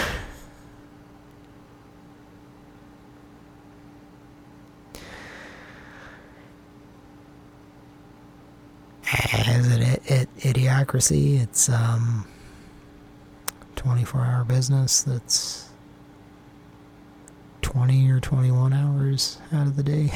Is it, it, it idiocracy? It's um twenty-four hour business that's twenty or twenty-one hours out of the day.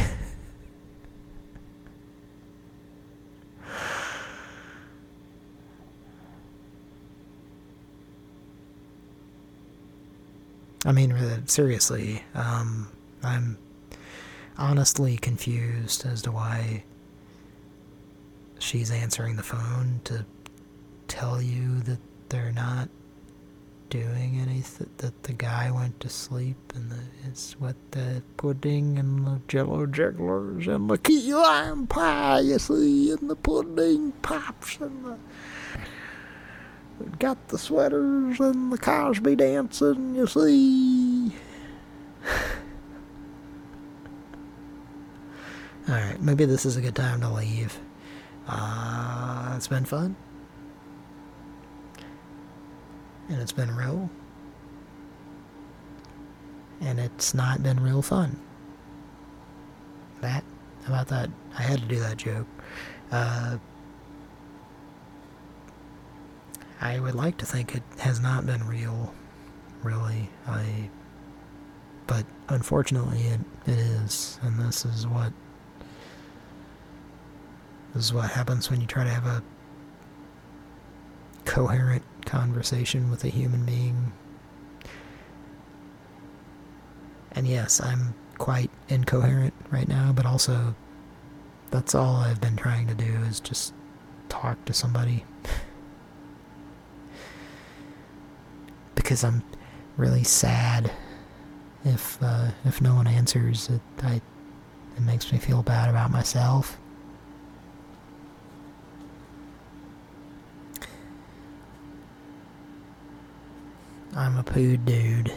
I mean, really, seriously, um, I'm honestly confused as to why she's answering the phone to tell you that they're not doing anything, that the guy went to sleep and the, it's what the pudding and the jello jigglers and the key lime pie, you see, and the pudding pops and the... got the sweaters and the Cosby dancing, you see. Alright, maybe this is a good time to leave. Uh, it's been fun. And it's been real. And it's not been real fun. That, how about that? I had to do that joke. Uh... I would like to think it has not been real, really. I, but unfortunately, it it is, and this is what this is what happens when you try to have a coherent conversation with a human being. And yes, I'm quite incoherent right now, but also that's all I've been trying to do is just talk to somebody. Because I'm really sad if uh, if no one answers. It, I, it makes me feel bad about myself. I'm a poo dude.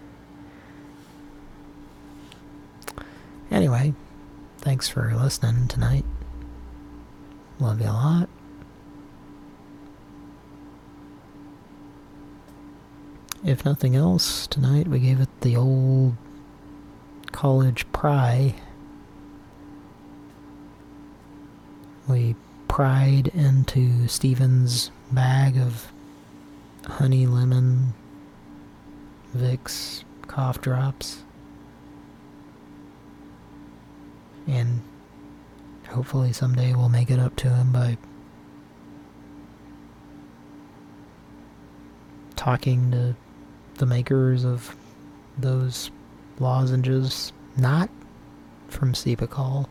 Anyway, thanks for listening tonight. Love you a lot. If nothing else, tonight we gave it the old college pry. We pried into Steven's bag of honey, lemon, Vicks, cough drops. And hopefully someday we'll make it up to him by talking to the makers of those lozenges, not from Cepacol.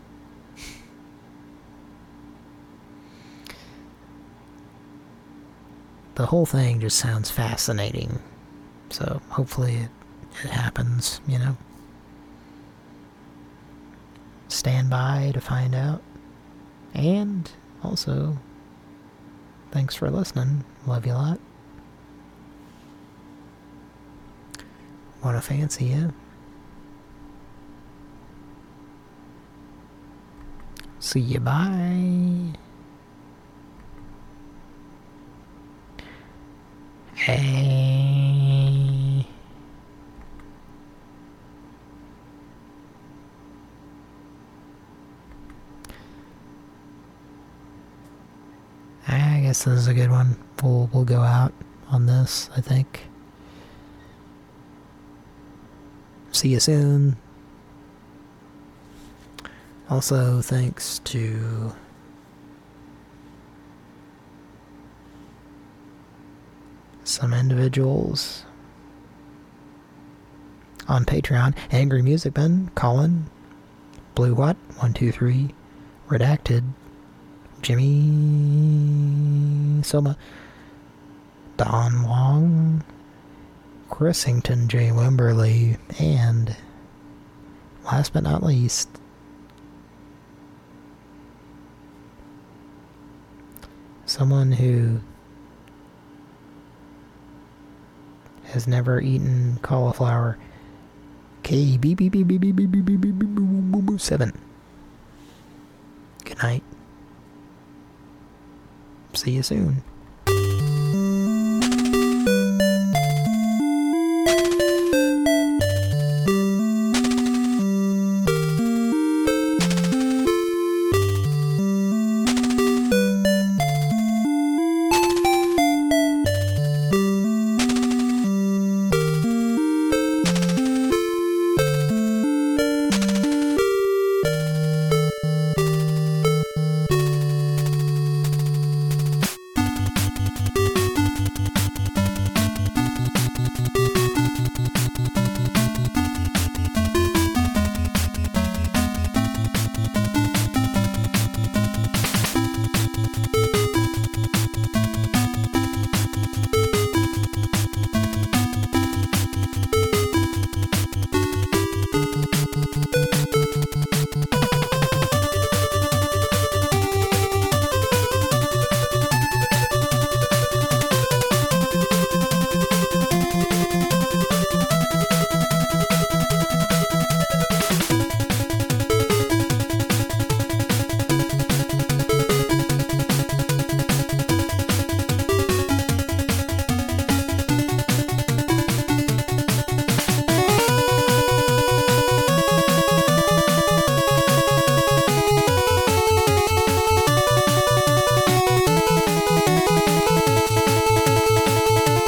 The whole thing just sounds fascinating, so hopefully it, it happens, you know. Stand by to find out. And also, thanks for listening. Love you a lot. Wanna fancy you? See you, bye. Hey. I guess this is a good one. We'll we'll go out on this, I think. See you soon. Also, thanks to some individuals on Patreon. Angry Music Ben, Colin, Blue What, one two three, Redacted, Jimmy Soma, Don Long, Chrisington J. Wimberly, and last but not least, someone who has never eaten cauliflower, K B B B B B B B B B B B seven. Good night. See you soon.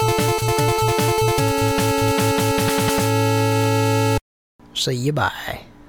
See you, bye.